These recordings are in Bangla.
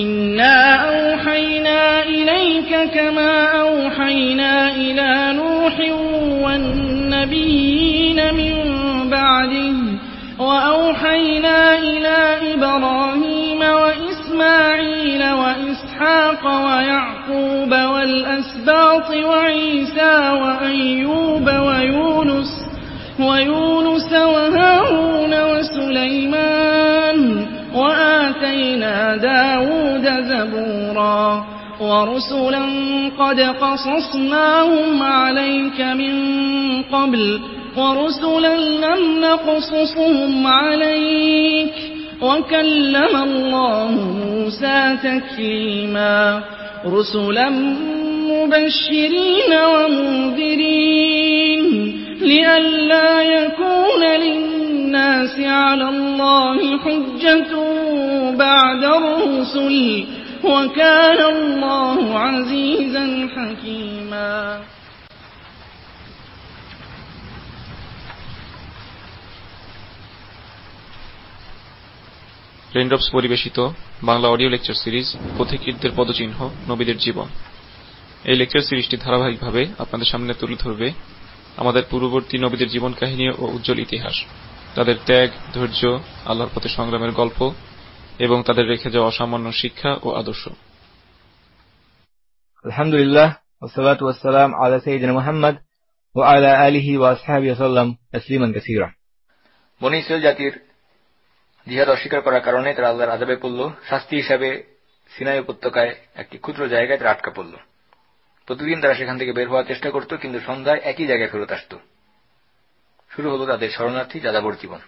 إنا أوحينا إليك كما أوحينا إلى نوح والنبيين من بعده وأوحينا إلى إبراهيم وإسماعيل وإسحاق ويعقوب والأسباط وعيسى وأيوب ويونس وهارون وسليمان وآتينا داود زبورا ورسلا قد قصصناهم عليك من قبل ورسلا لم نقصصهم عليك وكلم الله موسى تكليما رسلا مبشرين ومنذرين لئلا يكون للناس على الله حجة بعد الرسل وكان الله عزيزا حكيما রেইনড্রপস পরিবেশিত বাংলা অডিও লেকচার সিরিজ পথিকৃতদের পদচিহ্ন নবীদের জীবন। এই লেকচার সিরিজটি ধারাবাহিকভাবে আপনাদের সামনে তুলে ধরবে আমাদের পূর্ববর্তী নবীদের জীবন কাহিনী ও উজ্জ্বল ইতিহাস, তাদের ত্যাগ, ধৈর্য, আল্লাহর পথে সংগ্রামের গল্প এবং তাদের রেখে যাওয়া অসামান্য শিক্ষা ও আদর্শ। আলহামদুলিল্লাহ ওয়াসসালাতু ওয়াসসালাম আলা সাইয়্যিদিনা মুহাম্মদ ওয়া আলা আলিহি ওয়া আসহাবিহি সাল্লাম তাসলিমান কাসীরা। বনী ইসরাঈল জাতির জিহাদ অস্বীকার করার কারণে তারা আল্লাহর আযাবে পড়ল। শাস্তি হিসাবে সিনাই উপত্যকায় একটি ক্ষুদ্র জায়গায় তারা আটকা পড়ল। প্রতিদিন তারা সেখান থেকে বের হওয়ার চেষ্টা করত, কিন্তু সন্ধ্যায় একই জায়গায় ফেরত আসত। শুরু হল তাদের শরণার্থী যাযাবর জীবন।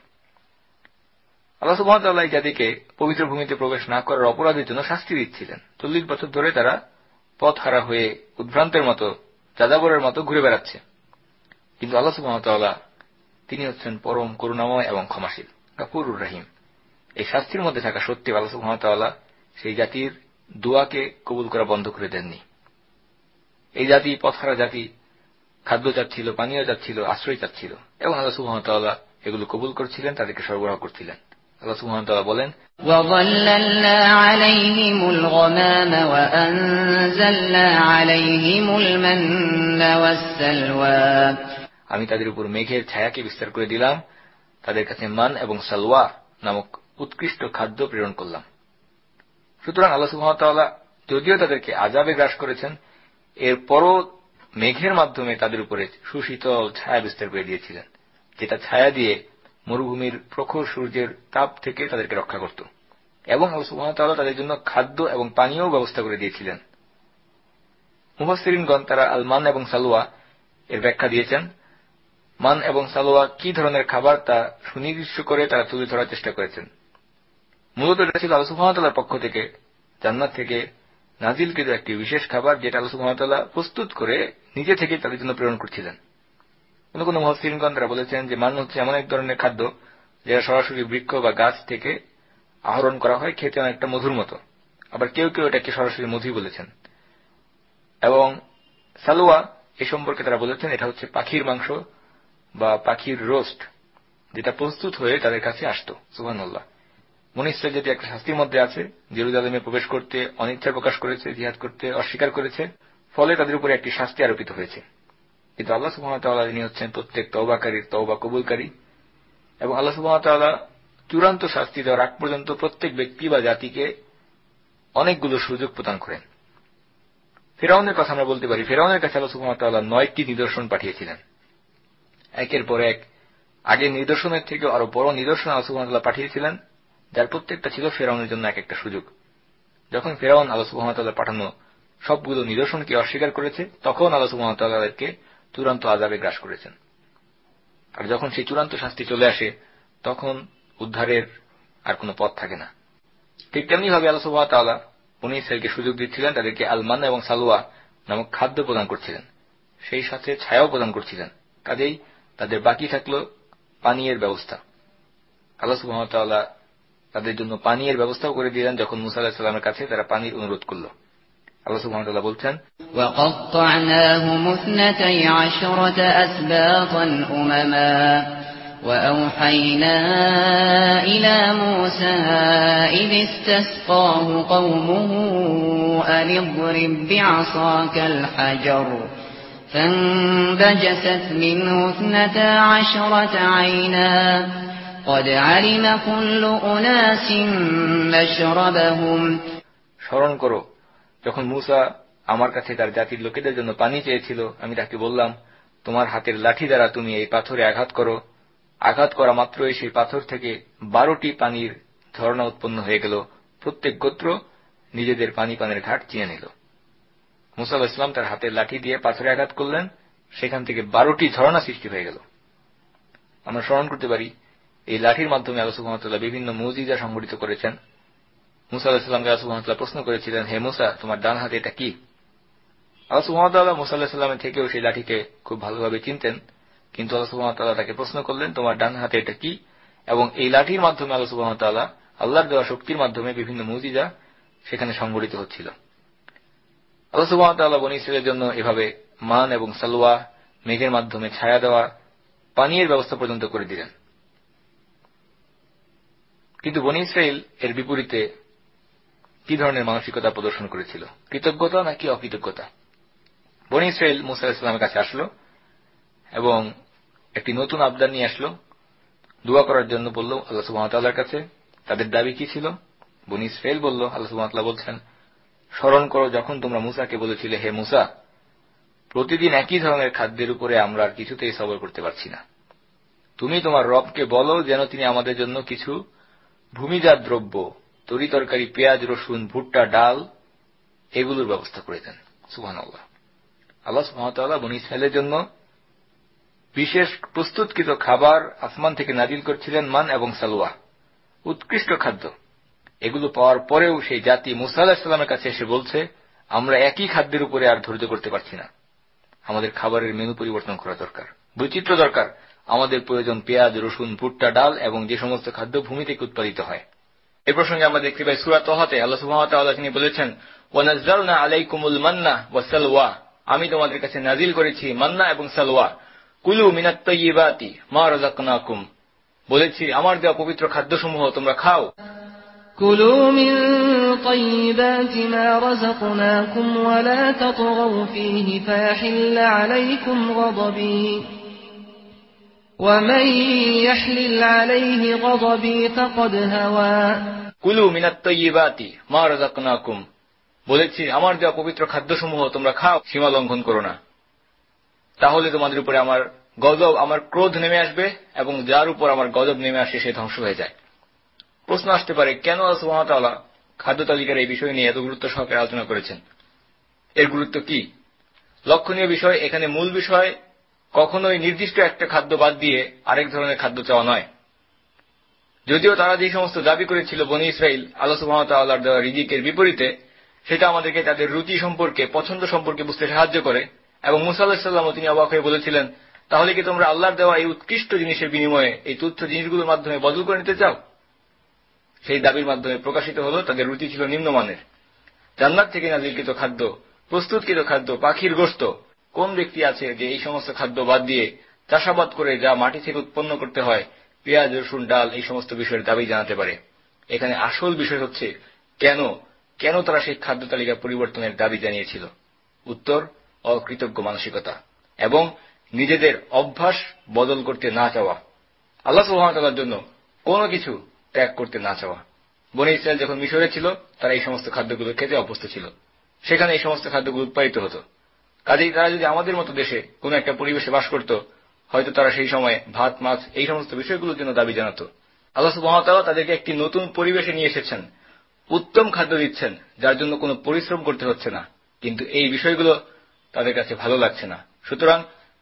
আল্লাহ সুবহানাহু ওয়া তাআলা এই জাতিকে পবিত্র ভূমিতে প্রবেশ না করার অপরাধের জন্য শাস্তি দিচ্ছিলেন। 40 বছর ধরে তারা পথ হারা হয়ে উদ্ভ্রান্তের মতো, যাযাবরের মতো ঘুরে বেড়াচ্ছে। কিন্তু আল্লাহ সুবহানাহু ওয়া তাআলা তিনি হচ্ছেন পরম করুণাময় এবং ক্ষমাশীল, গফুরুর রহিম। এই শাস্তির মধ্যে থাকা সত্ত্বেও আল্লাহ সুবহানাহু ওয়া তাআলা সেই জাতির দোয়াকে কবুল করা বন্ধ করে দেননি। এই জাতি পথহারা জাতি, খাদ্য চাচ্ছিল, পানীয় চাচ্ছিল, আশ্রয় চাচ্ছিল, এবং আল্লাহ সুবহানাহু ওয়া তাআলা এগুলো কবুল করছিলেন, তাদেরকে সরবরাহ করছিলেন। আল্লাহ সুবহানাহু ওয়া তাআলা বলেন, وَظَلَّلْنَا عَلَيْهِمُ الْغَمَامَ وَأَنزَلْنَا عَلَيْهِمُ الْمَنَّ وَالسَّلْوَىٰ। আমি তাদের উপর মেঘের ছায়াকে বিস্তার করে দিলাম, তাদের কাছে মান এবং সালওয়া নামক উৎকৃষ্ট খাদ্য প্রেরণ করলাম। সুতরাং আল্লাহ সুবহানাহু ওয়া তাআলা যদিও তাদেরকে আযাবে গ্রাস করেছেন, এরপরও মেঘের মাধ্যমে তাদের উপরে সুশীতল ছায়া বিস্তার করে দিয়েছিলেন, যেটা ছায়া দিয়ে মরুভূমির প্রখর সূর্যের তাপ থেকে তাদেরকে রক্ষা করত। এবং আল্লাহ সুবহানাহু ওয়া তাআলা তাদের জন্য খাদ্য এবং পানীয় ব্যবস্থা করে দিয়েছিলেন। মুফাসসিরিনগণ তারা আল মান এবং সালওয়া এর ব্যাখ্যা দিয়েছেন। মান এবং সালওয়া কি ধরনের খাবার তা সুনির্দিষ্ট করে তারা তুলে ধরার চেষ্টা করেছেন। মূলত এটা ছিল আল্লাহ সুবহানাহু ওয়া তাআলার পক্ষ থেকে জান্নাত থেকে নাজিলকৃত একটি বিশেষ খাবার, যেটা আল্লাহ সুবহানাহু ওয়া তাআলা প্রস্তুত করে নিজে থেকে তাদের জন্য প্রেরণ করছিলেন। কোন কোন মুফাসসিরিনগণ তারা বলেছেন যে মান হচ্ছে এমন এক ধরনের খাদ্য যেটা সরাসরি বৃক্ষ বা গাছ থেকে আহরণ করা হয়, খেতে অনেকটা মধুর মতো। আবার কেউ কেউ এটাকে সরাসরি মধুই বলেছেন। এবং সালওয়া এ সম্পর্কে তারা বলেছেন এটা হচ্ছে পাখির মাংস বা পাখির রোস্ট, যেটা প্রস্তুত হয়ে তাদের কাছে আসতো। সুবহানাল্লাহ। বনী ইসরাঈল যদি একটা শাস্তির মধ্যে আছে, জেরুজালেমে প্রবেশ করতে অনিচ্ছা প্রকাশ করেছে, জিহাদ করতে অস্বীকার করেছে, ফলে তাদের উপরে একটি শাস্তি আরোপিত হয়েছে। কিন্তু আল্লাহ সুবহানাহু ওয়া তাআলা তিনি হচ্ছেন প্রত্যেক তওবাকারীর তওবা কবুলকারী, এবং আল্লাহ সুবহানাহু ওয়া তাআলা চূড়ান্ত শাস্তি দেওয়ার আগ পর্যন্ত প্রত্যেক ব্যক্তি বা জাতিকে অনেকগুলো সুযোগ প্রদান করেন। ফিরআউনের কথা আমরা বলতে পারি। ফিরআউনের কাছে আল্লাহ সুবহানাহু ওয়া তাআলা 9টি নিদর্শন পাঠিয়েছিলেন, একের পর এক। আগের নিদর্শনের থেকে আরো বড় নিদর্শন আল্লাহ সুবহানাহু ওয়া তাআলা পাঠিয়েছিলেন, যার প্রত্যেকটা ছিল ফিরআউনের জন্য এক একটা সুযোগ। যখন ফিরআউন আল্লাহ সুবহানাহু ওয়া তাআলার পাঠানো সবগুলো নিদর্শনকে অস্বীকার করেছে, তখন আল্লাহ সুবহানাহু ওয়া তাআলা তাদেরকে চূড়ান্ত আযাবে গ্রাস করেছেন। আর যখন সেই চূড়ান্ত শাস্তি চলে আসে, তখন উদ্ধারের আর কোনো পথ থাকে না। ঠিক তেমনি ভাবে আল্লাহ সুবহানাহু ওয়া তাআলা বনী ইসরাঈলকে সুযোগ দিচ্ছিলেন, তাদেরকে আল মান এবং সালওয়া নামক খাদ্য প্রদান করছিলেন, সেই সাথে ছায়াও প্রদান করছিলেন। কাজেই তাদের বাকি থাকলো পানীয়ের ব্যবস্থা। আল্লাহ সুবহানাহু ওয়া তাআলা তাদের জন্য পানীয়ের ব্যবস্থাও করে দিলেন যখন মুসা আলাইহিস সালামের কাছে তারা পানির অনুরোধ করল। আল্লাহ সুবহানাহু ওয়া তাআলা বলছেন, وَقَطَّعْنَاهُمُ اثْنَتَيْ عَشْرَةَ أَسْبَاطًا أُمَمًا وأوحينا إلى موسى إذ استسقاه قومه أن اضرب بعصاك الحجر فانبجست منه 12 عينا قد علم كل أناس مشربهم স্মরণ করো যখন মূসা আমার কাছে তার জাতির লোকেদের জন্য পানি চেয়েছিল, আমি তাকে বললাম, তোমার হাতের লাঠি দ্বারা তুমি এই পাথরে আঘাত করো। আঘাত করা মাত্রই সেই পাথর থেকে 12টি পানির ঝর্ণা উৎপন্ন হয়ে গেল। প্রত্যেক গোত্র নিজেদের পানি পানের ঘাট চিনে নিল। মূসা আলাইহিস সালাম তার হাতের লাঠি দিয়ে পাথরে আঘাত করলেন, সেখান থেকে 12টি ঝর্ণা সৃষ্টি হয়ে গেল। আমরা স্মরণ করতে পারি এই লাঠির মাধ্যমে আল্লাহ সুবহানাহু ওয়া তাআলা বিভিন্ন মুজিজা সংঘটিত করেছেন। মূসা আলাইহিস সালামকে আল্লাহ সুবহানাহু ওয়া তাআলা প্রশ্ন করেছিলেন, হে মূসা, তোমার ডান হাতে এটা কি? আল্লাহ সুবহানাহু ওয়া তাআলা মূসা আলাইহিস সালামের থেকেও সেই লাঠিকে খুব ভালোভাবে চিনতেন, কিন্তু আল্লাহ সুবহানাহু ওয়া তাআলা তাকে প্রশ্ন করলেন, তোমার ডান হাতে এটা কি? এবং এই লাঠির মাধ্যমে আল্লাহ সুবহানাহু ওয়া তাআলা আল্লাহর দেওয়া শক্তির মাধ্যমে বিভিন্ন মুজিজা সেখানে সংঘটিত হচ্ছিল। আল্লাহ সুবহানাহু ওয়া তাআলা বনী ইসরাঈলের জন্য এভাবে মান এবং সালওয়া, মেঘের মাধ্যমে ছায়া দেওয়া, পানীয়ের ব্যবস্থা পর্যন্ত করে দিলেন। কিন্তু বনী ইসরাঈল এর বিপরীতে কি ধরনের মানসিকতা প্রদর্শন করেছিল? কৃতজ্ঞতা নাকি অকৃতজ্ঞতা? বনী ইসরাঈল মূসা আলাইহিস সালামের কাছে আসলো এবং একটি নতুন আবদার নিয়ে আসলো, দোয়া করার জন্য বলল আল্লাহ সুবহানাহু ওয়া তাআলার কাছে। তাদের দাবি কি ছিল? বনী ইসরাঈল বলল, আল্লাহ সুবহানাহু ওয়া তাআলা বলছেন, স্মরণ করো যখন তোমরা মূসাকে বলেছিলে, হে মূসা, প্রতিদিন একই ধরনের খাদ্যের উপরে আমরা আর কিছুতেই সবর করতে পারছি না। তুমি তোমার রবকে বলো যেন তিনি আমাদের জন্য কিছু ভূমিজাত দ্রব্য, তরি তরকারি, পেঁয়াজ, রসুন, ভুট্টা, ডাল এগুলোর ব্যবস্থা করে দেন। সুবহানাল্লাহ। আল্লাহ সুবহানাহু ওয়া তাআলা বনী ইসরাঈলের জন্য বিশেষ প্রস্তুতকৃত খাবার আসমান থেকে নাজিল করছিলেন, মান এবং সালওয়া, উৎকৃষ্ট খাদ্য। এগুলো পাওয়ার পরেও সেই জাতি মূসা আলাইহিস সালামের কাছে এসে বলছে, আমরা একই খাদ্যের উপরে আর ধৈর্য করতে পারছি না, আমাদের খাবারের মেনু পরিবর্তন করা দরকার, বৈচিত্র্য দরকার, আমাদের প্রয়োজন পেঁয়াজ, রসুন, ভুট্টা, ডাল এবং যে সমস্ত খাদ্য ভূমি থেকে উৎপাদিত হয়। এই প্রসঙ্গে আমরা দেখতে পাই সূরা তাহাতে আল্লাহ সুবহানাহু ওয়া তাআলা তিনি বলেছেন, ওয়া নাযালনা আলাইকুমুল মান্না ওয়া সালওয়া, আমি তোমাদের কাছে নাজিল করেছি মান্না এবং সালওয়া, কুলু মিনাত তাইয়্যিবাতি মা রাযাকনাকুম, বলেছি আমার দেওয়া পবিত্র খাদ্যসমূহ তোমরা খাও। কুলু মিন তাইয়্যিবাতি মা রাযাকনাকুম ওয়া লা তাতগাউ ফীহি ফায়াহিল্লা আলাইকুম গাযাবী ওয়া মান ইয়াহলিল আলাইহি গাযাবী ফাকাদ হাওয়া। কুলু মিনাত তাইয়্যিবাতি মা রাযাকনাকুম, বলেছি আমার দেওয়া পবিত্র খাদ্যসমূহ তোমরা খাও, সীমা লঙ্ঘন করো না, তাহলে তোমাদের উপরে আমার গজব, আমার ক্রোধ নেমে আসবে এবং যার উপর আমার গজব নেমে আসে সে ধ্বংস হয়ে যায়। প্রশ্ন আসতে পারে, কেন আল্লাহ সুবহানাহু ওয়া তাআলা খাদ্য তালিকার এই বিষয় নিয়ে এত গুরুত্ব সহকারে আলোচনা করেছেন? এর গুরুত্ব কি? লক্ষণীয় বিষয়, এখানে মূল বিষয় কখনোই নির্দিষ্ট একটা খাদ্য বাদ দিয়ে আরেক ধরনের খাদ্য চাওয়া নয়। যদিও তারা যে সমস্ত দাবি করেছিল বনী ইসরাঈল আল্লাহ সুবহানাহু ওয়া তাআলার দেওয়া রিজিকের বিপরীতে, সেটা আমাদেরকে তাদের রুচি সম্পর্কে, পছন্দ সম্পর্কে বুঝতে সাহায্য করে। এবং মূসা আলাইহিস সালামও তিনি অবাক হয়ে বলেছিলেন, তাহলে কি তোমরা আল্লাহর দেওয়া এই উৎকৃষ্ট জিনিসের বিনিময়ে এই তুচ্ছ জিনিসগুলোর মাধ্যমে বদল করে নিতে চাও? সেই দাবির মাধ্যমে প্রকাশিত হলো তাদের রুচি ছিল নিম্নমানের। জান্নাত থেকে নাজিলকৃত খাদ্য, প্রস্তুতকৃত খাদ্য, পাখির গোশত, কোন ব্যক্তি আছে যে এই সমস্ত খাদ্য বাদ দিয়ে চাষাবাদ করে যা মাটি থেকে উৎপন্ন করতে হয়, পেঁয়াজ, রসুন, ডাল, এই সমস্ত বিষয়ের দাবি জানাতে পারে? এখানে আসল বিষয় হচ্ছে কেন তারা সেই খাদ্য তালিকা পরিবর্তনের দাবি জানিয়েছিল? উত্তর, অকৃতজ্ঞ মানসিকতা এবং নিজেদের অভ্যাস বদল করতে না চাওয়া, আল্লাহ সুবহানাহু ওয়া তাআলার জন্য কোনো কিছু ত্যাগ করতে না চাওয়া। বনী ইসরাঈল যখন মিশরে ছিল, তারা এই সমস্ত খাদ্যগুলো খেতে অভ্যস্ত ছিল, সেখানে এই সমস্ত খাদ্যগুলো উৎপাদিত হতো। কাজেই তারা যদি আমাদের মতো দেশে কোনো একটা পরিবেশে বাস করত, হয়তো তারা সেই সময়ে ভাত, মাছ, এই সমস্ত বিষয়গুলোর জন্য দাবি জানাত। আল্লাহ সুবহানাহু ওয়া তাআলা তাদেরকে একটি নতুন পরিবেশে নিয়ে এসেছেন, উত্তম খাদ্য দিচ্ছেন, যার জন্য কোনো পরিশ্রম করতে হচ্ছে না, কিন্তু এই বিষয়গুলো তাদের কাছে ভালো লাগছে না। সুতরাং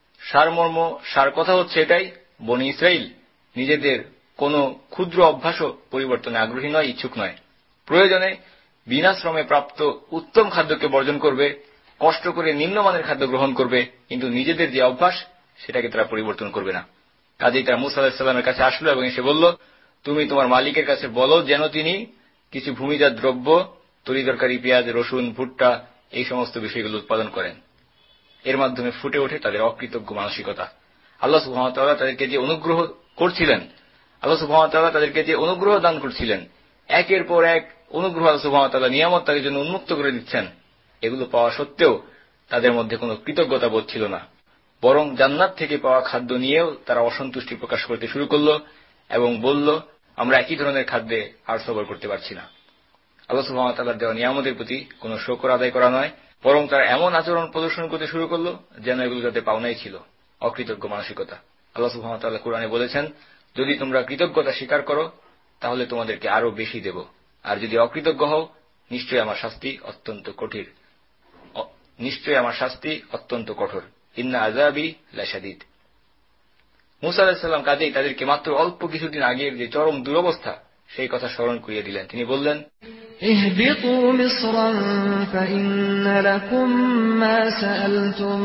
সার কথা হচ্ছে এটাই, বনী ইসরাঈল নিজেদের কোনো ক্ষুদ্র অভ্যাসও পরিবর্তনে আগ্রহী নয়, ইচ্ছুক নয়। প্রয়োজনে বিনা শ্রমে প্রাপ্ত উত্তম খাদ্যকে বর্জন করবে, কষ্ট করে নিম্নমানের খাদ্য গ্রহণ করবে, কিন্তু নিজেদের যে অভ্যাস সেটাকে তারা পরিবর্তন করবে না। কাজেই তারা মূসা আলাইহিস সালামের কাছে আসলো এবং এসে বলল, তুমি তোমার মালিকের কাছে বলো যেন তিনি কিছু ভূমিজাত দ্রব্য, তরি তরকারি, পেঁয়াজ, রসুন, ভুট্টা, এই সমস্ত বিষয়গুলো উৎপাদন করেন। এর মাধ্যমে ফুটে ওঠে তাদের অকৃতজ্ঞ মানসিকতা। আল্লাহ সুবহানাহু ওয়া তাআলা তাদেরকে যে অনুগ্রহ করছিলেন, আল্লাহ সুবহানাহু ওয়া তাআলা তাদেরকে যে অনুগ্রহ দান করছিলেন, একের পর এক অনুগ্রহ আল্লাহ সুবহানাহু ওয়া তাআলা নিয়ামত তাদের জন্য উন্মুক্ত করে দিচ্ছেন, এগুলো পাওয়া সত্ত্বেও তাদের মধ্যে কোনো কৃতজ্ঞতা বোধ ছিল না। বরং জান্নাত থেকে পাওয়া খাদ্য নিয়েও তারা অসন্তুষ্টি প্রকাশ করতে শুরু করল এবং বলল, আমরা একই ধরনের খাদ্যে আর সবর করতে পারছি না। আল্লাহ সুবহানাহু ওয়া তাআলার দেওয়া নিয়ামতের প্রতি কোনো শুকর আদায় করা নয়, বরং তারা এমন আচরণ প্রদর্শন করতে শুরু করল যেন এগুলো তাদের পাওনাই ছিল, অকৃতজ্ঞ মানসিকতা। আল্লাহ সুবহানাহু ওয়া তাআলা কুরআনে বলেছেন, যদি তোমরা কৃতজ্ঞতা স্বীকার করো তাহলে তোমাদেরকে আরো বেশি দেব, আর যদি অকৃতজ্ঞ হও নিশ্চয়ই আমার শাস্তি অত্যন্ত কঠোর। ইন্না আযাবি লাশাদীদ। মূসা আলাইহিস সালাম কাজেই তাদেরকে মাত্র অল্প কিছুদিন আগের যে চরম দুরবস্থা সেই কথা স্মরণ করিয়ে দিলেন। তিনি বললেন, ইহবিতু মিসরান ফাইন্না লাকুম মা সাআলতুম।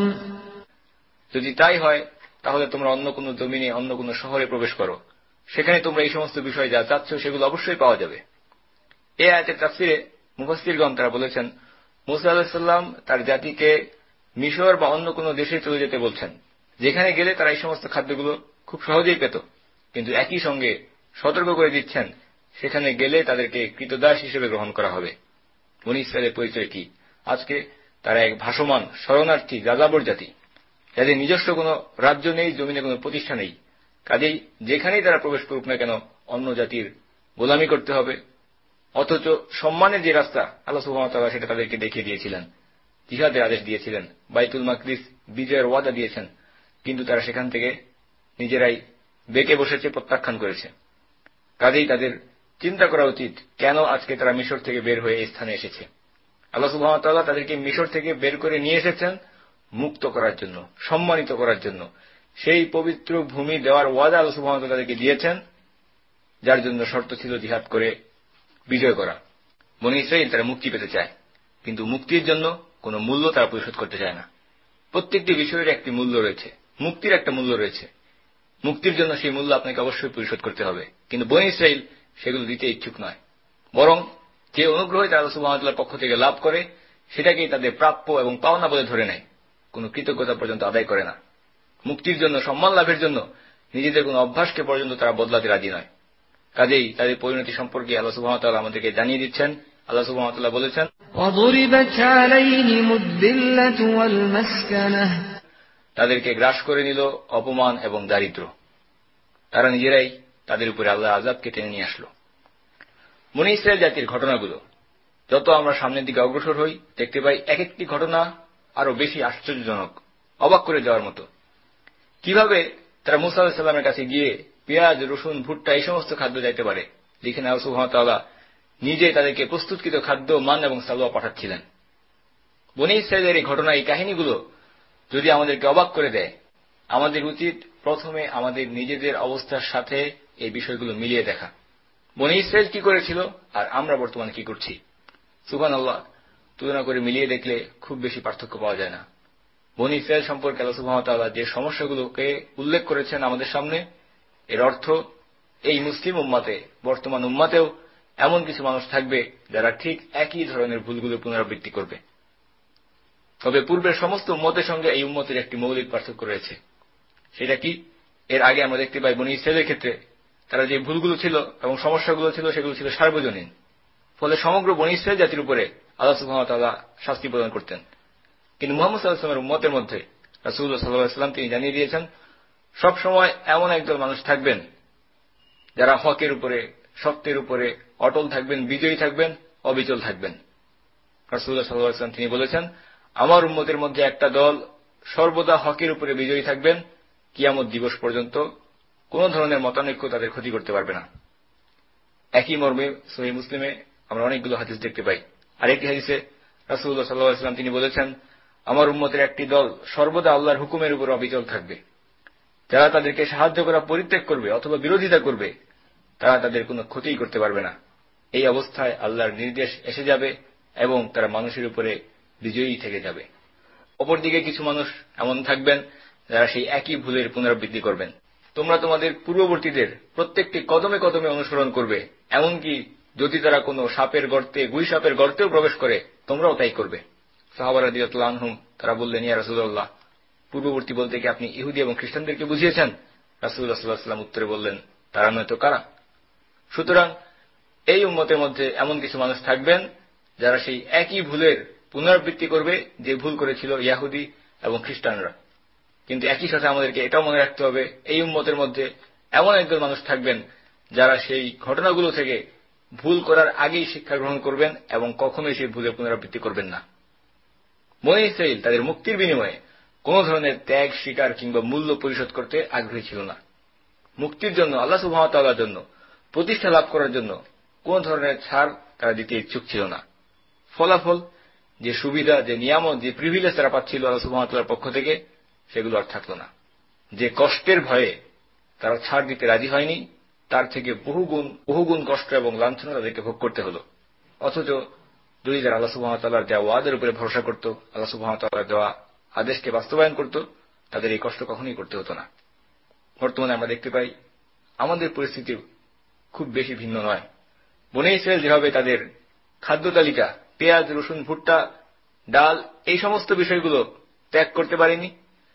যদি তাই হয় তাহলে তোমরা অন্য কোনো জমিনে, অন্য কোনো শহরে প্রবেশ করো, সেখানে তোমরা এই সমস্ত বিষয় যা চাচ্ছ সেগুলো অবশ্যই পাওয়া যাবে। এই আয়াতের তাফসিরে মুফাসসিরগণ তারা বলেছেন, মূসা আলাইহিস সালাম তার জাতিকে মিশর বা অন্য কোনো দেশে চলে যেতে বলছেন, যেখানে গেলে তারা এই সমস্ত খাদ্যগুলো খুব সহজেই পেত, কিন্তু একই সঙ্গে সতর্ক করে দিচ্ছেন সেখানে গেলে তাদেরকে কৃতদাস হিসেবে গ্রহণ করা হবে। বনী ইসরায়েলের পরিচয় কি? আজকে তারা এক ভাসমান শরণার্থী যাযাবর জাতি, যাদের নিজস্ব কোনো রাজ্য নেই, জমিনে কোনো প্রতিষ্ঠা নেই। কাজেই যেখানেই তারা প্রবেশ করুক না কেন অন্য জাতির গোলামি করতে হবে। অথচ সম্মানের যে রাস্তা আল্লাহ সুবহানাহু ওয়া তাআলা সেটা তাদেরকে দেখিয়ে দিয়েছিলেন, জিহাদের আদেশ দিয়েছিলেন, বাইতুল মাকদিস বিজয়ের ওয়াদা দিয়েছেন, কিন্তু তারা সেখান থেকে নিজেরাই বেঁকে বসেছে, প্রত্যাখ্যান করেছে। কাজেই তাদের চিন্তা করা উচিত কেন আজকে তারা মিশর থেকে বের হয়ে এই স্থানে এসেছে। আল্লাহ সুবহানাহু ওয়া তাআলা তাদেরকে মিশর থেকে বের করে নিয়ে এসেছেন মুক্ত করার জন্য, সম্মানিত করার জন্য। সেই পবিত্র ভূমি দেওয়ার ওয়াদা আল্লাহ সুবহানাহু ওয়া তাআলা তাদেরকে দিয়েছেন, যার জন্য শর্ত ছিল জিহাদ করে বিজয় করা। বনী ইসরাঈল তারা মুক্তি পেতে চায়, কিন্তু মুক্তির জন্য কোনো মূল্য তারা পরিশোধ করতে চায় না। প্রত্যেকটি বিষয়ের একটি মূল্য রয়েছে, মুক্তির একটা মূল্য রয়েছে। মুক্তির জন্য সেই মূল্য আপনাকে অবশ্যই পরিশোধ করতে হবে, কিন্তু বনী ইসরাঈল সেগুলো দিতে ইচ্ছুক নয়। বরং যে অনুগ্রহ তারা আল্লাহ সুবহানাহু ওয়া তাআলার পক্ষ থেকে লাভ করে সেটাকেই তাদের প্রাপ্য এবং পাওনা বলে ধরে নেয়, কোনো কৃতজ্ঞতা পর্যন্ত আদায় করে না। মুক্তির জন্য, সম্মান লাভের জন্য নিজেদের কোনো অভ্যাসকে পর্যন্ত তারা বদলাতে রাজি নয়। কাজেই তাদের পরিণতি সম্পর্কে আল্লাহ সুবহানাহু ওয়া তাআলা আমাদেরকে জানিয়ে দিচ্ছেন। আল্লাহ সুবহানাহু ওয়া তাআলা বলেছেন, وَضُرِبَتْ عَلَيْهِمُ الذِّلَّةُ وَالْمَسْكَنَةُ। তাদেরকে গ্রাস করে নিল অপমান এবং দারিদ্র। তারা নিজেরাই তাদের উপরে আল্লাহর আযাবকে টেনে নিয়ে আসলো। বনী ইসরাঈল জাতির ঘটনাগুলো যত আমরা সামনের দিকে অগ্রসর হই, দেখতে পাই এক একটি ঘটনা আরো বেশি আশ্চর্যজনক, অবাক করে দেওয়ার মতো। কিভাবে তারা মূসা আলাইহিস সালামের কাছে গিয়ে পেঁয়াজ, রসুন, ভুট্টা এই সমস্ত খাদ্য চাইতে পারে, যেখানে আল্লাহ সুবহানাহু ওয়া তাআলা নিজে তাদেরকে প্রস্তুতকৃত খাদ্য, মান এবং সালোয়া পাঠাচ্ছিলেন। বনী ইসরাঈলের এই ঘটনা, এই কাহিনীগুলো যদি আমাদেরকে অবাক করে দেয়, আমাদের উচিত প্রথমে আমাদের নিজেদের অবস্থার সাথে এই বিষয়গুলো মিলিয়ে দেখা। বনী ইসরাঈল কি করেছিল আর আমরা বর্তমানে কি করছি, সুবহানাল্লাহ, তুলনা করে মিলিয়ে দেখলে খুব বেশি পার্থক্য পাওয়া যায় না। বনী ইসরাঈল সম্পর্কে আল্লাহ সুবহানাহু ওয়া তাআলা যে সমস্যাগুলোকে উল্লেখ করেছেন আমাদের সামনে, এর অর্থ এই মুসলিম উম্মাতে, বর্তমান উম্মাতেও এমন কিছু মানুষ থাকবে যারা ঠিক একই ধরনের ভুলগুলো পুনরাবৃত্তি করবে। তবে পূর্বের সমস্ত উম্মতের সঙ্গে এই উম্মতের একটি মৌলিক পার্থক্য রয়েছে। সেটা কি? এর আগে আমরা দেখতে পাই বনী ইসরাঈলের ক্ষেত্রে তারা যে ভুলগুলো ছিল এবং সমস্যাগুলো ছিল সেগুলো ছিল সার্বজনীন, ফলে সমগ্র বনী ইসরাঈল জাতির উপরে আল্লাহ সুবহানাহু ওয়া তাআলা শাস্তি প্রদান করতেন। কিন্তু মুহাম্মদ সাল্লাল্লাহু আলাইহি ওয়াসাল্লামের উম্মতের মধ্যে রাসূলুল্লাহ সাল্লাল্লাহু আলাইহি ওয়াসাল্লাম তিনি জানিয়ে দিয়েছেন, সব সময় এমন একদল মানুষ থাকবেন যারা হকের উপরে, সত্যের উপরে অটল থাকবেন, বিজয়ী থাকবেন, অবিচল থাকবেন। রাসূলুল্লাহ সাল্লাল্লাহু আলাইহি ওয়াসাল্লাম তিনি বলেছেন, আমার উম্মতের মধ্যে একটা দল সর্বদা হকের উপরে বিজয়ী থাকবেন, কিয়ামত দিবস পর্যন্ত কোন ধরনের মতানৈক্য তাদের ক্ষতি করতে পারবে না। একই মর্মে সহিহ মুসলিমে আমরা অনেকগুলো হাদিস দেখতে পাই। আরেকটি হাদিসে রাসূলুল্লাহ সাল্লাল্লাহু আলাইহি ওয়াসাল্লাম তিনি বলেছেন, আমার উম্মতের একটি দল সর্বদা আল্লাহর হুকুমের উপর অবিচল থাকবে। যারা তাদেরকে সাহায্য করা পরিত্যাগ করবে অথবা বিরোধিতা করবে, তারা তাদের কোনো ক্ষতিই করতে পারবে না। এই অবস্থায় আল্লাহর নির্দেশ এসে যাবে এবং তারা মানুষের উপরে বিজয়ী থেকে যাবে। অপরদিকে কিছু মানুষ এমন থাকবেন যারা সেই একই ভুলের পুনরাবৃত্তি করবেন। তোমরা তোমাদের পূর্ববর্তীদের প্রত্যেকটি কদমে কদমে অনুসরণ করবে, এমনকি যদি তারা কোনো সাপের গর্তে, গুই সাপের গর্তেও প্রবেশ করে তোমরাও তাই করবে। সাহাবারা রাদিয়াল্লাহু আনহুম তারা বললেন, ইয়া রাসূলুল্লাহ, পূর্ববর্তী বলতে কি আপনি ইহুদি এবং খ্রিস্টানদেরকে বুঝিয়েছেন? রাসূলুল্লাহ সাল্লাল্লাহু আলাইহি ওয়াসাল্লাম উত্তরে বললেন, তারা নয়তো কারা? সুতরাং এই উম্মতের মধ্যে এমন কিছু মানুষ থাকবেন যারা সেই একই ভুলের পুনরাবৃত্তি করবে যে ভুল করেছিল ইহুদি এবং খ্রিস্টানরা। কিন্তু একই সাথে আমাদেরকে এটাও মনে রাখতে হবে, এই উম্মতের মধ্যে এমন একজন মানুষ থাকবেন যারা সেই ঘটনাগুলো থেকে ভুল করার আগেই শিক্ষা গ্রহণ করবেন এবং কখনোই সেই ভুলের পুনরাবৃত্তি করবেন না। বনী ইসরাঈল তাদের মুক্তির বিনিময়ে কোন ধরনের ত্যাগ স্বীকার কিংবা মূল্য পরিশোধ করতে আগ্রহী ছিল না। মুক্তির জন্য, আল্লাহ সুবহানাহু ওয়া তাআলার জন্য, প্রতিষ্ঠা লাভ করার জন্য কোন ধরনের ছাড় তারা দিতে ইচ্ছুক ছিল না। ফলাফল, যে সুবিধা, যে নিয়ামত, যে প্রিভিলেজ তারা পাচ্ছিল আল্লাহ সুবহানাহু ওয়া তাআলার পক্ষ থেকে, সেগুলো আর থাকল না। যে কষ্টের ভয়ে তারা ছাড় দিতে রাজি হয়নি, তার থেকে বহুগুণ কষ্ট এবং লাঞ্ছনা তাদেরকে ভোগ করতে হল। অথচ যদি যারা আল্লাহ সুবহানাহু ওয়া তাআলার দেওয়া ওয়াদার উপরে ভরসা করত, আল্লাহ সুবহানাহু ওয়া তাআলার দেওয়া আদেশকে বাস্তবায়ন করত, তাদের এই কষ্ট কখনোই করতে হতো না। বর্তমানে আমরা দেখতে পাই আমাদের পরিস্থিতি খুব বেশি ভিন্ন নয়। বনী ইসরাঈল যেভাবে তাদের খাদ্য তালিকা, পেঁয়াজ, রসুন, ভুট্টা, ডাল, এই সমস্ত বিষয়গুলো ত্যাগ করতে পারেনি,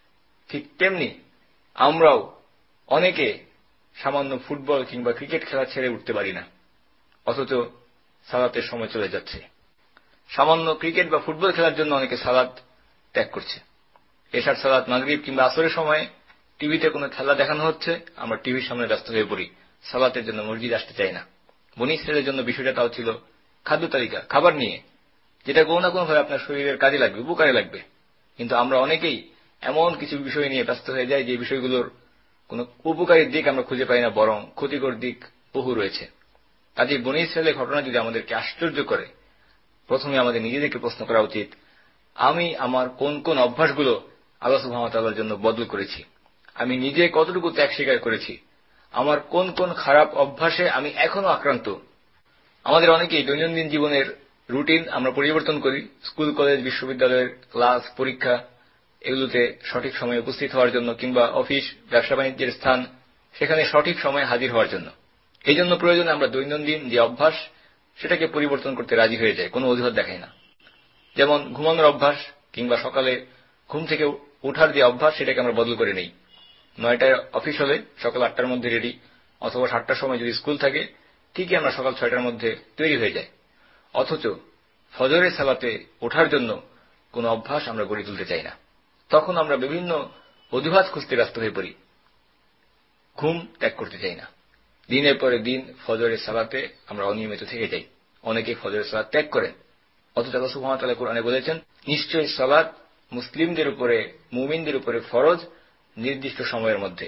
ঠিক তেমনি আমরাও অনেকে সামান্য ফুটবল কিংবা ক্রিকেট খেলা ছেড়ে উঠতে পারি না, অথচ সালাতের সময় চলে যাচ্ছে। সামান্য ক্রিকেট বা ফুটবল খেলার জন্য অনেকে সালাত ত্যাগ করছে। এশার সালাত, মাগরিব কিংবা আসরের সময় টিভিতে কোনো খেলা দেখানো হচ্ছে, আমরা টিভির সামনে ব্যস্ত হয়ে পড়ি, সালাতের জন্য মসজিদ আসতে চাই না। বনী ইসরাঈলের জন্য বিষয়টা তাও ছিল খাদ্য তালিকা, খাবার নিয়ে, যেটা কোনো না কোনোভাবে আপনার শরীরের কাজে লাগবে, উপকারে লাগবে। কিন্তু আমরা অনেকেই এমন কিছু বিষয় নিয়ে ব্যস্ত হয়ে যাই যে বিষয়গুলোর কোনো উপকারী দিক আমরা খুঁজে পাই না, বরং ক্ষতিকর দিক বহু রয়েছে। কাজে বনী ইসরাঈলের ঘটনা যদি আমাদেরকে আশ্চর্য করে, প্রথমে আমাদের নিজেদেরকে প্রশ্ন করা উচিত, আমি আমার কোন কোন অভ্যাসগুলো আল্লাহ সুবহানাহু ওয়া তাআলার জন্য বদল করেছি, আমি নিজে কতটুকু ত্যাগ স্বীকার করেছি, আমার কোন কোন খারাপ অভ্যাসে আমি এখনো আক্রান্ত। আমাদের অনেকেই দৈনন্দিন জীবনের রুটিন আমরা পরিবর্তন করি, স্কুল, কলেজ, বিশ্ববিদ্যালয়ের ক্লাস, পরীক্ষা, এগুলোতে সঠিক সময়ে উপস্থিত হওয়ার জন্য, কিংবা অফিস, ব্যবসা বাণিজ্যের স্থান, সেখানে সঠিক সময়ে হাজির হওয়ার জন্য। এই জন্য প্রয়োজনে আমরা দৈনন্দিন যে অভ্যাস, সেটাকে পরিবর্তন করতে রাজি হয়ে যায়, কোনো অজুহাত দেখাই না। যেমন ঘুমানোর অভ্যাস কিংবা সকালে ঘুম থেকে ওঠার যে অভ্যাস, সেটাকে আমরা বদল করে নেই। 9টায় অফিস হলে সকাল 8টার মধ্যে রেডি, অথবা 7টার সময় যদি স্কুল থাকে, ঠিকই আমরা সকাল 6টার মধ্যে তৈরি হয়ে যাই। অথচ ফজরের সালাতে ওঠার জন্য কোনো অভ্যাস আমরা গড়ে তুলতে চাই না। তখন আমরা বিভিন্ন অজুহাত খুঁজতে ব্যস্ত হয়ে পড়ি, ঘুম ত্যাগ করতে চাই না। দিনের পরে দিন ফজরের সালাতে আমরা অনিয়মিত থেকে যাই, অনেকে ফজরের সালাত ত্যাগ করেন। অথচ আল্লাহ সুবহানাহু ওয়া তাআলা কোরআনে বলেছেন, নিশ্চয়ই সালাত মুসলিমদের উপরে, মুমিনদের উপরে ফরজ নির্দিষ্ট সময়ের মধ্যে।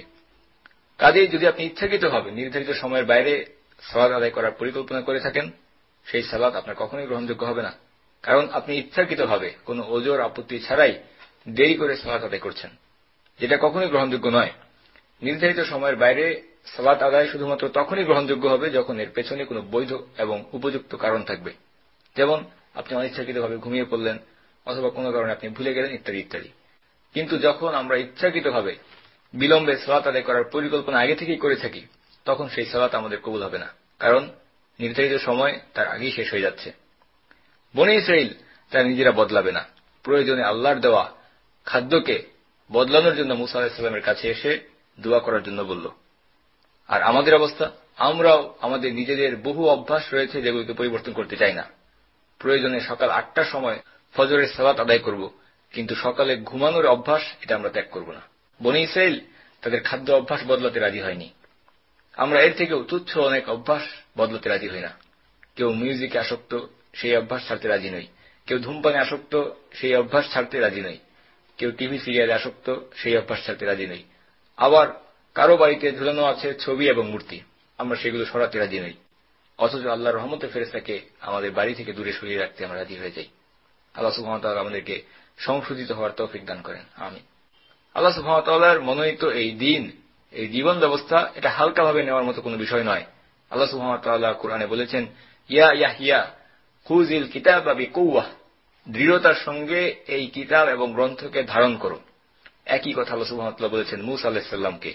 কাজেই যদি আপনি ইচ্ছাকৃতভাবে নির্ধারিত সময়ের বাইরে সালাত আদায় করার পরিকল্পনা করে থাকেন, সেই সালাত আপনার কখনোই গ্রহণযোগ্য হবে না। কারণ আপনি ইচ্ছাকৃতভাবে কোনো ওজর আপত্তি ছাড়াই দেরি করে সালাত আদায় করছেন, যেটা কখনোই গ্রহণযোগ্য নয়। নির্ধারিত সময়ের বাইরে সালাত আদায় শুধুমাত্র তখনই গ্রহণযোগ্য হবে যখন এর পেছনে কোনো বৈধ এবং উপযুক্ত কারণ থাকবে। যেমন আপনি অনিচ্ছাকৃতভাবে ঘুমিয়ে পড়লেন, অথবা কোনো কারণে আপনি ভুলে গেলেন, ইত্যাদি ইত্যাদি। কিন্তু যখন আমরা ইচ্ছাকৃতভাবে বিলম্বে সালাত আদায় করার পরিকল্পনা আগে থেকেই করে থাকি, তখন সেই সালাত আমাদের কবুল হবে না, কারণ নির্ধারিত সময় তার আগেই শেষ হয়ে যাচ্ছে। বনী ইসরাঈল তারা নিজেরা বদলাবে না, প্রয়োজনে আল্লাহর দেওয়া খাদ্যকে বদলানোর জন্য মুসা আলাইহিস সালামের কাছে এসে দোয়া করার জন্য বলল। আর আমাদের অবস্থা, আমরাও আমাদের নিজেদের বহু অভ্যাস রয়েছে যেগুলোকে পরিবর্তন করতে চাই না। প্রয়োজনে সকাল 8টার সময় ফজরের সালাত আদায় করব, কিন্তু সকালে ঘুমানোর অভ্যাস, এটা আমরা ত্যাগ করব না। বনী ইসরাঈল তাদের খাদ্য অভ্যাস বদলাতে রাজি হয়নি। আমরা এর থেকেও তুচ্ছ অনেক অভ্যাস বদলাতে রাজি হই না। কেউ মিউজিকে আসক্ত, সেই অভ্যাস ছাড়তে রাজি নই। কেউ ধূমপানে আসক্ত, সেই অভ্যাস ছাড়তে রাজি নই। কেউ টিভি সিরিয়ালে আসক্ত, সেই অভ্যাস ছাড়তে রাজি নই। আবার কারো বাড়িতে ঝুলানো আছে ছবি এবং মূর্তি, আমরা সেগুলো সরাতে রাজি নই। অথচ আল্লাহর রহমতে ফেরেশতাকে আমাদের বাড়ি থেকে দূরে সরিয়ে রাখতে আমরা রাজি হয়ে যাই। আল্লাহ সুবহানাহু ওয়া তাআলা আমাদেরকে সংশোধিত হওয়ার তৌফিক দান করেন, আমিন। আল্লাহ সুবহানাহু ওয়া তাআলার মনোনীত এই দিন, এই জীবন ব্যবস্থা, এটা হালকাভাবে নেওয়ার মতো কোনো বিষয় নয়। আল্লাহ সুবহানাহু ওয়া তাআলা কুরআনে বলেছেন, ইয়া ইয়াহইয়া খুযিল কিতাবা বিকুওয়াহ, দৃঢ়তার সঙ্গে এই কিতাব এবং গ্রন্থকে ধারণ করো। একই কথা আল্লাহ সুবহানাহু ওয়া তাআলা বলেছেন মূসা আলাইহিস সালামকে,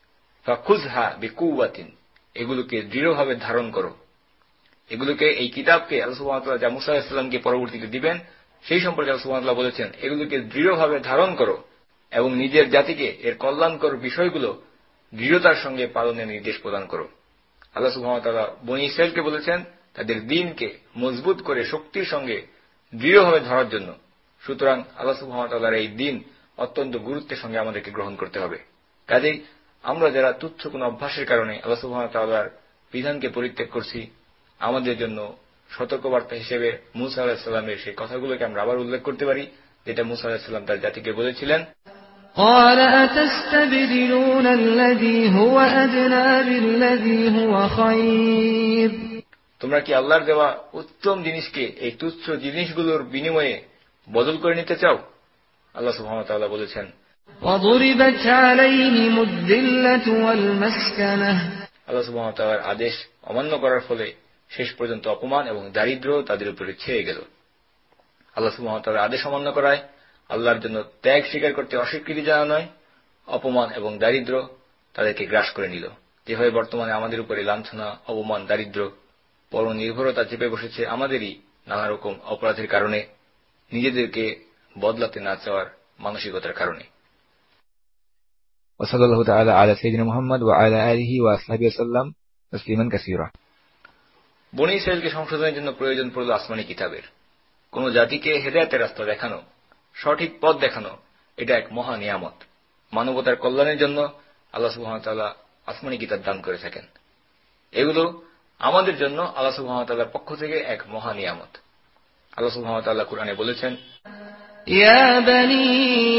ফাখুযহা বিকুওয়াতিন, এগুলোকে দৃঢ়ভাবে ধারণ করো। এগুলোকে, এই কিতাবকে আল্লাহ সুবহানাহু ওয়া তাআলা যা মূসা আলাইহিস সালামকে পরবর্তীতে দিবেন, সেই সম্পর্কে আল্লাহ সুবহানাহু ওয়া তাআলা বলেছেন, এগুলোকে দৃঢ়ভাবে ধারণ করো এবং নিজের জাতিকে এর কল্যাণকর বিষয়গুলো দৃঢ়তার সঙ্গে পালনের নির্দেশ প্রদান করো। আল্লাহ সুবহানাহু ওয়া তাআলা বনী ইসরাঈলকে বলেছেন তাদের দ্বীনকে মজবুত করে শক্তির সঙ্গে দৃঢ়ভাবে ধরার জন্য। সুতরাং আল্লাহ সুবহানাহু ওয়া তাআলার এই দ্বীন অত্যন্ত গুরুত্বের সঙ্গে আমাদেরকে গ্রহণ করতে হবে। কাজেই আমরা যারা তুচ্ছ কোনো অভ্যাসের কারণে আল্লাহ সুবহানাহু ওয়া তাআলার বিধানকে পরিত্যাগ করছি, আমাদের জন্য সতর্কবার্তা হিসেবে মূসা আলাইহিস সালামের সেই কথাগুলোকে আমরা আবার উল্লেখ করতে পারি, যেটা মূসা আলাইহিস সালাম তার জাতিকে বলেছিলেন, قال أتستبدلون الذي هو أدنى بالذي هو خير তোমরা কি আল্লাহর দেওয়া উত্তম জিনিসকে এই তুচ্ছ জিনিসগুলোর বিনিময়ে বদল করে নিতে চাও? আল্লাহ সুবহানাহু ওয়া তাআলা বলেছেন, وضربت عليهم الذلة والمسكنة আল্লাহ সুবহানাহু ওয়া তাআলার আদেশ অমান্য করার ফলে শেষ পর্যন্ত অপমান এবং দারিদ্র্য তাদের উপরে ছেয়ে গেল। আল্লাহ সুবহানাহু ওয়া তাআলার আদেশ অমান্য করায় আল্লাহর জন্য ত্যাগ স্বীকার করতে অস্বীকৃতি জানানোয় অপমান এবং দারিদ্র্য তাদেরকে গ্রাস করে নিল। যেভাবে বর্তমানে আমাদের উপরে লাঞ্ছনা, অপমান, দারিদ্র্য, পরনির্ভরতা চেপে বসেছে আমাদেরই নানা রকম অপরাধের কারণে, নিজেদেরকে বদলাতে না চাওয়ার মানসিকতার কারণে। ওয়াসাল্লাল্লাহু তাআলা আলা সাইয়্যিদিনা মুহাম্মদ ওয়া আলা আলিহি ওয়া আসহাবিহি ওয়াসাল্লাম তাসলিমান কাসীরা। বনী ইসরাঈলকে সংশোধনের জন্য প্রয়োজন পড়ল আসমানী কিতাবের। কোন জাতিকে হেদায়েতের রাস্তা দেখানো, সঠিক পথ দেখানো, এটা এক মহা নিয়ামত। মানবতার কল্যাণের জন্য আল্লাহ সুবহানাহু ওয়া তাআলা আসমানী কিতাব দান করে থাকেন। এগুলো আমাদের জন্য আল্লাহ সুবহানাহু ওয়া তাআলার পক্ষ থেকে এক মহা নিয়ামত। আল্লাহ সুবহানাহু ওয়া তাআলা কুরআনে বলেছেন, يا بني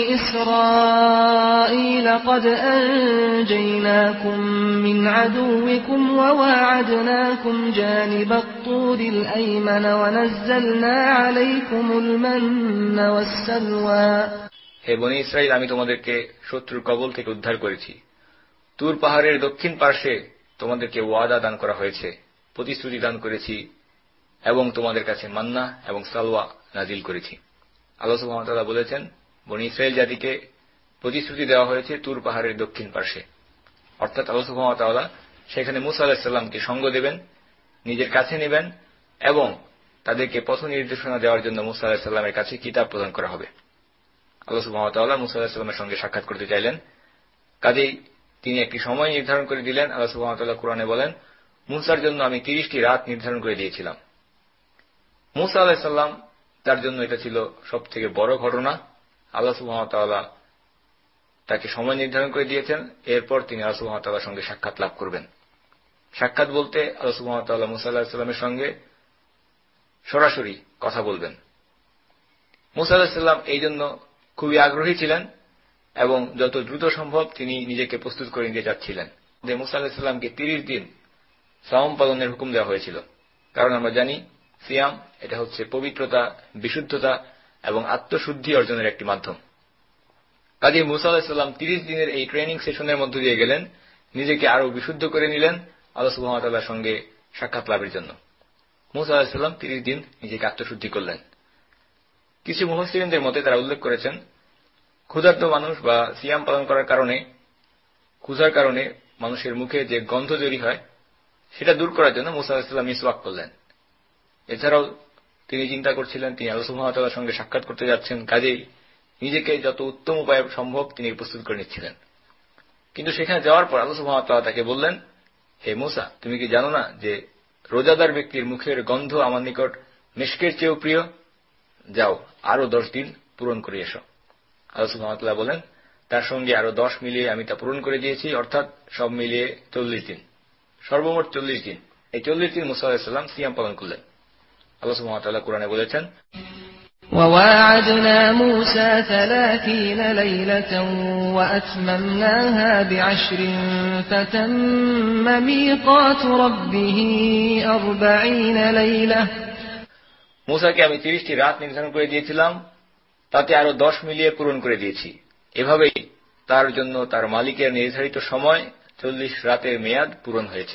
إسرائيل قد أنجيناكم من عدوكم وواعدناكم جانب الطور الأيمن ونزلنا عليكم المن والسلوى হে বনী ইসরাঈল, আমি তোমাদেরকে শত্রুর কবল থেকে উদ্ধার করেছি। তুর পাহাড়ের দক্ষিণ পার্শ্বে তোমাদেরকে ওয়াদা দান করা হয়েছে, প্রতিশ্রুতি দান করেছি এবং তোমাদের কাছে মান্না এবং সালওয়া নাজিল করেছি। আল্লাহ সুবহানাহু ওয়া তাআলা বলেছেন, বনী ইসরাঈল জাতিকে প্রতিশ্রুতি দেওয়া হয়েছে তুর পাহাড়ের দক্ষিণ পার্শ্বে, অর্থাৎ আল্লাহ সুবহানাহু ওয়া তাআলা সেখানে মূসা আলাইহিস সালামকে সঙ্গ দেবেন, নিজের কাছে নেবেন এবং তাদেরকে পথ নির্দেশনা দেওয়ার জন্য মূসা আলাইহিস সালামের কাছে কিতাব প্রদান করা হবে। আল্লাহ সুবহানাহু ওয়া তাআলা মূসা আলাইহিস সালামের সঙ্গে সাক্ষাৎ করতে চাইলেন, কাজেই তিনি একটি সময় নির্ধারণ করে দিলেন। আল্লাহ সুবহানাহু ওয়া তাআলা কুরআনে বলেন, মূসার জন্য আমি 30টি রাত নির্ধারণ করে দিয়েছিলাম। মূসা আলাইহিস সালাম তার জন্য এটা ছিল সবথেকে বড় ঘটনা। আল্লাহ সুবহানাহু ওয়া তাআলা তাকে সময় নির্ধারণ করে দিয়েছেন, এরপর তিনি আল্লাহ সুবহানাহু ওয়া তাআলার সঙ্গে সাক্ষাৎ লাভ করবেন। সাক্ষাৎ বলতে আল্লাহ সুবহানাহু ওয়া তাআলা মূসা আলাইহিস সালামের সঙ্গে সরাসরি কথা বলবেন। মূসা আলাইহিস সালাম এই জন্য খুবই আগ্রহী ছিলেন এবং যত দ্রুত সম্ভব তিনি নিজেকে প্রস্তুত করে নিতে চাচ্ছিলেন। যে মূসা আলাইহিস সালামকে 30 দিন সাওম পালনের হুকুম দেওয়া হয়েছিল, কারণ আমরা জানি সিয়াম এটা হচ্ছে পবিত্রতা, বিশুদ্ধতা এবং আত্মশুদ্ধি অর্জনের একটি মাধ্যম। কাজেই মূসা আলাইহিস সালাম 30 দিনের এই ট্রেনিং সেশনের মধ্য দিয়ে গেলেন, নিজেকে আরো বিশুদ্ধ করে নিলেন আল্লাহ সুবহানাহু ওয়া তাআলার সঙ্গে সাক্ষাৎ লাভের জন্য। মূসা আলাইহিস সালাম 30 দিন নিজেকে আত্মশুদ্ধি করলেন। কিছু মুফাসসিরিনদের মতে তারা উল্লেখ করেছেন, ক্ষুধার্ত মানুষ বা সিয়াম পালন করার কারণে, ক্ষুধার কারণে মানুষের মুখে যে গন্ধ তৈরি হয় সেটা দূর করার জন্য মূসা আলাইহিস সালাম মিসওয়াক করলেন। এছাড়াও তিনি চিন্তা করছিলেন তিনি আল্লাহ সুবহানাহু ওয়া তাআলার সঙ্গে সাক্ষাৎ করতে যাচ্ছেন, কাজেই নিজেকে যত উত্তম উপায়ে সম্ভব তিনি প্রস্তুত করে নিচ্ছিলেন। কিন্তু সেখানে যাওয়ার পর আল্লাহ সুবহানাহু ওয়া তাআলা তাকে বললেন, হে মূসা, তুমি কি জানো না যে রোজাদার ব্যক্তির মুখের গন্ধ আমার নিকট মিশকের চেয়েও প্রিয়? যাও আরো 10 দিন পূরণ করে এসো। আল্লাহ সুবহানাহু ওয়া তাআলা বলেন, তার সঙ্গে আরো 10 মিলিয়ে আমি তা পূরণ করে দিয়েছি, অর্থাৎ সব মিলিয়ে 40 দিন, সর্বমোট 40 দিন। এই 40 দিন মূসা আলাইহিস সালাম সিয়াম পালন করলেন। আল্লাহ সুবহানাহু ওয়া তাআলা কুরআনে বলেছেন, وواعدنا موسى 30 ليلة وأتممناها ب10 فتم ميقات ربه 40 ليلة মূসাকে আমি 30টি রাত নির্ধারণ করে দিয়েছিলাম, তাতে আরো 10 মিলিয়ে পূরণ করে দিয়েছি। এভাবেই তার জন্য তার মালিকের নির্ধারিত সময় 40 রাতের মেয়াদ পূরণ হয়েছে।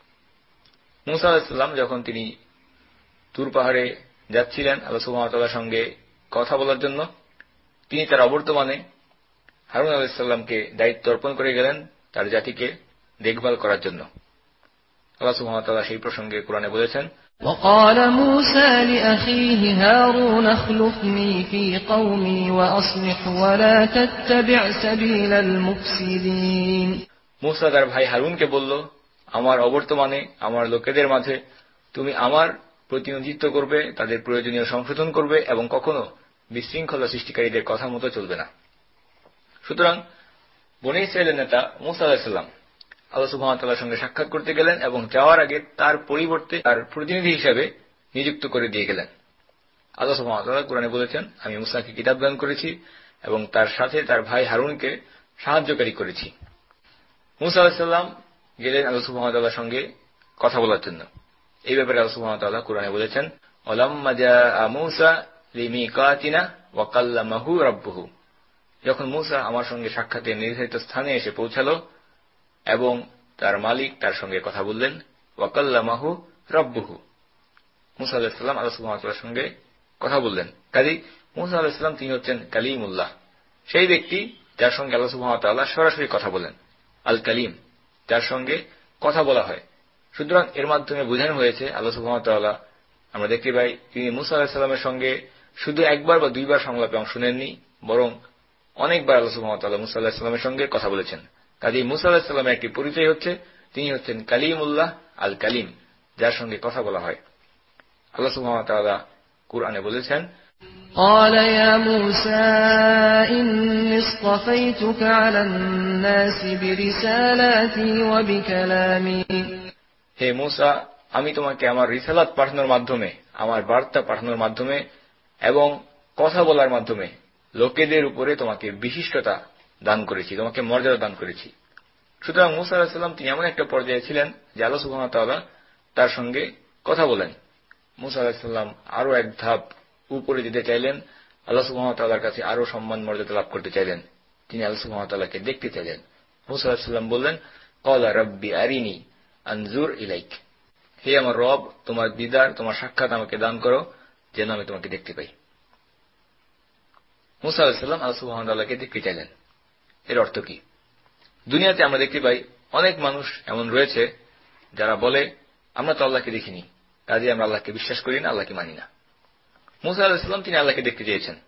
মূসা আলাইহিস সালাম যখন তিনি তুর পাহাড়ে যাচ্ছিলেন আল্লাহ সুবহানাহু ওয়া তাআলার সঙ্গে কথা বলার জন্য, তিনি তার অবর্তমানে হারুন আলাইহিস সালামকে দায়িত্ব অর্পণ করে গেলেন তার জাতিকে দেখভাল করার জন্য। আল্লাহ সুবহানাহু ওয়া তাআলা সেই প্রসঙ্গে কুরআনে বলেছেন, وقال موسى لأخيه هارون اخلفني في قومي وأصلح ولا تتبع سبيل المفسدين মূসা তার ভাই হারুনকে বলল, আমার অবর্তমানে আমার লোকেদের মাঝে তুমি আমার প্রতিনিধিত্ব করবে, তাদের প্রয়োজনীয় সংশোধন করবে এবং কখনো বিশৃঙ্খলা সৃষ্টিকারীদের কথা মতো চলবে না। সুতরাং বনী ইসরায়েলের নেতা মূসা আলাইহিস সালাম আল্লাহ সুবহানাহু ওয়া তাআলার সঙ্গে সাক্ষাৎ করতে গেলেন এবং যাওয়ার আগে তার পরিবর্তে তার প্রতিনিধি হিসেবে নিযুক্ত করে দিয়ে গেলেন। আল্লাহ সুবহানাহু ওয়া তাআলা কুরআনে বলেছেন, আমি মূসাকে কিতাব দান করেছি এবং তার সাথে তার ভাই হারুনকে সাহায্যকারী করেছি। মূসা আলাইহিস সালাম গেলেন আল্লাহ সুবহানাহু ওয়া তাআলার সঙ্গে কথা বলার জন্য। এই ব্যাপারে আল্লাহ সুবহানাহু ওয়া তাআলা কুরআনে বলেছেন, ওয়ালাম্মা জাআ মূসা লিমিকাতিনা ওয়া কাল্লামাহু রাব্বুহু। যখন মূসা আমার সঙ্গে সাক্ষাতে নির্ধারিত স্থানে এসে পৌঁছালো এবং তার মালিক তার সঙ্গে কথা বললেন, ওয়া কাল্লামাহু রাব্বুহু। মূসা আলাইহিস সালাম আল্লাহ সুবহানাহু ওয়া তাআলার সঙ্গে কথা বললেন। কাজেই মূসা আলাইহিস সালাম তিনি হচ্ছেন কালিমুল্লাহ, সেই ব্যক্তি যার সঙ্গে আল্লাহ সুবহানাহু ওয়া তাআলা সরাসরি কথা বলেন, আল কালিম, যার সঙ্গে কথা বলা হয়। সুতরাং এর মাধ্যমে বোঝানো হয়েছে আল্লাহ সুবহানাহু ওয়া তাআলা, আমরা দেখতে পাই তিনি মূসা আলাইহিস সালামের সঙ্গে শুধু একবার বা দুইবার সংলাপে অংশ নেননি, বরং অনেকবার আল্লাহ সুবহানাহু ওয়া তাআলা মূসা আলাইহিস সালামের সঙ্গে কথা বলেছেন। কাজেই মূসা আলাইহিস সালামের একটি পরিচয় হচ্ছে তিনি হচ্ছেন কালিমুল্লাহ, আল কালিম, যার সঙ্গে কথা বলা হয়। আল্লাহ সুবহানাহু ওয়া তাআলা কুরআনে বলেছেন, قال يا موسى إني اصطفيتك على الناس برسالاتي وبكلامي। হে মূসা, আমি তোমাকে আমার রিসালাত পাঠানোর মাধ্যমে, আমার বার্তা পাঠানোর মাধ্যমে এবং কথা বলার মাধ্যমে লোকেদের উপরে তোমাকে বিশিষ্টতা দান করেছি, তোমাকে মর্যাদা দান করেছি। সুতরাং মূসা আলাইহিস সালাম তিনি এমন একটা পর্যায়ে ছিলেন যে আল্লাহ সুবহানাহু ওয়া তাআলা তার সঙ্গে কথা বলেন। মূসা আলাইহিস সালাম আরো এক ধাপ উপরে যেতে চাইলেন, আল্লাহ সুবহানাহু ওয়া তাআলার কাছে আরো সম্মান মর্যাদা লাভ করতে চাইলেন, তিনি আল্লাহ সুবহানাহু ওয়া তাআলাকে দেখতে চাইলেন। মূসা আলাইহিস সালাম বললেন, ক্বালা রাব্বি আরিনি আনজুর ইলাইক। হে আমার রব, তোমার দিদার, তোমার সাক্ষাৎ আমাকে দান করো যেন আমি তোমাকে দেখতে পাই। মূসা আলাইহিস সালাম আল্লাহ সুবহানাহু ওয়া তাআলাকে দেখতে চাইলেন। এর অর্থ কি? দুনিয়াতে আমরা দেখতে পাই অনেক মানুষ এমন রয়েছে যারা বলে, আমরা তো আল্লাহকে দেখিনি, কাজেই আমরা আল্লাহকে বিশ্বাস করি না, আল্লাহকে মানি না। মূসা আলাইহিস সালাম তিনি আল্লাহকে দেখতে চেয়েছেন।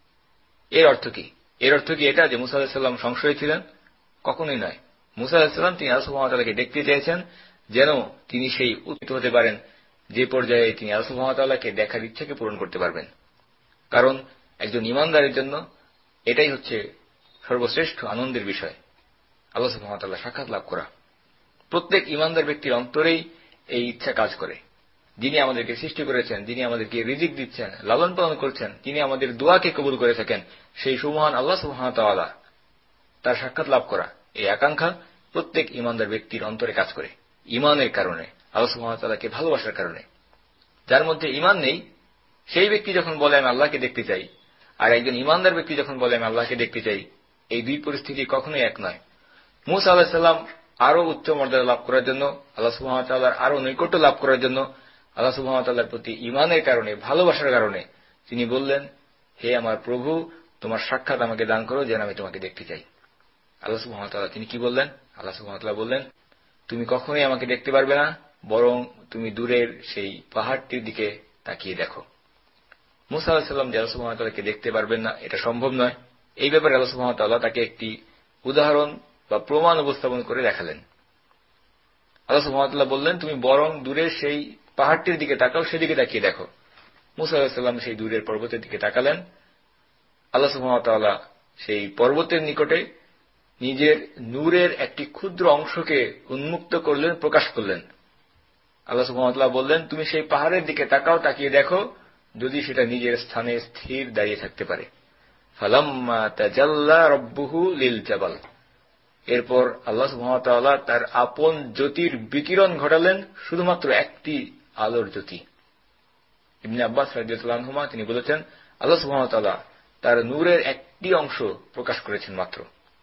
এর অর্থ কি? এর অর্থ কি এটা যে মূসা আলাইহিস সালাম সংশয়ে ছিলেন? কখনোই নয়। মূসা আলাইহিস সালাম তিনি আল্লাহ সুবহানাহু ওয়া তাআলাকে দেখতে চেয়েছেন যেন তিনি সেই উত্তীত হতে পারেন যে পর্যায়ে তিনি আল্লাহ সুবহানাহু ওয়া তাআলাকে দেখার ইচ্ছাকে পূরণ করতে পারবেন। কারণ একজন ঈমানদারের জন্য এটাই হচ্ছে সর্বশ্রেষ্ঠ আনন্দের বিষয়, আল্লাহ সুবহানাহু ওয়া তাআলার সাক্ষাৎ লাভ করা। প্রত্যেক ঈমানদার ব্যক্তির অন্তরেই এই ইচ্ছা কাজ করে। যিনি আমাদেরকে সৃষ্টি করেছেন, যিনি আমাদেরকে রিজিক দিচ্ছেন, লালন পালন করছেন, তিনি আমাদের দোয়াকে কবুল করে থাকেন, সেই সুমহান আল্লাহ সুবহানাহু ওয়া তাআলা তার সাক্ষাৎ লাভ করা, এই আকাঙ্ক্ষা প্রত্যেক ঈমানদার ব্যক্তির অন্তরে কাজ করে। ঈমানের কারণে, আল্লাহ সুবহানাহু ওয়া তাআলাকে ভালোবাসার কারণে। যার মধ্যে ঈমান নেই সেই ব্যক্তি যখন বলে আমি আল্লাহকে দেখতে চাই, আর একজন ঈমানদার ব্যক্তি যখন বলে আমি আল্লাহকে দেখতে চাই, এই দুই পরিস্থিতি কখনোই এক নয়। মূসা আলাইহিস সালাম আরো উচ্চ মর্যাদা লাভ করার জন্য, আল্লাহ সুবহানাহু ওয়া তাআলার আরো নৈকট্য লাভ করার জন্য, আল্লাহ সুবহানাহু ওয়া তাআলার প্রতি ঈমানের কারণে, ভালোবাসার কারণে তিনি বললেন, হে আমার প্রভু, তোমার সাক্ষাৎ আমাকে দান করো যেন আমি তোমাকে দেখতে চাই। আল্লাহ সুবহানাহু ওয়া তাআলা তিনি কি বললেন? আল্লাহ সুবহানাহু ওয়া তাআলা বললেন, তুমি কখনোই আমাকে দেখতে পারবে না, বরং তুমি দূরের সেই পাহাড়টির দিকে তাকিয়ে দেখো। মূসা আলাইহিস সালাম যে আল্লাহ সুবহানাহু ওয়া তাআলাকে দেখতে পারবেন না এটা সম্ভব নয়, এই ব্যাপারে আল্লাহ সুবহানাহু ওয়া তাআলা তাকে একটি উদাহরণ বা প্রমাণ উপস্থাপন করে দেখালেন। আল্লাহ সুবহানাহু ওয়া তাআলা বললেন, তুমি বরং দূরের সেই পাহাড়টির দিকে তাকাও, সেদিকে তাকিয়ে দেখো। মূসা আলাইহিস সালাম সেই দূরের পর্বতের দিকে তাকালেন। আল্লাহ সুবহানাহু ওয়া তাআলা সেই পর্বতের নিকটে নিজের নূরের একটি ক্ষুদ্র অংশকে উন্মুক্ত করলেন, প্রকাশ করলেন। আল্লাহ সুবহানাহু ওয়া তাআলা বললেন, তুমি সেই পাহাড়ের দিকে তাকাও, তাকিয়ে দেখো যদি সেটা নিজের স্থানে স্থির দাঁড়িয়ে থাকতে পারে। ফালাম্মা তাজাল্লা রাব্বুহু লিল জাবাল। এরপর আল্লাহ সুবহানাহু ওয়া তাআলা তার আপন জ্যোতির বিকিরণ ঘটালেন, শুধুমাত্র একটি আলোর জ্যোতি। ইবনে আব্বাস রাদিয়াল্লাহু আনহুমা তিনি বলেছেন, আল্লাহ সুবহানাহু ওয়া তাআলা তার নূরের একটি অংশ প্রকাশ করেছেন মাত্র।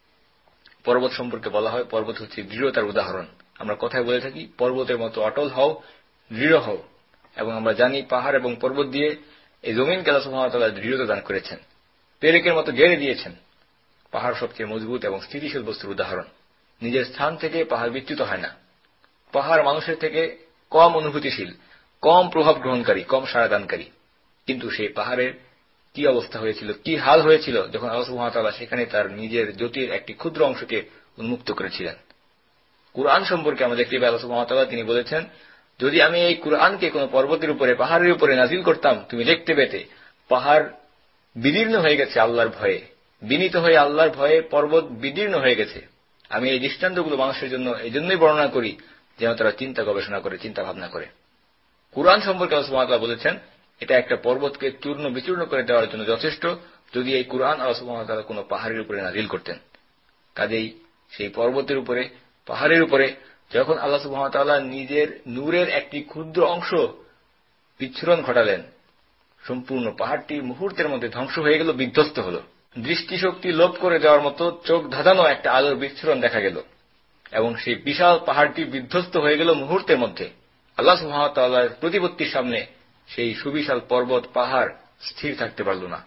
পর্বত সম্পর্কে বলা হয়, পর্বত হচ্ছে দৃঢ়তার উদাহরণ। আমরা কথায় বলে থাকি, পর্বতের মতো অটল হও, দৃঢ় হও। এবং আমরা জানি পাহাড় এবং পর্বত দিয়ে এই জমিনকে আল্লাহ সুবহানাহু ওয়া তাআলা দৃঢ়তা দান করেছেন, পেরেকের মতো গেড়ে দিয়েছেন। পাহাড় সবচেয়ে মজবুত এবং স্থিতিশীল বস্তুর উদাহরণ। নিজের স্থান থেকে পাহাড় বিচ্যুত হয় না। পাহাড় মানুষের থেকে কম অনুভূতিশীল, কম প্রভাব গ্রহণকারী, কম সাড়াদানকারী। কিন্তু সেই পাহাড়ের কি অবস্থা হয়েছিল, কি হাল হয়েছিল যখন আল্লাহ সুবহানাহু ওয়া তাআলা সেখানে তার নিজের জ্যোতির একটি ক্ষুদ্র অংশকে উন্মুক্ত করেছিলেন। কুরআন সম্পর্কে আমরা দেখতে পাই আল্লাহ সুবহানাহু ওয়া তাআলা তিনি বলেছেন, যদি আমি এই কুরআনকে কোন পর্বতের উপরে, পাহাড়ের উপরে নাজিল করতাম, তুমি দেখতে পেতে পাহাড় বিদীর্ণ হয়ে গেছে আল্লাহর ভয়ে, বিনীত হয়ে আল্লাহর ভয়ে পর্বত বিদীর্ণ হয়ে গেছে। আমি এই দৃষ্টান্তগুলো মানুষের জন্য এই জন্যই বর্ণনা করি যেন তারা চিন্তা গবেষণা করে, চিন্তা ভাবনা করে। কুরআন সম্পর্কে আল্লাহ সুবহানাহু ওয়া তাআলা বলেছেন, এটা একটা পর্বতকে চূর্ণ বিচূর্ণ করে দেওয়ার জন্য যথেষ্ট, যদি এই কুরআন আল্লাহ সুবহানাহু ওয়া তাআলা কোনো পাহাড়ের উপরে নাজিল করতেন। কাজেই সেই পর্বতের উপরে, পাহাড়ের উপরে যখন আল্লাহ সুবহানাহু ওয়া তাআলা নিজের নূরের একটি ক্ষুদ্র অংশ বিচ্ছুরণ ঘটালেন, সম্পূর্ণ পাহাড়টি মুহূর্তের মধ্যে ধ্বংস হয়ে গেল, বিধ্বস্ত হল। দৃষ্টিশক্তি লোপ করে দেওয়ার মতো চোখ ধাঁধানো একটা আলোর বিচ্ছুরণ দেখা গেল এবং সেই বিশাল পাহাড়টি বিধ্বস্ত হয়ে গেল মুহূর্তের মধ্যে। আল্লাহ সুবহানাহু ওয়া তাআলার প্রতিপত্তির সামনে সেই সুবিশাল পর্বত পাহাড় স্থির থাকতে পারল না।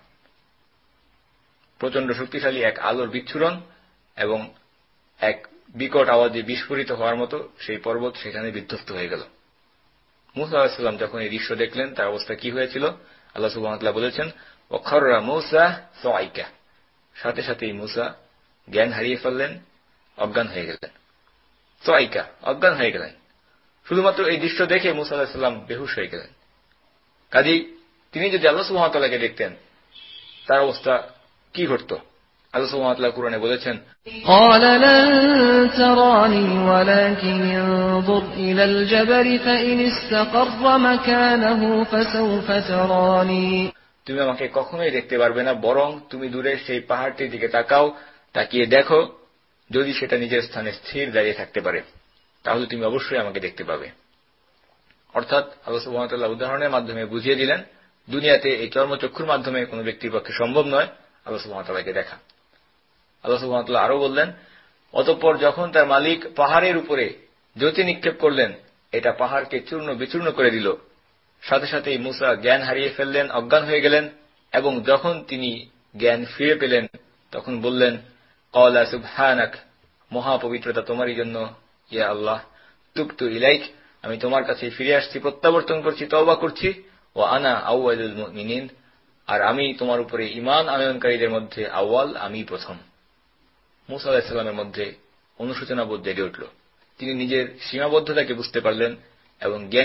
প্রচন্ড শক্তিশালী এক আলোর বিচ্ছুরণ এবং এক বিকট আওয়াজে বিস্ফোরিত হওয়ার মতো সেই পর্বত সেখানে বিধ্বস্ত হয়ে গেল। মূসা আলাইহিস সালাম যখন এই দৃশ্য দেখলেন, তার অবস্থা কি হয়েছিল আল্লাহ সুবহানাহু ওয়া তাআলা বলেছেন, ওয়াখাররা মূসা সাইকা, সাথে সাথেই মূসা জ্ঞান হারিয়ে ফেললেন, অজ্ঞান হয়ে গেলেন। সাইকা, অজ্ঞান হয়ে গেলেন। শুধুমাত্র এই দৃশ্য দেখে মূসা আলাইহিস সালাম বেহুশ হয়ে গেলেন। কাজেই তিনি যদি আল্লাহ সুবহানাহু ওয়া তাআলাকে দেখতেন, তার অবস্থা কি ঘটত? আল্লাহ সুবহানাহু ওয়া তাআলা কুরআনে বলেছেন, قال لن تراني ولكن انظر إلى الجبل فإن استقر مكانه فسوف تراني। তুমি আমাকে কখনোই দেখতে পারবে না, বরং তুমি দূরে সেই পাহাড়টির দিকে তাকাও, তাকিয়ে দেখো, যদি সেটা নিজের স্থানে স্থির দাঁড়িয়ে থাকতে পারে তাহলে তুমি অবশ্যই আমাকে দেখতে পাবে। অর্থাৎ আল্লাহ সুবহানাহু ওয়া তাআলা উদাহরণের মাধ্যমে বুঝিয়ে দিলেন, দুনিয়াতে এই চর্মচক্ষুর মাধ্যমে কোনো ব্যক্তির পক্ষে সম্ভব নয় আল্লাহ সুবহানাহু ওয়া তাআলাকে দেখা। আল্লাহ সুবহানাহু ওয়া তাআলা আরো বললেন, অতঃপর যখন তার মালিক পাহাড়ের উপরে জ্যোতি নিক্ষেপ করলেন, এটা পাহাড়কে চূর্ণ বিচূর্ণ করে দিল। সাথে সাথেই মূসা জ্ঞান হারিয়ে ফেললেন, অজ্ঞান হয়ে গেলেন এবং যখন তিনি জ্ঞান ফিরে পেলেন তখন বললেন, ক্বালা সুবহানাক, মহাপবিত্রতা তোমারই জন্য ইয়া আল্লাহ, তুবতু ইলাইক, আমি তোমার কাছে ফিরে আসছি, প্রত্যাবর্তন করছি, তওবা করছি, ওয়া আনা আউয়ালুল মুমিনিন, আর আমি তোমার উপরে ঈমান আনয়নকারীদের মধ্যে আউয়াল, আমি প্রথম। মূসা আলাইহিস সালামের মধ্যে অনুশোচনা বোধ জেগে উঠল। তিনি নিজের সীমাবদ্ধতাকে বুঝতে পারলেন এবং জ্ঞান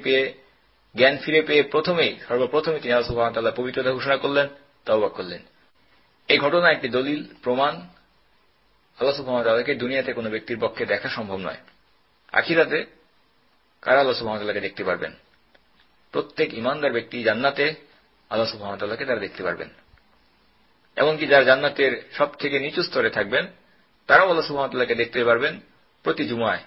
ফিরে পেয়ে সর্বপ্রথমে তিনি আল্লাহ সুবহানাহু ওয়া তাআলার পবিত্রতা ঘোষণা করলেন, তওবা করলেন। এই ঘটনা একটি দলিল, প্রমাণ, আল্লাহ সুবহানাহু ওয়া তাআলাকে দুনিয়াতে কোনো ব্যক্তির পক্ষে দেখা সম্ভব নয়। আখিরাতে কারা আল্লাহ সুবহানাহু ওয়া তাআলাকে দেখতে পারবেন? প্রত্যেক ঈমানদার ব্যক্তি জান্নাতে আল্লাহ সুবহানাহু ওয়া তাআলাকে তারা দেখতে পারবেন। এমনকি যারা জান্নাতের সবথেকে নিচু স্তরে থাকবেন তারাও আল্লাহ সুবহানাহু ওয়া তাআলাকে দেখতে পারবেন প্রতি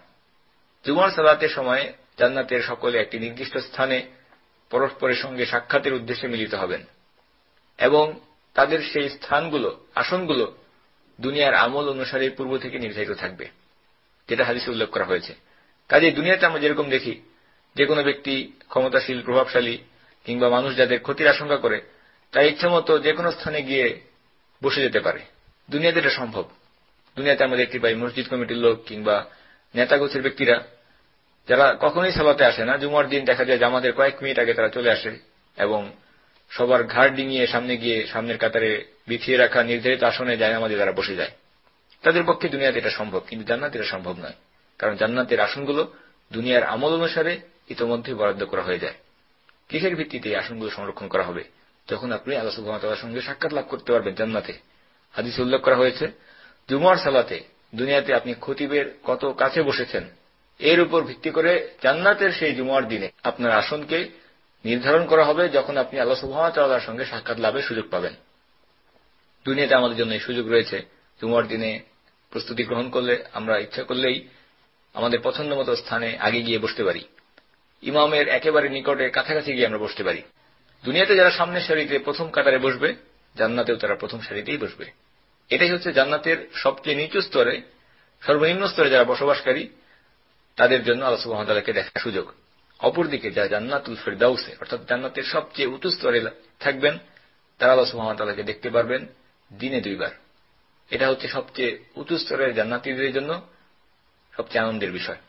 জুমার সালাতের সময় জান্নাতের সকলে একটি নির্দিষ্ট স্থানে পরস্পরের সঙ্গে সাক্ষাতের উদ্দেশ্যে মিলিত হবেন এবং তাদের সেই স্থানগুলো, আসনগুলো দুনিয়ার আমল অনুসারে পূর্ব থেকে নির্ধারিত থাকবে, যেটা হাদিসে উল্লেখ করা হয়েছে। কাজেই দুনিয়াতে আমরা যেরকম দেখি যে কোনো ব্যক্তি ক্ষমতাশীল, প্রভাবশালী কিংবা মানুষ যাদের ক্ষতির আশঙ্কা করে তার ইচ্ছামতো যে কোনো স্থানে গিয়ে বসে যেতে পারে, দুনিয়াতে এটা সম্ভব। দুনিয়াতে আমরা দেখতে পাই মসজিদ কমিটির লোক কিংবা নেতাগোছের ব্যক্তিরা যারা কখনোই সালাতে আসে না, জুমার দিন দেখা যায় জামাতের কয়েক মিনিট আগে তারা চলে আসে এবং সবার ঘাড় ডিঙিয়ে সামনে গিয়ে সামনের কাতারে বিছিয়ে রাখা নির্ধারিত আসনে জায়নামাজে তারা বসে যায়। তাদের পক্ষে দুনিয়াতে এটা সম্ভব, কিন্তু জান্নাতে এটা সম্ভব নয়, কারণ জান্নাতের আসনগুলো দুনিয়ার আমল অনুসারে ইতোমধ্যে বরাদ্দ করা হয়ে যায়। কিসের ভিত্তিতে এই আসনগুলো সংরক্ষণ করা হবে? যখন আপনি আল্লাহ সুবহানাহু ওয়া তাআলার সঙ্গে সাক্ষাৎ লাভ করতে পারবেন জান্নাতে। হাদিসে উল্লেখ করা হয়েছে, জুমার সালাতে দুনিয়াতে আপনি খতিবের কত কাছে বসেছেন এর উপর ভিত্তি করে জান্নাতের সেই জুমার দিনে আপনার আসনকে নির্ধারণ করা হবে, যখন আপনি আল্লাহ সুবহানাহু ওয়া তাআলার সঙ্গে সাক্ষাৎ লাভের সুযোগ পাবেন। দুনিয়াতে আমাদের জন্য এই সুযোগ রয়েছে, জুমার দিনে প্রস্তুতি গ্রহণ করলে আমরা ইচ্ছা করলেই আমাদের পছন্দ মতো স্থানে আগে গিয়ে বসতে পারি, ইমামের একেবারে নিকটে কাছাকাছি গিয়ে আমরা বসতে পারি। দুনিয়াতে যারা সামনের সারিতে প্রথম কাতারে বসবে, জান্নাতেও তারা প্রথম সারিতেই বসবে। এটাই হচ্ছে জান্নাতের সবচেয়ে নিচু স্তরে, সর্বনিম্ন স্তরে যারা বসবাসকারী তাদের জন্য আল্লাহ সুবহানাহু ওয়া তাআলাকে দেখার সুযোগ। অপরদিকে যারা জান্নাতুল ফিরদাউসে অর্থাৎ জান্নাতের সবচেয়ে উঁচু স্তরে থাকবেন তারা আল্লাহ সুবহানাহু ওয়া তাআলাকে দেখতে পারবেন দিনে 2 বার। এটা হচ্ছে সবচেয়ে উঁচু স্তরের জান্নাতীদের জন্য সবচেয়ে আনন্দের বিষয়।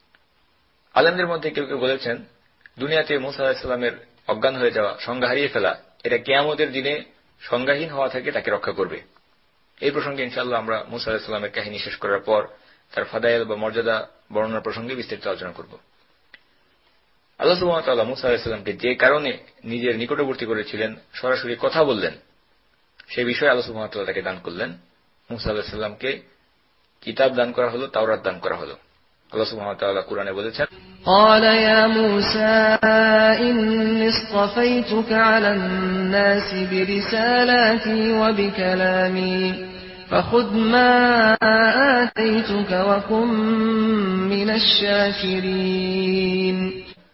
আলেমদের মধ্যে কেউ কেউ বলেছেন, দুনিয়াতে মূসা আলাইহিস সালামের অজ্ঞান হয়ে যাওয়া, সংজ্ঞা হারিয়ে ফেলা, এটা কিয়ামতের দিনে সংজ্ঞাহীন হওয়া থেকে তাকে রক্ষা করবে। এই প্রসঙ্গে ইনশাআল্লাহ আমরা মূসা আলাইহিস সালামের কাহিনী শেষ করার পর তার ফাদাইল বা মর্যাদা বর্ণনার প্রসঙ্গে বিস্তারিত আলোচনা করব। আল্লাহ সুবহানাহু ওয়া তাআলা মূসা আলাইহিস সালামকে যে কারণে নিজের নিকটবর্তী করেছিলেন, সরাসরি কথা বললেন, সেই বিষয়ে আল্লাহ সুবহানাহু ওয়া তাআলা তাকে দান করলেন। মূসা আলাইহিস সালামকে কিতাব দান করা হলো, তাওরাত দান করা হলো। আল্লাহ সুবহানাহু ওয়া তাআলা কুরআনে বলেছেন, قال يا موسى إني اصطفيتك على الناس برسالاتي وبكلامي فخذ ما آتيتك وكن من الشاكرين।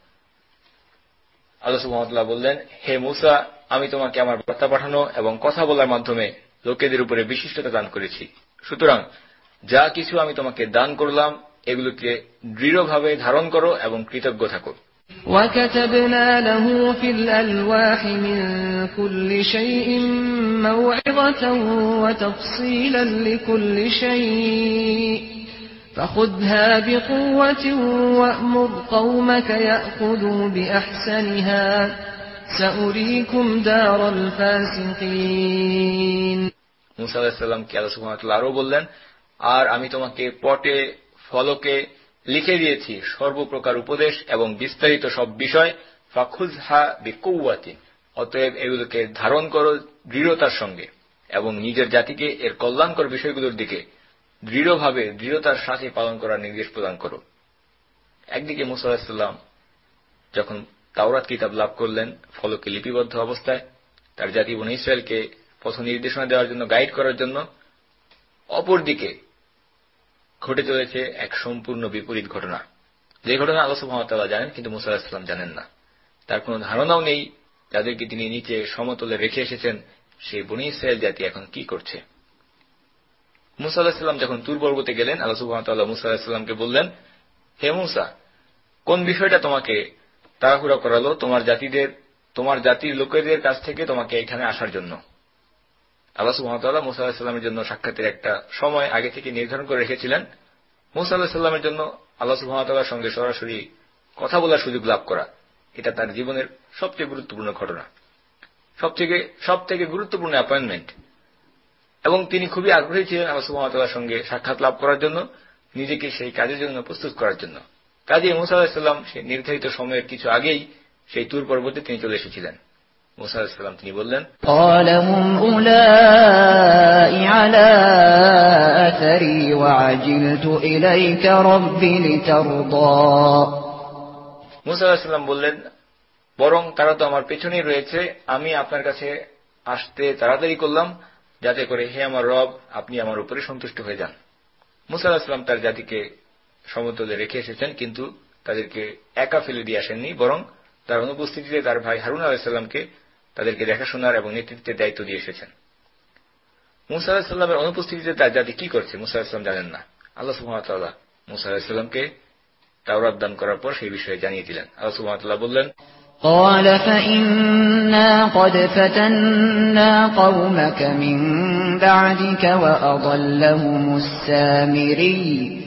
আল্লাহ সুবহানাহু ওয়া তাআলা বললেন, হে মূসা, আমি তোমাকে আমার বার্তা পাঠানো এবং কথা বলার মাধ্যমে লোকেদের উপরে বিশিষ্টতা দান করেছি। সুতরাং যা কিছু আমি তোমাকে দান করলাম এগুলোকে দৃঢ়ভাবে ধারণ করো এবং কৃতজ্ঞ থাকো। وكتبنا له في الألواح من كل شيء موعظة وتفصيلا لكل شيء فخذها بقوة وأمر قومك يأخذوا بأحسنها سأريكم دار الفاسقين। মূসা আলাইহিস সালামকে আল্লাহ সুবহানাহু ওয়া তাআলা আরো বললেন, আর আমি তোমাকে পটে ফলকে লিখে দিয়েছি সর্বপ্রকার উপদেশ এবং বিস্তারিত সব বিষয়। ফাখুযহা বিকুওয়াতিন, অতএব এগুলোকে ধারণ করো দৃঢ়তার সঙ্গে এবং নিজের জাতিকে এর কল্যাণকর বিষয়গুলোর দিকে দৃঢ়ভাবে দৃঢ়তার সাথে পালন করার নির্দেশ প্রদান করো। একদিকে মূসা আলাইহিস সালাম যখন তাওরাত কিতাব লাভ করলেন ফলকে লিপিবদ্ধ অবস্থায়, তার জাতি বনী ইসরায়েলকে পথ নির্দেশনা দেওয়ার জন্য, গাইড করার জন্য, অপরদিকে ঘটে চলেছে এক সম্পূর্ণ বিপরীত ঘটনা, যে ঘটনা আল্লাহ সুবহানাহু ওয়া তাআলা জানেন কিন্তু মূসা আলাইহিস সালাম জানেন না। তার কোনো ধারণাও নেই যাদেরকে তিনি নিচে সমতলে রেখে এসেছেন সেই বনী ইসরায়েল জাতি এখন কি করছে। মূসা আলাইহিস সালাম যখন তুর পর্বতে গেলেন, আল্লাহ সুবহানাহু ওয়া তাআলা মূসা আলাইহিস সালামকে বললেন, হে মূসা, কোন বিষয়টা তোমাকে তাড়াহুড়া করালো তোমার জাতির লোকেদের কাছ থেকে তোমাকে এখানে আসার জন্য? আল্লাহ সুবহানাহু ওয়া তাআলা মূসা আলাইহিস সালামের জন্য সাক্ষাতের একটা সময় আগে থেকে নির্ধারণ করে রেখেছিলেন। মূসা আলাইহিস সালামের জন্য আল্লাহ সুবহানাহু ওয়া তাআলার সঙ্গে সরাসরি কথা বলার সুযোগ লাভ করা, এটা তার জীবনের সবচেয়ে গুরুত্বপূর্ণ ঘটনা, সবথেকে গুরুত্বপূর্ণ অ্যাপয়েন্টমেন্ট। এবং তিনি খুবই আগ্রহী ছিলেন আল্লাহ সুবহানাহু ওয়া তাআলার সঙ্গে সাক্ষাৎ লাভ করার জন্য, নিজেকে সেই কাজের জন্য প্রস্তুত করার জন্য। কাজেই মূসা আলাইহিস সালাম সেই নির্ধারিত সময়ের কিছু আগেই সেই তুর পর্বতে তিনি চলে এসেছিলেন। মূসা আলাইহিস সালাম তিনি বললেন, قال هم أولئك على أثري وعجلت إليك رب لترضى। মূসা আলাইহিস সালাম বললেন, বরং তারা তো আমার পেছনেই রয়েছে, আমি আপনার কাছে আসতে তাড়াতাড়ি করলাম যাতে করে হে আমার রব, আপনি আমার উপরে সন্তুষ্ট হয়ে যান। মূসা আলাইহিস সালাম তার জাতিকে সমতলে রেখে এসেছেন, কিন্তু তাদেরকে একা ফেলে দিয়ে আসেননি, বরং তার অনুপস্থিতিতে তার ভাই হারুন আলাইহিস সালামকে তাদেরকে দেখাশোনার এবং নেতৃত্বের দায়িত্ব দিয়ে এসেছেন। মূসা আলাইহিস সালামের অনুপস্থিতিতে তার জাতি কি করছে মূসা আলাইহিস সালাম জানেন না। আল্লাহ সুবহানাহু ওয়া তাআলা মূসা আলাইহিস সালামকে তাওরাত দান করার পর সেই বিষয়ে জানিয়ে দিলেন। আল্লাহ সুবহানাহু ওয়া তাআলা বললেন, قال فإنا قد فتنا قومك من بعدك وأضلهم السامري।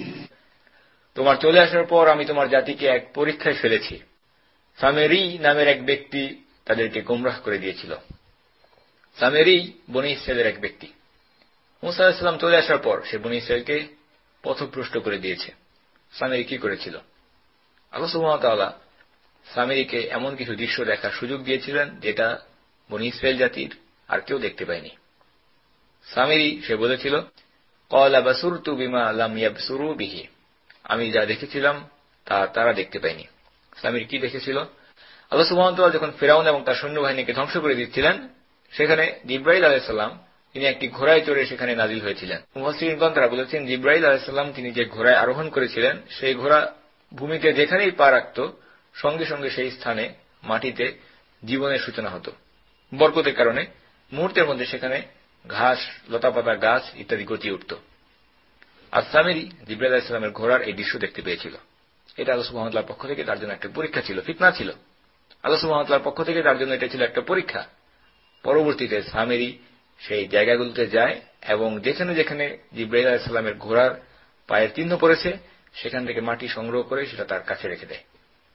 তোমার চলে আসার পর আমি তোমার জাতিকে এক পরীক্ষায় ফেলেছি। সামেরি নামের এক ব্যক্তি তাদেরকে গোমরাহ করে দিয়েছিল। সামেরি বনী ইসরায়েলের এক ব্যক্তি। মূসা আলাইহিস সালাম চলে আসার পর সে বনী ইসরায়েলকে পথভ্রষ্ট করে দিয়েছে। সামেরি কি করেছিল? আল্লাহ সুবহানাহু ওয়া তাআলা সামেরিকে এমন কিছু দৃশ্য দেখার সুযোগ দিয়েছিলেন যেটা বনী ইসরায়েল জাতির আর কেউ দেখতে পায়নি। সামেরি সে বলেছিল, ক্বালা বাসুরতু বিমা লাম ইয়াবসুরু বিহি, আমি যা দেখেছিলাম তা তারা দেখতে পায়নি। সামেরি কি দেখেছিল? আল্লাহ সুবহানাহু ওয়া তাআলা যখন ফিরআউন এবং তার সৈন্যবাহিনীকে ধ্বংস করে দিচ্ছিলেন, সেখানে জিবরাইল আলাইহিস সালাম তিনি একটি ঘোড়ায় চড়ে সেখানে নাজিল হয়েছিলেন। মুফাসসিরিনগণ তারা বলেছেন, জিবরাইল আলাইহিস সালাম তিনি যে ঘোড়ায় আরোহণ করেছিলেন, সেই ঘোড়া ভূমিতে যেখানেই পা রাখত সঙ্গে সঙ্গে সেই স্থানে মাটিতে জীবনের সূচনা হতো। বরকতের কারণে মুহূর্তের মধ্যে সেখানে ঘাস, লতাপাতা, গাছ ইত্যাদি গজিয়ে উঠত। আর সামেরি জিবরাইল আলাইহিস সালামের ঘোড়ার এই দৃশ্য দেখতে পেয়েছিল। এটা আল্লাহ সুবহানাহু ওয়া তাআলার পক্ষ থেকে তার জন্য একটা পরীক্ষা ছিল, ফিতনা ছিল। আল্লাহ সুবহানাহু ওয়া তাআলার পক্ষ থেকে তার জন্য এটা ছিল একটা পরীক্ষা। পরবর্তীতে সামেরি সেই জায়গাগুলোতে যায় এবং যেখানে যেখানে জিবরাইল আলাইহিস সালামের ঘোড়ার পায়ের চিহ্ন পড়েছে সেখান থেকে মাটি সংগ্রহ করে সেটা তার কাছে রেখে দেয়।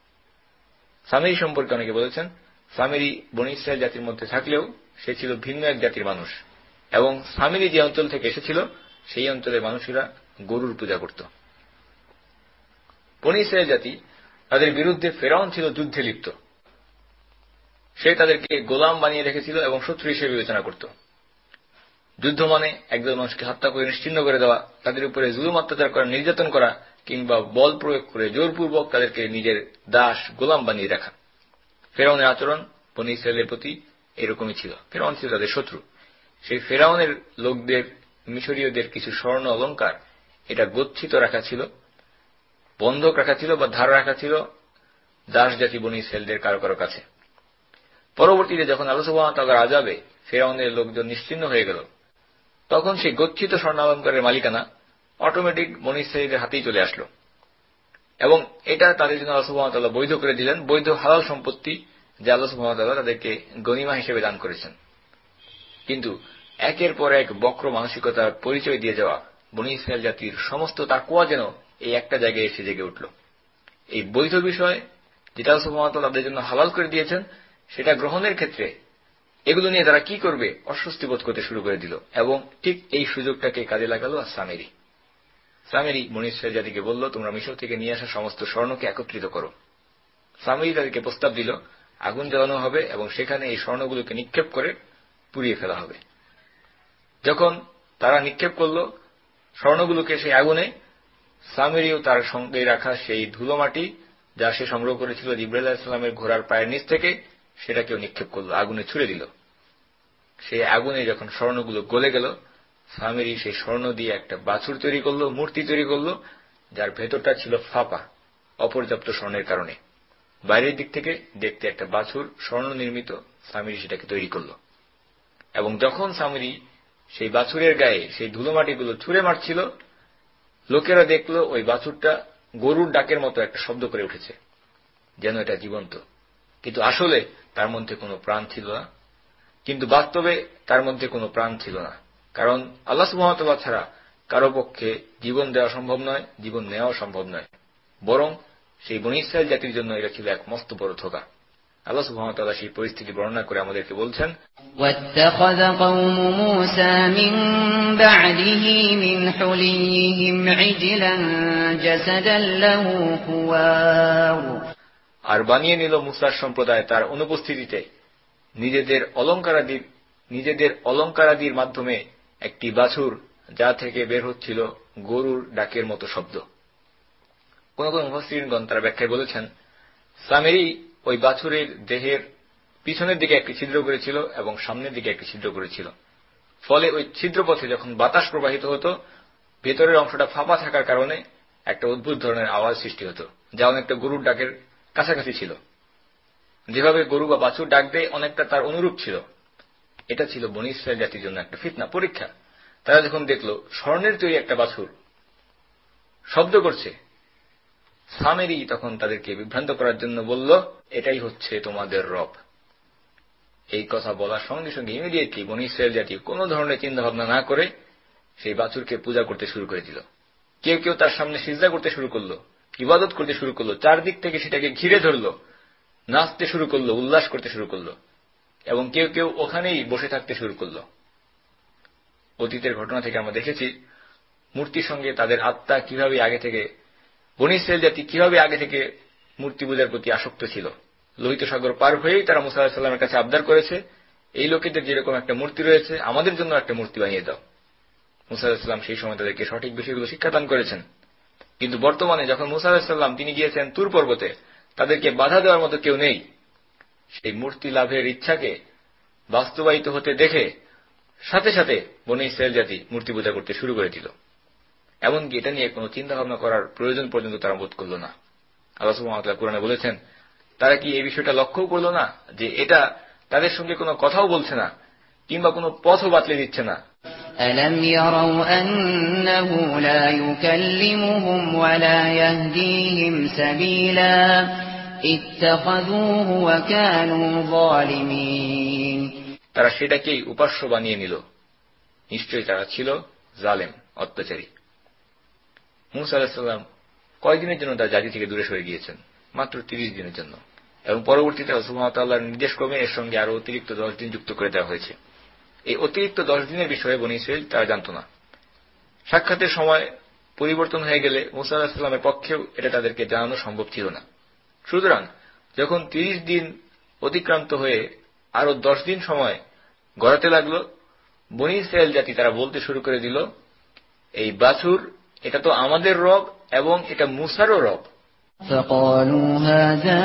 সামেরি সম্পর্কে অনেকে বলেছেন, সামেরি বনী ইসরায়েল জাতির মধ্যে থাকলেও সে ছিল ভিন্ন এক জাতির মানুষ এবং সামেরি যে অঞ্চল থেকে এসেছিল সেই অঞ্চলের মানুষেরা গরুর পূজা করত। বনী ইসরায়েল জাতি তাদের বিরুদ্ধে ফেরাউন ছিল যুদ্ধে লিপ্ত। সে তাদেরকে গোলাম বানিয়ে রেখেছিল এবং শত্রু হিসেবে বিবেচনা করত। যুদ্ধ মানে একদল মানুষকে হত্যা করে নিশ্চিহ্ন করে দেওয়া, তাদের উপরে জুলুম অত্যাচার করা, নির্যাতন করা কিংবা বল প্রয়োগ করে জোরপূর্বক তাদেরকে নিজের দাস গোলাম বানিয়ে রাখা। ফেরাউনের আচরণ বনী ইসরায়েলের প্রতি এরকমই ছিল। ফেরাউন ছিল তাদের শত্রু। সেই ফেরাউনের লোকদের, মিশরীয়দের কিছু স্বর্ণ অলংকার এটা গচ্ছিত রাখা ছিল, বন্ধক রাখা ছিল বা ধার রাখা ছিল দাস জাতি বনী ইসরায়েলদের কারো কারো কাছে। পরবর্তীতে যখন আল্লাহ সুবহানাহু ওয়া তাআলার আযাবে ফেরাউনের লোকজন নিশ্চিহ্ন হয়ে গেল, তখন সেই গচ্ছিত স্বর্ণালংকারের মালিকানা অটোমেটিক বনী ইসরায়েলদের হাতেই চলে আসলো এবং এটা তাদের জন্য আল্লাহ সুবহানাহু ওয়া তাআলা বৈধ করে দিলেন, বৈধ হালাল সম্পত্তি যা আল্লাহ সুবহানাহু ওয়া তাআলা তাদেরকে গনিমা হিসেবে দান করেছেন। কিন্তু একের পর এক বক্র মানসিকতার পরিচয় দিয়ে যাওয়া বনী ইসরায়েল জাতির সমস্ত তাকওয়া যেন এই একটা জায়গায় এসে জেগে উঠল। এই বৈধ বিষয় যেটা আল্লাহ সুবহানাহু ওয়া তাআলা তাদের জন্য হালাল করে দিয়েছেন সেটা গ্রহণের ক্ষেত্রে এগুলো নিয়ে তারা কি করবে অস্বস্তি বোধ করতে শুরু করে দিল এবং ঠিক এই সুযোগটাকে কাজে লাগালো সামেরি। সামেরি বনী ইসরায়েল জাতিকে বলল, তোমরা মিশর থেকে নিয়ে আসা সমস্ত স্বর্ণকে একত্রিত করো। সামেরি তাদেরকে প্রস্তাব দিল, আগুন জ্বালানো হবে এবং সেখানে এই স্বর্ণগুলোকে নিক্ষেপ করে পুড়িয়ে ফেলা হবে। যখন তারা নিক্ষেপ করল স্বর্ণগুলোকে সেই আগুনে, সামেরিও তার সঙ্গে রাখা সেই ধুলো মাটি যা সে সংগ্রহ করেছিল জিবরাইল আলাইহিস সালামের ঘোড়ার পায়ের নিচ থেকে, সেটাকেও নিক্ষেপ করল, আগুনে ছুড়ে দিল। সেই আগুনে যখন স্বর্ণগুলো গলে গেল, সামেরি সেই স্বর্ণ দিয়ে একটা বাছুর তৈরি করল, মূর্তি তৈরি করল, যার ভেতরটা ছিল ফাঁপা, অপর্যাপ্ত স্বর্ণের কারণে। বাইরের দিক থেকে দেখতে একটা বাছুর স্বর্ণ নির্মিত, সামেরি সেটাকে তৈরি করল এবং যখন সামেরি সেই বাছুরের গায়ে সেই ধুলোমাটিগুলো ছুঁড়ে মারছিল, লোকেরা দেখল ওই বাছুরটা গরুর ডাকের মতো একটা শব্দ করে উঠেছে, যেন এটা জীবন্ত। কিন্তু আসলে তার মধ্যে কোনো প্রাণ ছিল না। কিন্তু বাস্তবে তার মধ্যে কোনো প্রাণ ছিল না, কারণ আল্লাহ সুবহানাহু ওয়া তাআলা ছাড়া কারো পক্ষে জীবন দেওয়া সম্ভব নয়, জীবন নেওয়া সম্ভব নয়। বরং সেই বনী ইসরায়েল জাতির জন্য এটা ছিল এক মস্ত বড় ধোঁকা। আল্লাহ সুবহানাহু ওয়া তাআলা সেই পরিস্থিতি বর্ণনা করে আমাদেরকে বলছেন, وَاتَّخَذَ قَوْمُ مُوسَى مِن بَعْدِهِ مِنْ حُلِيِّهِمْ عِجْلًا جَسَدًا لَّهُ خُوَارٌ। আর বানিয়ে নিল মুসার সম্প্রদায় তার অনুপস্থিতিতে নিজেদের অলঙ্কারাদির মাধ্যমে একটি বাছুর, যা থেকে বের হচ্ছিল গরুর ডাকের মতো শব্দ। কোন কোন মুফাসসিরিনগণ তারা ব্যাখ্যায় বলেছেন, সামেরি ওই বাছুরের দেহের পিছনের দিকে একটি ছিদ্র করেছিল এবং সামনের দিকে একটি ছিদ্র করেছিল। ফলে ওই ছিদ্রপথে যখন বাতাস প্রবাহিত হতো, ভেতরের অংশটা ফাঁপা থাকার কারণে একটা অদ্ভুত ধরনের আওয়াজ সৃষ্টি হতো, যা অনেকটা গরুর ডাকের কাছাকাছি ছিল। যেভাবে গরু বা বাছুর ডাক দেয় অনেকটা তার অনুরূপ ছিল। এটা ছিল বনী ইসরায়েল জাতির জন্য একটা ফিতনা, পরীক্ষা। তারা যখন দেখল স্বর্ণের তৈরি একটা বাছুর শব্দ করছে, সামেরি তখন তাদেরকে বিভ্রান্ত করার জন্য বলল, এটাই হচ্ছে তোমাদের রব। এই কথা বলার সঙ্গে সঙ্গে ইমিডিয়েটলি বনী ইসরায়েল জাতি কোনো ধরনের চিন্তা ভাবনা না করে সেই বাছুরকে পূজা করতে শুরু করে দিল। কেউ কেউ তার সামনে সিজদা করতে শুরু করল, ইবাদত করতে শুরু করল, চারদিক থেকে সেটাকে ঘিরে ধরল, নাচতে শুরু করল, উল্লাস করতে শুরু করল এবং কেউ কেউ ওখানেই বসে থাকতে শুরু করল। অতীতের ঘটনা থেকে আমরা দেখেছি মূর্তির সঙ্গে তাদের আত্মা কিভাবে আগে থেকে, বনী ইসরায়েল জাতি কিভাবে আগে থেকে মূর্তি পূজার প্রতি আসক্ত ছিল। লোহিত সাগর পার হয়েই তারা মুসা আলাইহিস সালামের কাছে আবদার করেছে, এই লোকেদের যেরকম একটা মূর্তি রয়েছে আমাদের জন্য একটা মূর্তি বানিয়ে দাও। মুসা আলাইহিস সালাম সেই সময় তাদেরকে সঠিক বিষয়গুলো শিক্ষাদান করেছেন। কিন্তু বর্তমানে যখন মুসা আলাইহিস সালাম তিনি গিয়েছেন তুর পর্বতে, তাদেরকে বাধা দেওয়ার মতো কেউ নেই। সেই মূর্তি লাভের ইচ্ছাকে বাস্তবায়িত হতে দেখে সাথে সাথে বনী ইসরায়েল জাতি মূর্তি পূজা করতে শুরু করে দিল। এমনকি এটা নিয়ে কোনো চিন্তা ভাবনা করার প্রয়োজন পর্যন্ত তারা বোধ করল না। আল্লাহ সুবহানাহু ওয়া তাআলা কুরআনে বলেছেন, তারা কি এই বিষয়টা লক্ষ্য করল না যে এটা তাদের সঙ্গে কোনো কথাও বলছে না কিংবা কোনো পথও বাতলে দিচ্ছে না। أَلَمْ يَرَوْا أَنَّهُ لَا يُكَلِّمُهُمْ وَلَا يَهْدِيهِمْ سَبِيلًا اتَّخَذُوهُ وَكَانُوا ظَالِمِينَ। তারা সেটাকেই উপাস্য বানিয়ে নিল। নিশ্চয়ই তারা ছিল জালেম, অত্যাচারী। মূসা আলাইহিস সালাম কয়েকদিনের জন্য তার জাতি থেকে দূরে সরে গিয়েছেন, মাত্র 30 দিনের জন্য, এবং পরবর্তীতে আল্লাহ সুবহানাহু ওয়া তাআলার নির্দেশক্রমে এর সঙ্গে আরো অতিরিক্ত 10 দিন যুক্ত করে দেওয়া হয়েছে। এই অতিরিক্ত 10 দিনের বিষয়ে বনী ইসরাইল তারা জানত না। সাক্ষাতের সময় পরিবর্তন হয়ে গেলে মুসা আলাইহিস সালামের পক্ষেও এটা তাদেরকে জানানো সম্ভব ছিল না। সুতরাং যখন 30 দিন অতিক্রান্ত হয়ে আরো 10 দিন সময় গড়াতে লাগলো, বনী ইসরাইল জাতি তারা বলতে শুরু করে দিল, এই বাছুর এটা তো আমাদের রব এবং এটা মুসারও রব। فقالوا هذا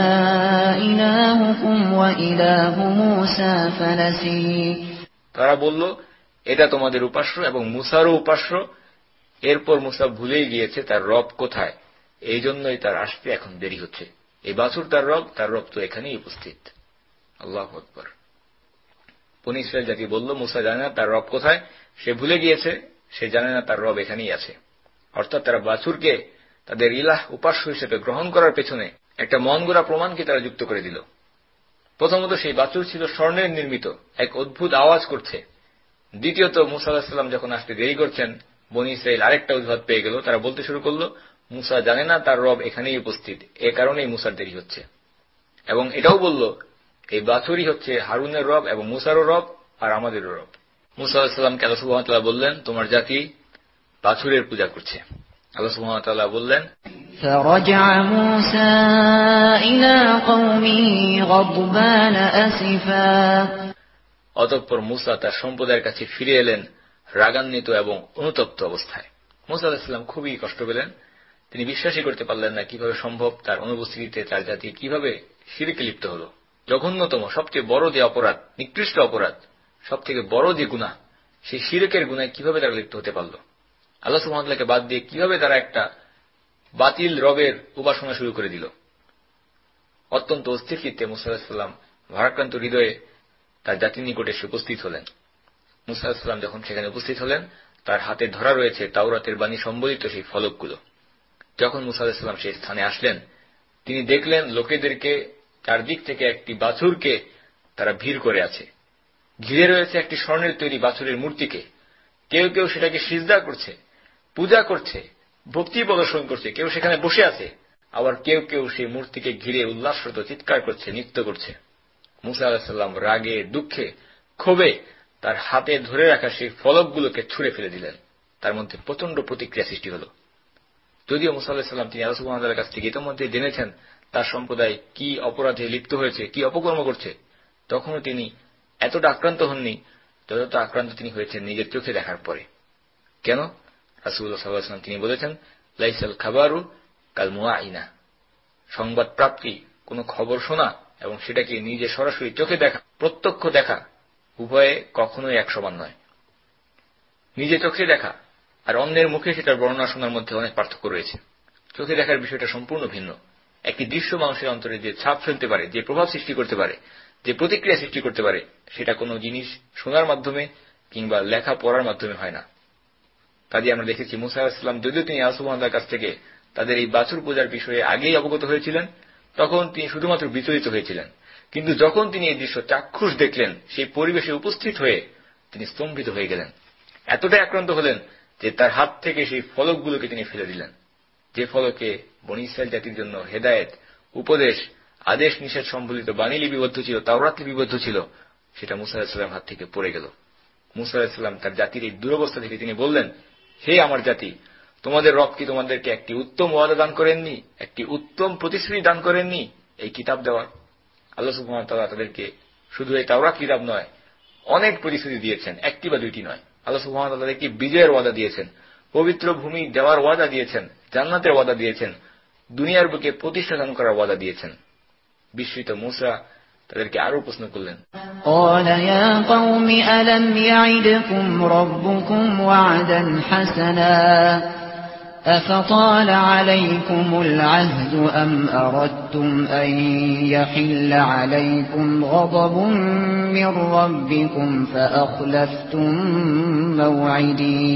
إلهكم وإله موسى فنسي। তারা বলল, এটা তোমাদের উপাস্য এবং মুসারও উপাস্য। এরপর মুসা ভুলেই গিয়েছে তার রব কোথায়, এই জন্যই তার আসতে এখন দেরি হচ্ছে। এই বাছুর তার রব তো এখানেই উপস্থিত। আল্লাহু আকবার। বনী ইসরাইল জাতি বলল, মুসা জানে না তার রব কোথায়, সে ভুলে গিয়েছে, সে জানে না তার রব এখানেই আছে। অর্থাৎ তারা বাছুরকে তাদের ইলাহ উপাস্য হিসেবে গ্রহণ করার পেছনে একটা মন গড়া প্রমাণকে তারা যুক্ত করে দিল। প্রথমত সেই বাছুর ছিল স্বর্ণের নির্মিত, এক অদ্ভুত আওয়াজ করছে। দ্বিতীয়ত মুসা আলাইহিস সালাম যখন আসতে দেরি করছেন, বনী ইসরাইল আরেকটা অজুহাত পেয়ে গেল। তারা বলতে শুরু করল, মুসা জানে না তার রব এখানেই উপস্থিত, এ কারণেই মুসার দেরি হচ্ছে। এবং এটাও বলল, এই বাছুরই হচ্ছে হারুনের রব এবং মুসারও রব আর আমাদেরও রব। মুসা আলাইহিস সালামকে আল্লাহ সুবহানাহু ওয়া তাআলা বললেন, তোমার জাতি বাছুরের পূজা করছে। আল্লাহ সুবহানাহু ওয়া তাআলা বললেন, فرجع موسى إلى قومه غضبان أسفا। অতঃপর মুসা তার সম্প্রদায়ের কাছে ফিরে এলেন রাগান্বিত এবং অনুতপ্ত অবস্থায়। মুসা আলাইহিস সালাম খুবই কষ্ট পেলেন। তিনি বিশ্বাসই করতে পারলেন না কিভাবে সম্ভব তার অনুপস্থিতিতে তার জাতি কিভাবে শিরকে লিপ্ত হল। জঘন্যতম, সবচেয়ে বড় যে অপরাধ, নিকৃষ্ট অপরাধ, সবথেকে বড় যে গুনাহ, সেই শিরকের গুনাহে কিভাবে তারা লিপ্ত হতে পারল। আল্লাহ সুবহানাহু ওয়া তাআলাকে বাদ দিয়ে কিভাবে তারা একটা বাতিল রবের উপাসনা শুরু করে দিল। অত্যন্ত অস্থির চিত্তে মুসা আলাইহিস সালাম ভারাক্রান্ত হৃদয়ে তার জাতির নিকটে এসে উপস্থিত হলেন। মুসা আলাইহিস সালাম যখন সেখানে উপস্থিত হলেন, তার হাতে ধরা রয়েছে তাওরাতের বাণী সম্বলিত সেই ফলকগুলো। যখন মুসা আলাইহিস সালাম সেই স্থানে আসলেন, তিনি দেখলেন লোকেদেরকে চারদিক থেকে একটি বাছুরকে তারা ভিড় করে আছে, ঘিরে রয়েছে একটি স্বর্ণের তৈরি বাছুরের মূর্তিকে। কেউ কেউ সেটাকে সিজদা করছে, পূজা করছে, ভক্তি প্রদর্শন করছে, কেউ সেখানে বসে আছে, আবার কেউ কেউ সেই মূর্তিকে ঘিরে উল্লাসরত চিৎকার করছে, নৃত্য করছে। মুসা আলাইহিস সালাম রাগে, দুঃখে, ক্ষোভে তার হাতে ধরে রাখা সেই ফলকগুলোকে ছুঁড়ে ফেলে দিলেন। তার মধ্যে প্রচন্ড প্রতিক্রিয়া সৃষ্টি হল। যদিও মুসা আলাইহিস সালাম তিনি আল্লাহ সুবহানাহু ওয়া তাআলার কাছ থেকে ইতিমধ্যে জেনেছেন তার সম্প্রদায় কি অপরাধে লিপ্ত হয়েছে, কি অপকর্ম করছে, তখনও তিনি এতটা আক্রান্ত হননি যতটা আক্রান্ত তিনি হয়েছেন নিজের চোখে দেখার পরে। কেন? রাসূলুল্লাহ সাল্লাল্লাহু আলাইহি ওয়াসাল্লাম তিনি বলেছেন, লাইসাল খাবারু কাল মুআইনা। সংবাদ প্রাপ্তি, কোন খবর শোনা এবং সেটাকে নিজে সরাসরি চোখে দেখা, প্রত্যক্ষ দেখা, উভয়ে কখনোই এক সমান নয়। নিজে চোখে দেখা আর অন্যের মুখে সেটার বর্ণনা শোনার মধ্যে অনেক পার্থক্য রয়েছে। চোখে দেখার বিষয়টা সম্পূর্ণ ভিন্ন। একটি দৃশ্য মানুষের অন্তরে যে ছাপ ফেলতে পারে, যে প্রভাব সৃষ্টি করতে পারে, যে প্রতিক্রিয়া সৃষ্টি করতে পারে, সেটা কোনো জিনিস শোনার মাধ্যমে কিংবা লেখা পড়ার মাধ্যমে হয় না। কাজে আমরা দেখেছি মুসা আলাইহিস সালাম যদিও তিনি আল্লাহ সুবহানাহু ওয়া তাআলার কাছ থেকে তাদের এই বাছুর পূজার বিষয়ে আগেই অবগত হয়েছিলেন, তখন তিনি শুধুমাত্র বিচলিত হয়েছিলেন। কিন্তু যখন তিনি এই দৃশ্য চাক্ষুষ দেখলেন, সেই পরিবেশে উপস্থিত হয়ে তিনি স্তম্ভিত হয়ে গেলেন। এতটাই আক্রান্ত হলেন যে তার হাত থেকে সেই ফলকগুলোকে তিনি ফেলে দিলেন। যে ফলকে বনী ইসরাইল জাতির জন্য হেদায়েত, উপদেশ, আদেশ নিষেধ সম্বলিত বাণী লিপিবদ্ধ ছিল, তাওরাত লিপিবদ্ধ ছিল, সেটা মুসা আলাইহিস সালামের হাত থেকে পড়ে গেল। মুসা আলাইহিস সালাম তার জাতির এই দুরবস্থা থেকে তিনি বললেন, হে আমার জাতি, তোমাদের রব কি তোমাদেরকে একটি উত্তম ওয়াদা দান করেননি, একটি উত্তম প্রতিশ্রুতি দান করেননি এই কিতাব দেওয়ার? আল্লাহ সুবহানাহু ওয়া তাআলা তাদেরকে শুধু এই তাওরাত কিতাব নয়, অনেক প্রতিশ্রুতি দিয়েছেন, একটি বা দুইটি নয়। আল্লাহ সুবহানাহু ওয়া তাআলা তাদেরকে বিজয়ের ওয়াদা দিয়েছেন, পবিত্র ভূমি দেওয়ার ওয়াদা দিয়েছেন, জান্নাতের ওয়াদা দিয়েছেন, দুনিয়ার বুকে প্রতিষ্ঠা দান করার ওয়াদা দিয়েছেন। বিস্মিত মুসা তাদেরকে আরো প্রশ্ন করলেন, قال يا قوم ألم يعدكم ربكم وعدا حسنا أفطال عليكم العهد أم أردتم أن يحل عليكم غضب من ربكم فأخلفتم موعدي।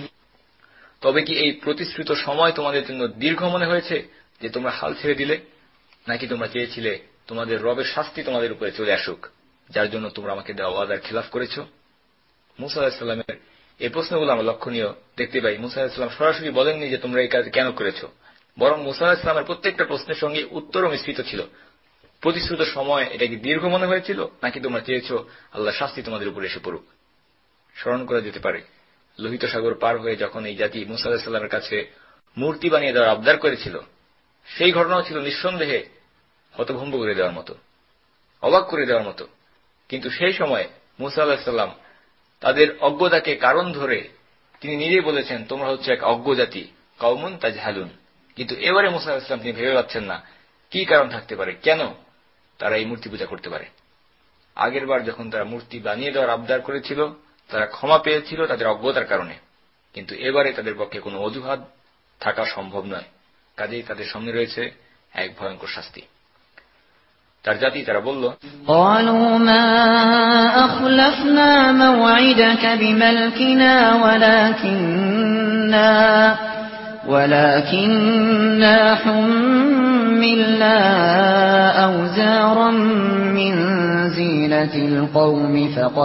তবে কি এই প্রতিশ্রুত সময় তোমাদের জন্য দীর্ঘ মনে হয়েছে যে তোমরা হাল ছেড়ে দিলে, নাকি তোমরা চেয়েছিলে তোমাদের রবের শাস্তি তোমাদের উপরে চলে আসুক, যার জন্য তোমরা আমাকে দেওয়া ওয়াদার খিলাফ করেছ? মুসা আলাইহিস সালামের এই প্রশ্নগুলো আমরা লক্ষণীয় দেখতে পাই। মুসা আলাইহিস সালাম সরাসরি বলেননি যে তোমরা এই কাজ কেন করেছ, বরং মুসা আলাইহিস সালামের প্রত্যেকটা প্রশ্নের সঙ্গে উত্তরও মিশ্রিত ছিল। প্রতিশ্রুত সময় এটা কি দীর্ঘ মনে হয়েছিল, নাকি তোমরা চেয়েছ আল্লাহ শাস্তি তোমাদের উপরে এসে পড়ুক? স্মরণ করা যেতে পারে লোহিত সাগর পার হয়ে যখন এই জাতি মুসা আলাইহিস সালামের কাছে মূর্তি বানিয়ে দেওয়ার আবদার করেছিল, সেই ঘটনাও ছিল নিঃসন্দেহে হতভম্ব করে দেওয়ার মতো, অবাক করে দেওয়ার মতো। কিন্তু সেই সময় মূসা আলাইহিস সালাম তাদের অজ্ঞতাকে কারণ ধরে তিনি নিজেই বলেছেন, তোমরা হচ্ছে এক অজ্ঞ জাতি, কওমুন তাজহালুন। কিন্তু এবারে মূসা আলাইহিস সালাম তিনি ভেবে পাচ্ছেন না কি কারণ থাকতে পারে, কেন তারা এই মূর্তি পূজা করতে পারে। আগের বার যখন তারা মূর্তি বানিয়ে দেওয়ার আবদার করেছিল, তারা ক্ষমা পেয়েছিল তাদের অজ্ঞতার কারণে, কিন্তু এবারে তাদের পক্ষে কোনো অজুহাত থাকা সম্ভব নয়। কাজেই তাদের সামনে রয়েছে এক ভয়ঙ্কর শাস্তি। তার জাতি তারা বলল, قالوا ما أخلفنا موعدك بملكنا ولكننا حملنا أوزارا من زينة القوم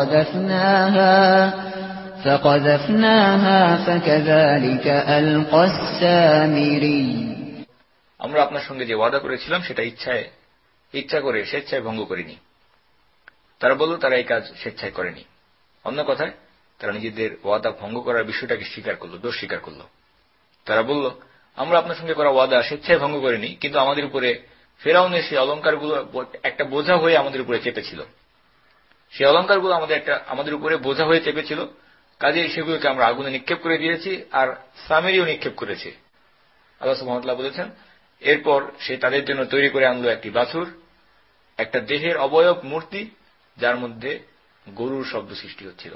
فقذفناها فكذلك ألقى السامري। আমরা আপনার সঙ্গে যে ওয়াদা করেছিলাম সেটা ইচ্ছা করে স্বেচ্ছায় ভঙ্গ করিনি। তারা বলল তারা এই কাজ স্বেচ্ছায় করেনি। অন্য কথায় তারা নিজেদের ওয়াদা ভঙ্গ করার বিষয়টাকে স্বীকার করল, দোষ স্বীকার করল। তারা বলল, আমরা আপনার সঙ্গে করা ওয়াদা স্বেচ্ছায় ভঙ্গ করিনি, কিন্তু আমাদের উপরে ফেরাউনের সেই অলঙ্কারগুলো একটা বোঝা হয়ে আমাদের উপরে চেপেছিল। সেই অলঙ্কারগুলো আমাদের উপরে বোঝা হয়ে চেপেছিল, কাজেই সেগুলোকে আমরা আগুনে নিক্ষেপ করে দিয়েছি, আর সামেরিও নিক্ষেপ করেছে। আল্লাহ সুবহানাহু ওয়া তাআলা বলেছেন, এরপর সে তাদের জন্য তৈরি করে আনলো একটি বাছুর, একটা দেহের অবয়ব মূর্তি, যার মধ্যে গরুর শব্দ সৃষ্টি হচ্ছিল।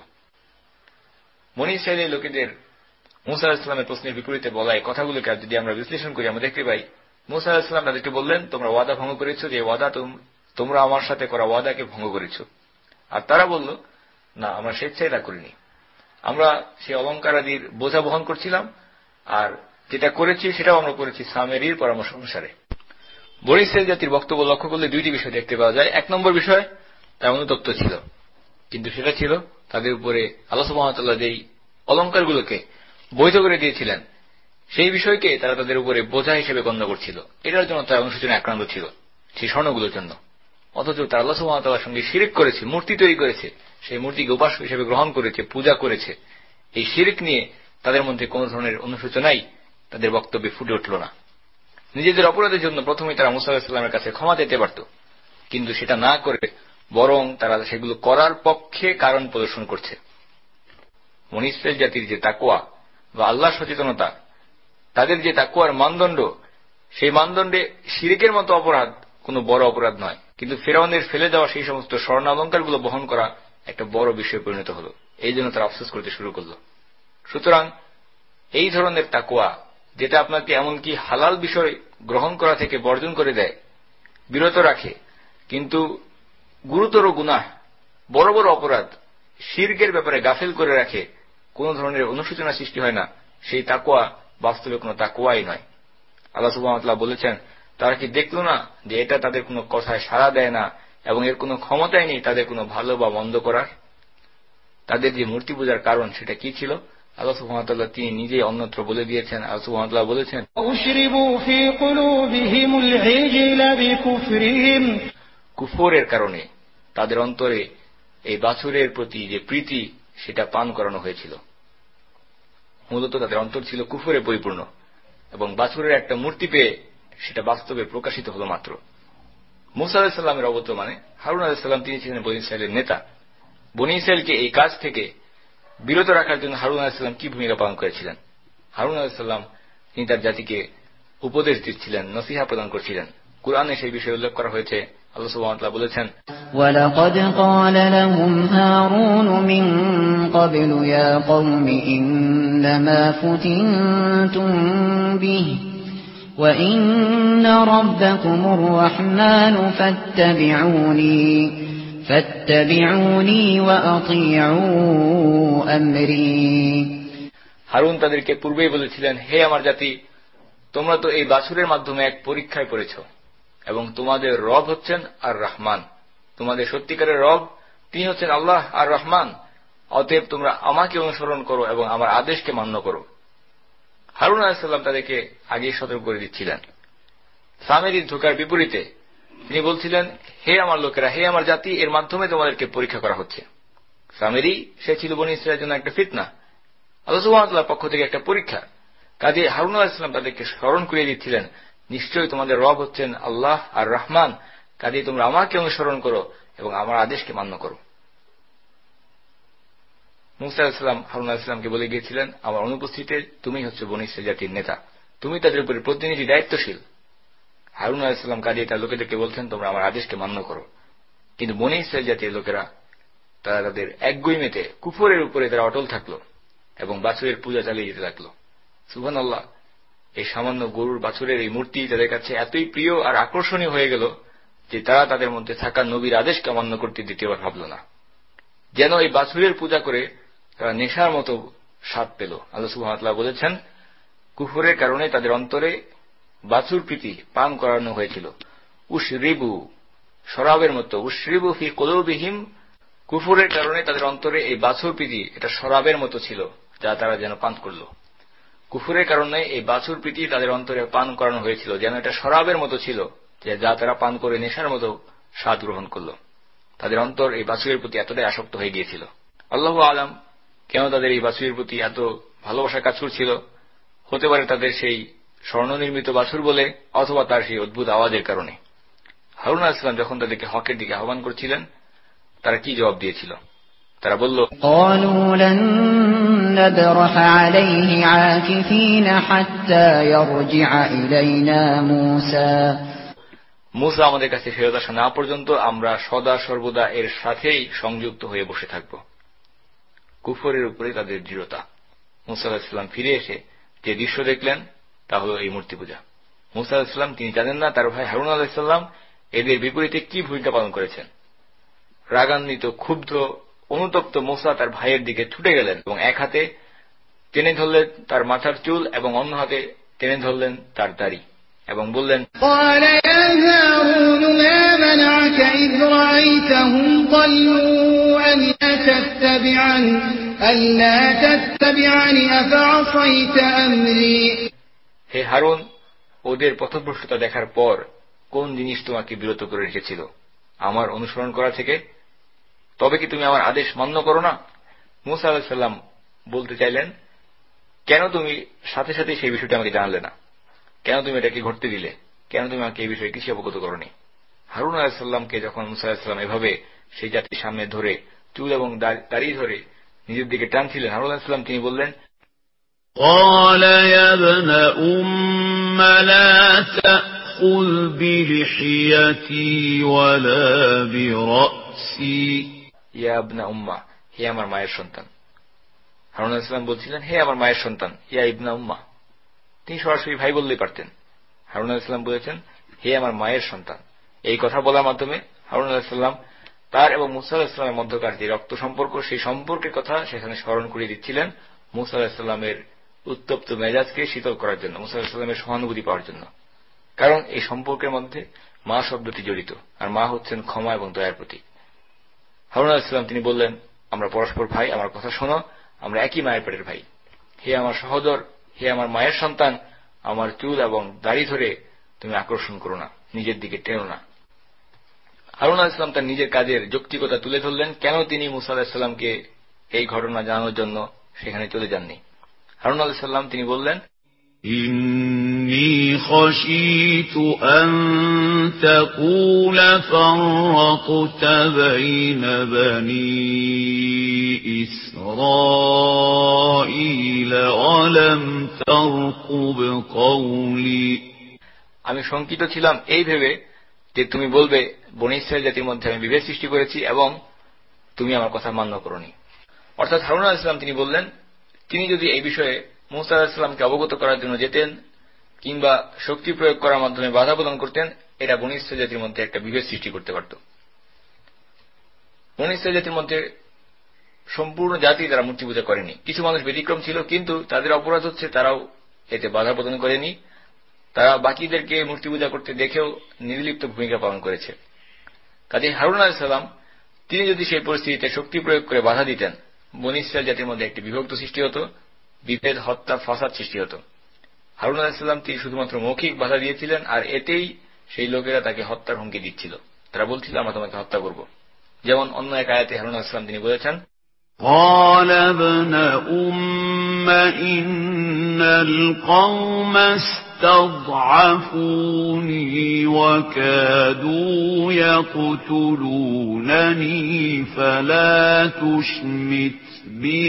বনী ইসরাঈলের লোকেদের মূসা আলাইহিস সালামের প্রশ্নের বিপরীতে বলা এই কথাগুলোকে যদি আমরা বিশ্লেষণ করি, আমরা দেখতে পাই মূসা আলাইহিস সালাম তাদেরকে বললেন, তোমরা ওয়াদা ভঙ্গ করেছো, যে ওয়াদা তোমরা আমার সাথে করা ওয়াদাকে ভঙ্গ করেছো। আর তারা বলল, না, আমরা স্বেচ্ছায় তা করিনি, আমরা সেই অলঙ্কারাদির বোঝা বহন করছিলাম, আর যেটা করেছি সেটাও আমরা করেছি সামেরির পরামর্শ অনুসারে। বনী ইসরাঈল জাতির বক্তব্য লক্ষ্য করলে দুইটি বিষয় দেখতে পাওয়া যায়। এক নম্বর বিষয়, তারা অনুতপ্ত ছিল, কিন্তু সেটা ছিল তাদের উপরে আল্লাহ সুবহানাহু ওয়া তাআলা যেই অলঙ্কারগুলোকে বৈধ করে দিয়েছিলেন, সেই বিষয়কে তারা তাদের উপরে বোঝা হিসেবে গণ্য করছিল। এটার জন্য তারা অনুশোচনায় আক্রান্ত ছিল, সেই স্বর্ণগুলোর জন্য। অথচ তারা আল্লাহ সুবহানাহু ওয়া তাআলার সঙ্গে শিরক করেছে, মূর্তি তৈরি করেছে, সেই মূর্তিকে উপাস্য হিসেবে গ্রহণ করেছে, পূজা করেছে। এই শিরক নিয়ে তাদের মধ্যে কোন ধরনের অনুশোচনাই তাদের বক্তব্যে ফুটে উঠল না। নিজেদের অপরাধের জন্য প্রথমেই তারা মূসা আলাইহিস সালামের কাছে ক্ষমা চেতে পারত, কিন্তু সেটা না করে বরং তারা সেগুলো করার পক্ষে কারণ প্রদর্শন করছে। বনী ইসরাঈল জাতির যে তাকওয়া বা আল্লাহ সচেতনতা, তাদের যে তাকওয়ার মানদণ্ড, সেই মানদণ্ডে শিরকের মতো অপরাধ কোনো বড় অপরাধ নয়, কিন্তু ফেরাউনের ফেলে দেওয়া সেই সমস্ত স্বর্ণ অলঙ্কারগুলো বহন করা একটা বড় বিষয়ে পরিণত হল। এই জন্য তারা আফসোস করতে শুরু করল। সুতরাং এই ধরনের তাকওয়া, যেটা আপনাকে এমনকি হালাল বিষয় গ্রহণ করা থেকে বর্জন করে দেয়, বিরত রাখে, কিন্তু গুরুতর গুনাহ, বড় বড় অপরাধ, শিরকের ব্যাপারে গাফিল করে রাখে, কোন ধরনের অনুশোচনা সৃষ্টি হয় না, সেই তাকওয়া বাস্তবে কোনো তাকওয়াই নয়। আল্লাহ সুবহানাহু ওয়া তাআলা বলেছেন, তারা কি দেখল না যে এটা তাদের কোনো কথায় সাড়া দেয় না এবং এর কোনো ক্ষমতাই নেই তাদের কোনো ভালো বা মন্দ করার। তাদের যে মূর্তি পূজার কারণ সেটা কি ছিল, আল্লাহ সুবহানাহু ওয়া তাআলা তিনি নিজেই অন্যত্র বলে দিয়েছেন। আল্লাহ সুবহানাহু ওয়া তাআলা বলেছেন, কুফরের কারণে তাদের অন্তরে এই বাছুরের প্রতি যে প্রীতি, সেটা পান করানো হয়েছিল। মূলত তাদের অন্তর ছিল কুফরে পরিপূর্ণ, এবং বাছুরের একটা মূর্তি পেয়ে সেটা বাস্তবে প্রকাশিত হল মাত্র। মূসা আলাইহিস সালামের অবর্তমানে হারুন আলাইহিস সালাম তিনি ছিলেন বনী ইসরাঈলের নেতা। বনী ইসরাঈলকে এই কাজ থেকে বিরত রাখার জন্য হারুন আলাইহিস সালাম কি ভূমিকা পালন করেছিলেন? হারুন আলাইহিস সালাম তিনি তার জাতিকে উপদেশ দিচ্ছিলেন, নসিহা প্রদান করছিলেন। কুরআনে সেই বিষয়ে উল্লেখ করা হয়েছে। আল্লাহ সুবহানাহু ওয়া তাআলা বলেছেন, وَلَقَدْ قَالَ لَهُمْ هَارُونُ مِن قَبْلُ يَا قَوْمِ إِنَّمَا فُتِنتُم بِهِ وَإِنَّ رَبَّكُمُ الرَّحْمَنُ فَاتَّبِعُونِي وَأَطِيعُوا أَمْرِي। হারুন তাদেরকে পূর্বেই বলেছিলেন, হে আমার জাতি, তোমরা তো এই বাছুরের মাধ্যমে এক পরীক্ষায় পড়েছ, এবং তোমাদের রব হচ্ছেন আর রহমান, তোমাদের সত্যিকারের রব তিনি হচ্ছেন আল্লাহ আর রহমান। অতএব তোমরা আমাকে অনুসরণ করো এবং আমার আদেশকে মান্য করো। হারুন আলাইহিস সালাম তাদেরকে আগেই সতর্ক করে দিচ্ছিলেন। সামেরীর ধোঁকার বিপরীতে তিনি বলছিলেন, হে আমার লোকেরা, হে আমার জাতি, এর মাধ্যমে তোমাদেরকে পরীক্ষা করা হচ্ছে। সামেরী সে ছিল বনী ইসরাঈলের জন্য একটা ফিতনা, আল্লাহ সুবহানাহু ওয়া তাআলার পক্ষ থেকে একটা পরীক্ষা। কাজে হারুন আলাইহিস সালাম তাদেরকে স্মরণ করিয়ে দিচ্ছিলেন, নিশ্চয়ই তোমাদের রব হচ্ছেন আল্লাহ আর রহমান, কাজে তোমরা আমাকে অনুসরণ করো এবং আমার আদেশকে মান্য করো। মূসা আলাইহিস সালাম হারুন আলাইহিস সালামকে বলে গিয়েছিলেন, আমার অনুপস্থিতিতে তুমি হচ্ছে বনী ইসরাইল জাতির নেতা, তুমি তাদের উপরে প্রতিনিধি, দায়িত্বশীল। হারুন আলাইহিস সালাম কাজে তার লোকেদেরকে বলছেন, তোমরা আমার আদেশকে মান্য করো। কিন্তু বনী ইসরাইল জাতির লোকেরা তারা তাদের একগুঁইমেতে কুফরের উপরে তারা অটল থাকলো এবং বাছুরের পূজা চালিয়ে যেতে লাগলো। সুবহানাল্লাহ, এই সামান্য গরুর বাছুরের এই মূর্তি তাদের কাছে এতই প্রিয় আর আকর্ষণীয় হয়ে গেল যে তারা তাদের মধ্যে থাকা নবীর আদেশকে অমান্য করতে দ্বিতীয়বার ভাবল না। যেন এই বাছুরের পূজা করে তারা নেশার মতো স্বাদ পেল। আল্লাহ সুবহানাহু ওয়া তাআলা বলেছেন, কুফরের কারণে তাদের অন্তরে বাছুর প্রীতি পান করানো হয়েছিল। উশরিবু, শরাবের মতো, উশরিবু ফি কুলুবিহিম, কুফরের কারণে তাদের অন্তরে এই বাছুর প্রীতি এটা শরাবের মতো ছিল, যা তারা যেন পান করল। কুফরের কারণে এই বাছুর প্রীতি তাদের অন্তরে পান করানো হয়েছিল, যেন এটা শরাবের মতো ছিল, যা তারা পান করে নেশার মতো স্বাদ গ্রহণ করল। তাদের অন্তর এই বাছুরের প্রতি এতটাই আসক্ত হয়ে গিয়েছিল। আল্লাহু আলাম কেন তাদের এই বাছুরের প্রতি এত ভালোবাসা কাজ করছিল। হতে পারে তাদের সেই স্বর্ণ নির্মিত বাছুর বলে, অথবা তার সেই অদ্ভুত আওয়াজের কারণে। হারুন আলাইহিস সালাম যখন তাদেরকে হকের দিকে আহ্বান করছিলেন, তারা কি জবাব দিয়েছিল? তারা বলল, قالوا لن نبرح عليه عاكفين حتى يرجع إلينا موسى মুসা আমাদের কাছে ফেরত আসা না পর্যন্ত আমরা সদা সর্বদা এর সাথেই সংযুক্ত হয়ে বসে থাকব। কুফরের উপরে তাদের দৃঢ়তা। মুসা আলাইহিস সালাম ফিরে এসে যে দৃশ্য দেখলেন তা হল এই মূর্তি পূজা। মুসা আলাইহিস সালাম তিনি জানেন না তার ভাই হারুন আলাইহিস সালাম এদের বিপরীতে কি ভূমিকা পালন করেছেন। রাগান্বিত, ক্ষুব্ধ, অনুতপ্ত মুসা তার ভাইয়ের দিকে ছুটে গেলেন এবং এক হাতে টেনে ধরলেন তার মাথার চুল এবং অন্য হাতে টেনে ধরলেন তার দাড়ি এবং বললেন, قال يا هارون ما منعك إذ رأيتهم ضلوا ألا تتبعني أفعصيت أمري হে হারুন, ওদের পথভ্রষ্টতা দেখার পর কোন জিনিস তোমাকে বিরত করে রেখেছিল আমার অনুসরণ করা থেকে? তবে কি তুমি আমার আদেশ মান্য করো না? মুসা আলাইহিস সালাম বলতে চাইলেন, কেন তুমি সাথে সাথে সেই বিষয়টি আমাকে জানালে না? কেন তুমি এটাকে ঘটতে দিলে? কেন তুমি আমাকে এই বিষয়ে কিছু অবগত করোনি? হারুন আলাইহিস সালামকে যখন মুসা আলাইহিস সালাম এভাবে সেই জাতির সামনে ধরে চুল এবং দাড়ি ধরে নিজের দিকে টানছিলেন, হারুন আলাইহিস সালাম তিনি বললেন, قال يا ابن أم لا تأخذ بلحيتي ولا برأسي ইয়া ইবনা উম্মা, হে আমার মায়ের সন্তান। হারুন আলাইহিস সালাম বলছিলেন, হে আমার মায়ের সন্তান, ইয়া ইবনা উম্মা। তিনি সরাসরি ভাই বললেই পারতেন। হারুন আলাইহিস সালাম বলেছেন, হে আমার মায়ের সন্তান। এই কথা বলার মাধ্যমে হারুন আলাইহিস সালাম তার এবং মুসা আলাইহিস সালামের মধ্যকার যে রক্ত সম্পর্ক, সেই সম্পর্কের কথা সেখানে স্মরণ করিয়ে দিচ্ছিলেন, মুসা আলাইহিস সালামের উত্তপ্ত মেজাজকে শীতল করার জন্য, মুসা আলাইহিস সালামের সহানুভূতি পাওয়ার জন্য। কারণ এই সম্পর্কের মধ্যে মা শব্দটি জড়িত, আর মা হচ্ছেন ক্ষমা এবং দয়ার প্রতীক। হারুন আলাইহিস সালাম তিনি বললেন, আমরা পরস্পর ভাই, আমার কথা শোনো, আমরা একই মায়ের পেটের ভাই। হে আমার সহোদর, হে আমার মায়ের সন্তান, আমার চুল এবং দাড়ি ধরে তুমি আকর্ষণ করো না, নিজের দিকে টেনো না। হারুন আলাইহিস সালাম তার নিজের কাজের যৌক্তিকতা তুলে ধরলেন, কেন তিনি মুসা আলাইহিস সালামকে এই ঘটনা জানানোর জন্য সেখানে চলে যাননি। হারুন আলাইহিস সালাম তিনি বললেন, إني خشيت أن تقول فرقت بين بني إسرائيل ولم ترقب قولي আমি শঙ্কিত ছিলাম এই ভেবে যে তুমি বলবে বনী ইসরাইল জাতির মধ্যে আমি বিভেদ সৃষ্টি করেছি এবং তুমি আমার কথা মান্য করোনি। অর্থাৎ হারুন আলাইহিস সালাম তিনি বললেন, তিনি যদি এই বিষয়ে মুসা আলাইহিস সালামকে অবগত করার জন্য যেতেন কিংবা শক্তি প্রয়োগ করার মাধ্যমে বাধা প্রদান করতেন, এটা বনী ইসরাইল জাতির মধ্যে একটা বিভেদ সৃষ্টি করতে পারত। বনী ইসরাইল জাতির মধ্যে সম্পূর্ণ জাতি তারা মূর্তি পূজা করেনি, কিছু মানুষ ব্যতিক্রম ছিল, কিন্তু তাদের অপরাধ হচ্ছে তারাও এতে বাধা প্রদান করেনি। তারা বাকিদেরকে মূর্তি পূজা করতে দেখেও নির্লিপ্ত ভূমিকা পালন করেছে। কাজে হারুন আলাইহিস সালাম তিনি যদি সেই পরিস্থিতিতে শক্তি প্রয়োগ করে বাধা দিতেন, বনী ইসরাইল জাতির মধ্যে একটি বিভক্ত সৃষ্টি হতো, বিভেদ, হত্যা, ফাসাদ সৃষ্টি হতো। হারুন আলাইহিস সালাম তিনি শুধুমাত্র মৌখিক বাধা দিয়েছিলেন, আর এতেই সেই লোকেরা তাকে হত্যার হুমকি দিচ্ছিল। তারা বলছিল, আমরা তোমাকে হত্যা করব। যেমন অন্য এক আয়াতে হারুন আলাইহিস সালাম তিনি বলেছেন, قال ابن أم إن القوم استضعفوني وكادوا يقتلونني فلا تشمت بي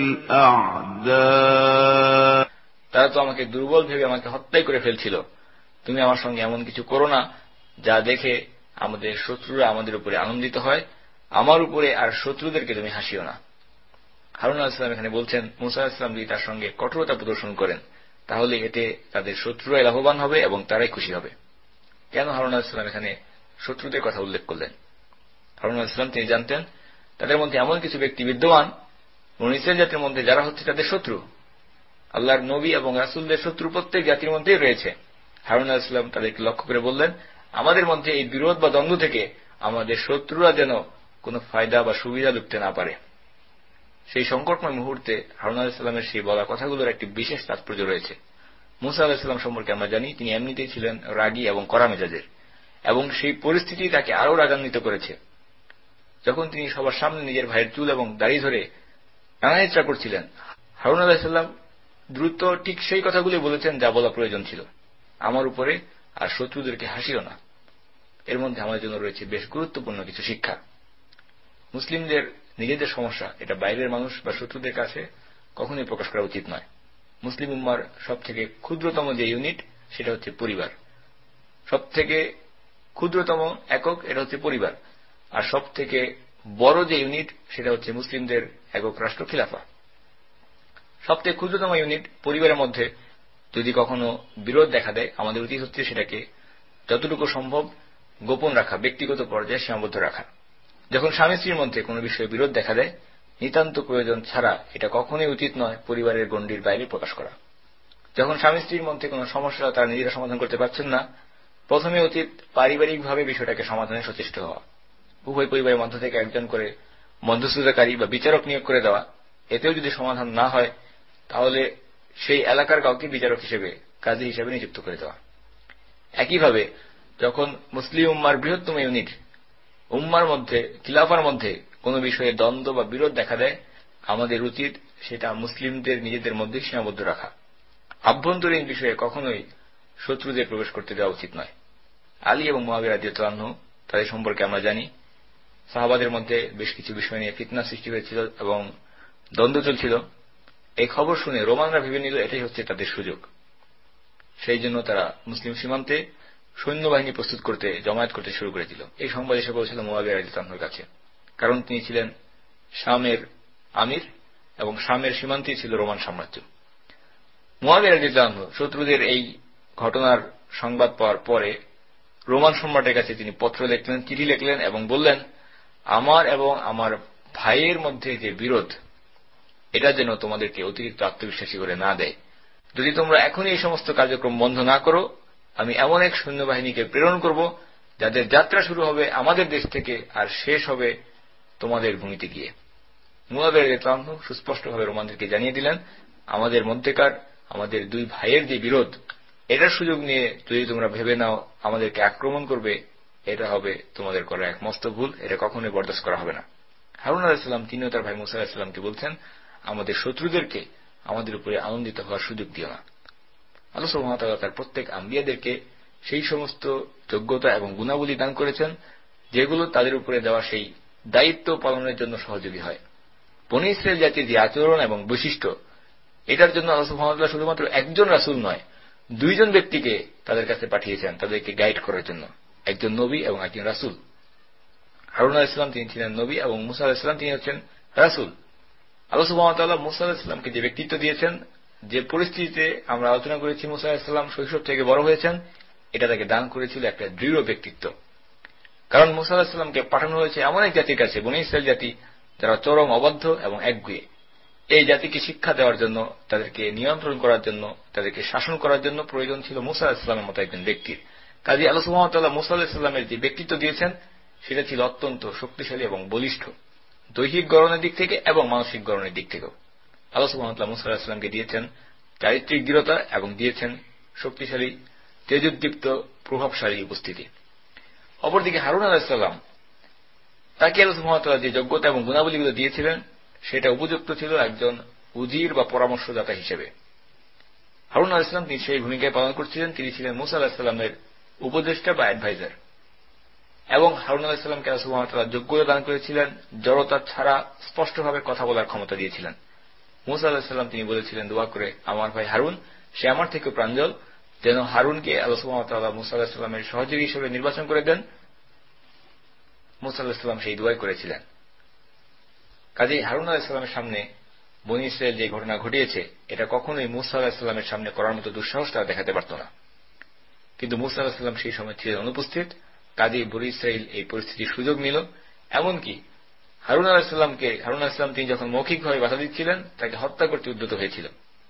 الأعداء তারা তো আমাকে দুর্বল ভেবে আমাকে হত্যাই করে ফেলছিল। তুমি আমার সঙ্গে এমন কিছু করো না যা দেখে আমাদের শত্রুরা আমাদের উপরে আনন্দিত হয়, আমার উপরে আর শত্রুদেরকে তুমি হাসিও না। হারুন আলাইহিস সালাম এখানে বলছেন, মুসা আলাইহিস সালাম যদি তার সঙ্গে কঠোরতা প্রদর্শন করেন তাহলে এতে তাদের শত্রুরাই লাভবান হবে এবং তারাই খুশি হবে। কেন হারুন আলাইহিস সালাম এখানে শত্রুদের কথা উল্লেখ করলেন? হারুন আলাইহিস সালাম তিনি জানতেন তাদের মধ্যে এমন কিছু ব্যক্তি বিদ্যমান বনী ইসরাইল জাতির মধ্যে যারা হচ্ছে তাদের শত্রু। আল্লাহর নবী এবং রাসূলদের শত্রু প্রত্যেক জাতির মধ্যেই রয়েছে। হারুন আলাইহিস সালাম তাদেরকে লক্ষ্য করে বললেন, আমাদের মধ্যে এই বিরোধ বা দ্বন্দ্ব থেকে আমাদের শত্রুরা যেন কোনো ফায়দা বা সুবিধা লুটতে না পারে। সেই সংকটময় মুহূর্তে হারুন আলাইহিস সালামের সেই বলা কথাগুলোর একটি বিশেষ তাৎপর্য রয়েছে। মুসা আলাইহিস সালাম সম্পর্কে আমরা জানি তিনি এমনিতেই ছিলেন রাগী এবং কড়া মেজাজের, এবং সেই পরিস্থিতি তাকে আরও রাগান্বিত করেছে। যখন তিনি সবার সামনে নিজের ভাইয়ের চুল এবং দাড়ি ধরে টানাহেচড়া করছিলেন, হারুন আলাইহিস সালাম দ্রুত ঠিক সেই কথাগুলি বলেছেন যা বলা প্রয়োজন ছিল, আমার উপরে আর শত্রুদেরকে হাসিও না। এর মধ্যে আমাদের জন্য রয়েছে বেশ গুরুত্বপূর্ণ কিছু শিক্ষা। মুসলিমদের নিজেদের সমস্যা এটা বাইরের মানুষ বা শত্রুদের কাছে কখনোই প্রকাশ করা উচিত নয়। মুসলিম উম্মার সব থেকে ক্ষুদ্রতম যে ইউনিট সেটা হচ্ছে পরিবার, সব থেকে ক্ষুদ্রতম একক এটা হচ্ছে পরিবার, আর সব থেকে বড় যে ইউনিট সেটা হচ্ছে মুসলিমদের একক রাষ্ট্র খিলাফা। সব থেকে ক্ষুদ্রতম ইউনিট পরিবারের মধ্যে যদি কখনো বিরোধ দেখা দেয়, আমাদের উচিত হচ্ছে সেটাকে যতটুকু সম্ভব গোপন রাখা, ব্যক্তিগত পর্যায়ে সীমাবদ্ধ রাখা। যখন স্বামী স্ত্রীর মধ্যে কোনো বিষয়ে বিরোধ দেখা দেয়, নিতান্ত প্রয়োজন ছাড়া এটা কখনোই উচিত নয় পরিবারের গণ্ডির বাইরে প্রকাশ করা। যখন স্বামী স্ত্রীর মধ্যে কোনো সমস্যা তারা নিজেরা সমাধান করতে পারছেন না, প্রথমে উচিত পারিবারিকভাবে বিষয়টাকে সমাধানে সচেষ্ট হওয়া। উভয় পরিবারের মধ্য থেকে একজন করে মধ্যস্থতাকারী বা বিচারক নিয়োগ করে দেওয়া। এতেও যদি সমাধান না হয় তাহলে সেই এলাকার কাউকে বিচারক হিসেবে, কাজী হিসেবে নিযুক্ত করে দেওয়া। একইভাবে যখন মুসলিম উম্মার বৃহত্তম ইউনিট উম্মার মধ্যে, খিলাফার মধ্যে কোনো বিষয়ে দ্বন্দ্ব বা বিরোধ দেখা দেয়, আমাদের উচিত সেটা মুসলিমদের নিজেদের মধ্যে সীমাবদ্ধ রাখা। আভ্যন্তরীণ বিষয়ে কখনোই শত্রুদের প্রবেশ করতে দেওয়া উচিত নয়। আলী এবং মুআবিয়া রাদিয়াল্লাহু আনহু তাদের সম্পর্কে আমরা জানি, সাহাবাদের মধ্যে বেশ কিছু বিষয় নিয়ে ফিতনা সৃষ্টি হয়েছিল এবং দ্বন্দ্ব চলছিল। এই খবর শুনে রোমানরা ভেবে নিল এটাই হচ্ছে তাদের সুযোগ। সেই জন্য তারা মুসলিম সীমান্তে সৈন্যবাহিনী প্রস্তুত করতে, জমায়েত করতে শুরু করে দিল। এই সংবাদ এসে পৌঁছল মুআবিয়া রাদিয়াল্লাহু আনহুর কাছে, কারণ তিনি ছিলেন শামের আমির এবং শামের সীমান্তেই ছিল রোমান সাম্রাজ্য। মুআবিয়া রাদিয়াল্লাহু আনহু শত্রুদের এই ঘটনার সংবাদ পাওয়ার পরে রোমান সম্রাটের কাছে তিনি পত্র লিখলেন, চিঠি লিখলেন এবং বললেন, আমার এবং আমার ভাইয়ের মধ্যে যে বিরোধ, এটা যেন তোমাদেরকে অতিরিক্ত আত্মবিশ্বাসী করে না দেয়। যদি তোমরা এখনই এই সমস্ত কার্যক্রম বন্ধ না করো, আমি এমন এক সৈন্যবাহিনীকে প্রেরণ করব যাদের যাত্রা শুরু হবে আমাদের দেশ থেকে আর শেষ হবে তোমাদের ভূমিতে গিয়ে। মুআবিয়া রাদিয়াল্লাহু আনহু সুস্পষ্টভাবে রোমানদেরকে জানিয়ে দিলেন, আমাদের মধ্যেকার আমাদের দুই ভাইয়ের যে বিরোধ, এটার সুযোগ নিয়ে যদি তোমরা ভেবে নাও আমাদেরকে আক্রমণ করবে, এটা হবে তোমাদের করা এক মস্ত ভুল, এটা কখনোই বরদাস্ত করা হবে না। হারুন আলাইহিস সালাম তিনিও তার ভাই মুসা আলাইহিস সালামকে বলছেন, আমাদের শত্রুদেরকে আমাদের উপরে আনন্দিত হওয়ার সুযোগ দিও না। আল্লাহ সুবহানাহু ওয়া তাআলা তার প্রত্যেক আম্বিয়াদেরকে সেই সমস্ত যোগ্যতা এবং গুণাবলী দান করেছেন যেগুলো তাদের উপরে দেওয়া সেই দায়িত্ব পালনের জন্য সহযোগী হয়। বনী ইসরাইল জাতির যে আচরণ এবং বৈশিষ্ট্য, এটার জন্য আল্লাহ সুবহানাহু ওয়া তাআলা শুধুমাত্র একজন রাসূল নয়, দুইজন ব্যক্তিকে তাদের কাছে পাঠিয়েছেন তাদেরকে গাইড করার জন্য, একজন নবী এবং একজন রাসূল। হারুন আলাইহিস সালাম তিনি ছিলেন নবী এবং মুসা আলাইহিস সালাম তিনি হচ্ছেন রাসূল। আল্লাহ সুবহানাহু ওয়া তাআলা মুসা আলাইহিস সালামকে যে ব্যক্তিত্ব দিয়েছেন, যে পরিস্থিতিতে আমরা আলোচনা করেছি মুসা আলাইহিস সালাম শৈশব থেকে বড় হয়েছেন, এটা তাকে দান করেছিল একটা দৃঢ় ব্যক্তিত্ব। কারণ মুসা আলাইহিস সালামকে পাঠানো হয়েছে এমন এক জাতির কাছে, বনী ইসরাইল জাতি, যারা চরম অবাধ্য এবং একগুঁয়ে। এই জাতিকে শিক্ষা দেওয়ার জন্য, তাদেরকে নিয়ন্ত্রণ করার জন্য, তাদেরকে শাসন করার জন্য প্রয়োজন ছিল মুসা আলাইহিস সালামের মতো একজন ব্যক্তির। কাজেই আল্লাহ সুবহানাহু ওয়া তাআলা মুসা আলাইহিস সালামের যে ব্যক্তিত্ব দিয়েছেন সেটা ছিল অত্যন্ত শক্তিশালী এবং বলিষ্ঠ, দৈহিক গড়নের দিক থেকে এবং মানসিক গড়নের দিক থেকেও। আল্লাহ সুবহানাহু ওয়া তাআলা মুসা আলাইহিস সালামকে দিয়েছেন চারিত্রিক দৃঢ়তা এবং দিয়েছেন শক্তিশালী, তেজোদ্দীপ্ত, প্রভাবশালী উপস্থিতি। অপরদিকে হারুন আলাইহিস সালাম, তাকে আল্লাহ সুবহানাহু ওয়া তাআলা যে যোগ্যতা এবং গুণাবলীগুলো দিয়েছিলেন সেটা উপযুক্ত ছিল একজন উজির বা পরামর্শদাতা হিসেবে। হারুন আলাইহিস সালাম তিনি সেই ভূমিকায় পালন করছিলেন। তিনি ছিলেন মুসা আলাইহিস সালামের উপদেষ্টা বা অ্যাডভাইজার, এবং হারুন আলাইহিস সালামকে আল্লাহ সুবহানাহু ওয়া তাআলা যোগ্যতা দান করেছিলেন, জড়তা ছাড়া স্পষ্টভাবে কথা বলার ক্ষমতা দিয়েছিলেন। মুসা আলাইহিস সালাম তিনি বলেছিলেন দোয়া করে, আমার ভাই হারুন সে আমার থেকে প্রাঞ্জল, যেন হারুনকে আল্লাহ সুবহানাহু ওয়া তাআলা মুসা আলাইহিস সালামের সহযোগী হিসেবে নির্বাচন করে দেন। মুসা আলাইহিস সালাম সেই দোয়াই করেছিলেন। কাজেই হারুন আলাইহিস সালামের সামনে বনী ইসরাইল যে ঘটনা ঘটিয়েছে এটা কখনোই মুসা আলাইহিস সালামের সামনে করার মতো দুঃসাহস তারা দেখাতে পারত না। কিন্তু মুসা আলাইহিস সালাম সেই সময় ছিলেন অনুপস্থিত। কাজেই বনী ইসরাইল এই পরিস্থিতির সুযোগ নিল। এমনকি হারুন আলাইহিস সালাম তিনি যখন মৌখিকভাবে বাধা দিচ্ছিলেন তাকে হত্যা করতে উদ্যত হয়েছিল।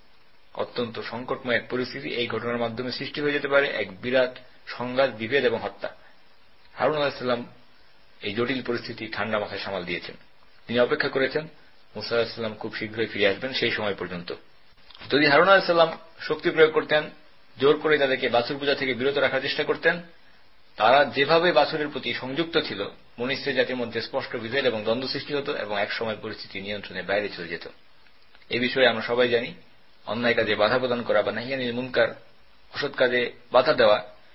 অত্যন্ত সংকটময় এক পরিস্থিতি এই ঘটনার মাধ্যমে সৃষ্টি হয়ে যেতে পারে, এক বিরাট সংঘাত, বিভেদ এবং হত্যা। হারুন আলাইহিস সালাম এই জটিল পরিস্থিতি ঠান্ডা মাথায় সামাল দিয়েছেন। তিনি অপেক্ষা করেছেন মুসা আলাইহিস সালাম খুব শীঘ্রই ফিরে আসবেন। সেই সময় পর্যন্ত যদি হারুন আলাইহিস সালাম শক্তি প্রয়োগ করতেন, জোর করে তাদেরকে বাছুর পূজা থেকে বিরত রাখার চেষ্টা করতেন, তারা যেভাবে বাছুরের প্রতি সংযুক্ত ছিল, বনী ইসরাইল জাতির মধ্যে স্পষ্ট বিভেদ এবং দ্বন্দ্ব সৃষ্টি হতো এবং একসময় পরিস্থিতি নিয়ন্ত্রণের বাইরে চলে যেত। এই বিষয়ে আমরা সবাই জানি, অন্যায় কাজে বাধা প্রদান করা বা নাহি আনিল মুনকার, অসৎ কাজে বাধা দেওয়া,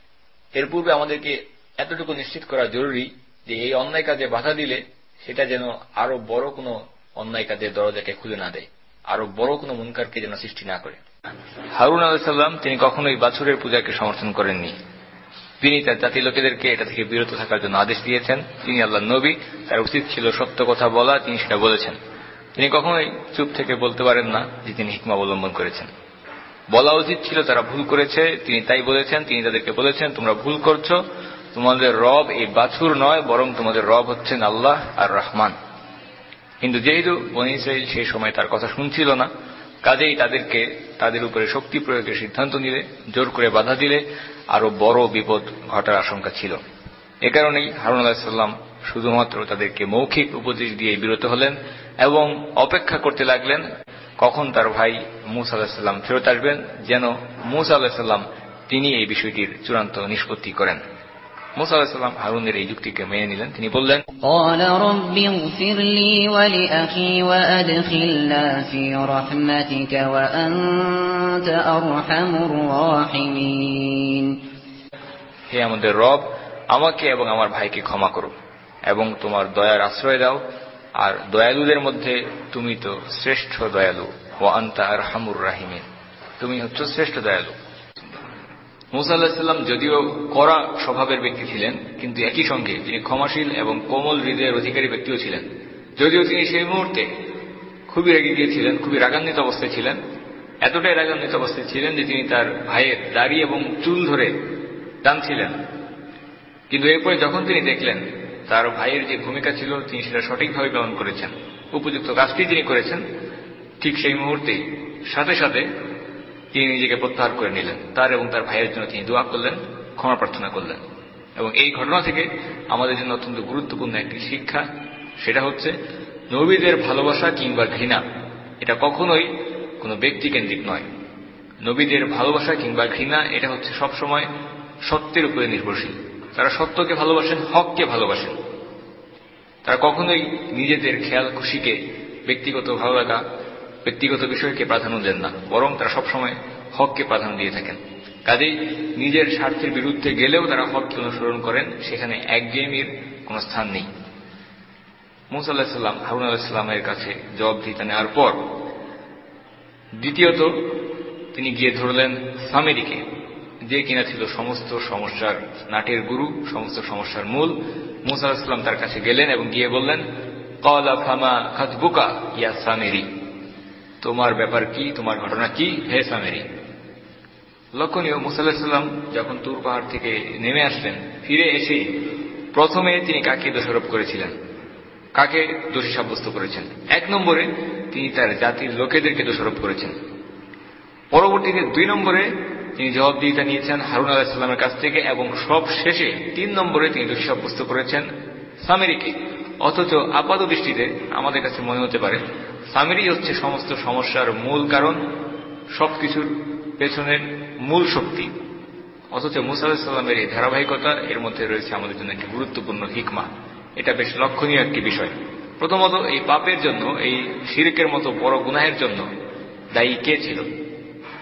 এর পূর্বে আমাদেরকে এতটুকু নিশ্চিত করা জরুরি যে এই অন্যায় কাজে বাধা দিলে সেটা যেন আরো বড় কোনো অন্যায় কাজের দরজাকে খুলে না দেয়, আরো বড় কোনো মুনকারকে যেন সৃষ্টি না করে। হারুন আলাইহিস সালাম তিনি কখনোই বাছুরের পূজাকে সমর্থন করেননি। তিনি তার জাতির লোকেদেরকে এটা থেকে বিরত থাকার জন্য আদেশ দিয়েছেন। তিনি আল্লাহর নবী, তার উচিত ছিল সত্য কথা বলা, তিনি সেটা বলেছেন। তিনি কখনোই চুপ থেকে বলতে পারেন না যে তিনি হিকমা অবলম্বন করেছেন। বলা উচিত ছিল তারা ভুল করেছে, তিনি তাই বলেছেন। তিনি তাদেরকে বলেছেন তোমরা ভুল করছো, তোমাদের রব এই বাছুর নয়, বরং তোমাদের রব হচ্ছেন আল্লাহ আর রহমান। কিন্তু যেহেতু বনী ইসরাইল সেই সময় তার কথা শুনছিল না, কাজেই তাদের উপরে শক্তি প্রয়োগের সিদ্ধান্ত নিলে, জোর করে বাধা দিলে আরো বড় বিপদ ঘটার আশঙ্কা ছিল। এ কারণেই হারুন আলাইহিস সালাম শুধুমাত্র তাদেরকে মৌখিক উপদেশ দিয়ে বিরত হলেন এবং অপেক্ষা করতে লাগলেন কখন তার ভাই মূসা আলাইহিস সালাম ফেরত আসবেন, যেন মূসা আলাইহিস সালাম তিনি এই বিষয়টির চূড়ান্ত নিষ্পত্তি করেন। মূসা আলাইহিস সালাম হারুনের এই যুক্তিকে মেনে নিলেন। তিনি বললেন, قال رب اغفر لي ولأخي وأدخلنا في رحمتك وأنت أرحم الراحمين। হে আমাদের রব, আমাকে এবং আমার ভাইকে ক্ষমা করো এবং তোমার দয়ার আশ্রয় দাও, আর দয়ালুদের মধ্যে তুমি তো শ্রেষ্ঠ দয়ালু। ওয়া আনতা আরহামুর রাহিমিন, তুমি হচ্ছ শ্রেষ্ঠ দয়ালু। মূসা আলাইহিস সালাম যদিও কড়া স্বভাবের ব্যক্তি ছিলেন, কিন্তু একই সঙ্গে তিনি ক্ষমাশীল এবং কোমল হৃদয়ের অধিকারী ব্যক্তিও ছিলেন। যদিও তিনি সেই মুহূর্তে খুবই রেগে গিয়েছিলেন, খুবই রাগান্বিত অবস্থায় ছিলেন, এতটাই রাগান্বিত অবস্থায় ছিলেন যে তিনি তার ভাইয়ের দাড়ি এবং চুল ধরে টানছিলেন। কিন্তু এরপরে যখন তিনি দেখলেন তার ভাইয়ের যে ভূমিকা ছিল তিনি সেটা সঠিকভাবে পালন করেছেন, উপযুক্ত কাজটি তিনি করেছেন, ঠিক সেই মুহূর্তেই সাথে সাথে তিনি নিজেকে প্রত্যাহার করে নিলেন। তার এবং তার ভাইয়ের জন্য তিনি দোয়া করলেন, ক্ষমা প্রার্থনা করলেন। এবং এই ঘটনা থেকে আমাদের জন্য অত্যন্ত গুরুত্বপূর্ণ একটি শিক্ষা, সেটা হচ্ছে নবীদের ভালোবাসা কিংবা ঘৃণা এটা কখনোই কোনো ব্যক্তিকেন্দ্রিক নয়। নবীদের ভালোবাসা কিংবা ঘৃণা এটা হচ্ছে সবসময় সত্যের উপরে নির্ভরশীল। তারা সত্যকে ভালোবাসেন, হককে ভালোবাসেন। তারা কখনোই নিজেদের খেয়াল খুশিকে, ব্যক্তিগত ভালো লাগা, ব্যক্তিগত বিষয়কে প্রাধান্য দেন না, বরং তারা সবসময় হককে প্রাধান্য দিয়ে থাকেন। কাজেই নিজের স্বার্থের বিরুদ্ধে গেলেও তারা হককে অনুসরণ করেন, সেখানে একঘেয়েমির কোনো স্থান নেই। মূসা আলাইহিস সালাম হারুন আলাইহিস সালামের কাছে জবাবদিহিতা নেওয়ার পর দ্বিতীয়ত তিনি গিয়ে ধরলেন সামেরীকে, যে কিনা ছিল সমস্ত সমস্যার নাটের গুরু, সমস্ত সমস্যার মূল। মূসা আলাইহিস সালাম তার কাছে গেলেন এবং গিয়ে বললেন, ক্বালা ফামা খাতবুকা ইয়া সামেরী, তোমার ব্যাপার কি, তোমার ঘটনা কি হে সামেরী। লক্ষণীয়, মূসা আলাইহিস সালাম যখন তুর পাহাড় থেকে নেমে আসলেন, ফিরে এসে প্রথমে তিনি কাকে দোষারোপ করেছিলেন, কাকে দোষী সাব্যস্ত করেছেন? 1 নম্বরে তিনি তার জাতির লোকেদেরকে দোষারোপ করেছেন। পরবর্তীতে 2 নম্বরে তিনি জবাবদিহিতা নিয়েছেন হারুন আলাইহিস সালামের কাছ থেকে, এবং সব শেষে 3 নম্বরে তিনি দোষী সাব্যস্ত করেছেন সামেরীকে। অথচ আপাত দৃষ্টিতে আমাদের কাছে মনে হতে পারে সামেরী হচ্ছে সমস্ত সমস্যার মূল কারণ, সবকিছুর পেছনের মূল শক্তি। অথচ মূসা আলাইহিস সালামের এই ধারাবাহিকতা, এর মধ্যে রয়েছে আমাদের জন্য একটি গুরুত্বপূর্ণ হিকমা। এটা বেশ লক্ষণীয় একটি বিষয়। প্রথমত, এই পাপের জন্য, এই শিরকের মতো বড় গুনাহের জন্য দায়ী কে ছিল?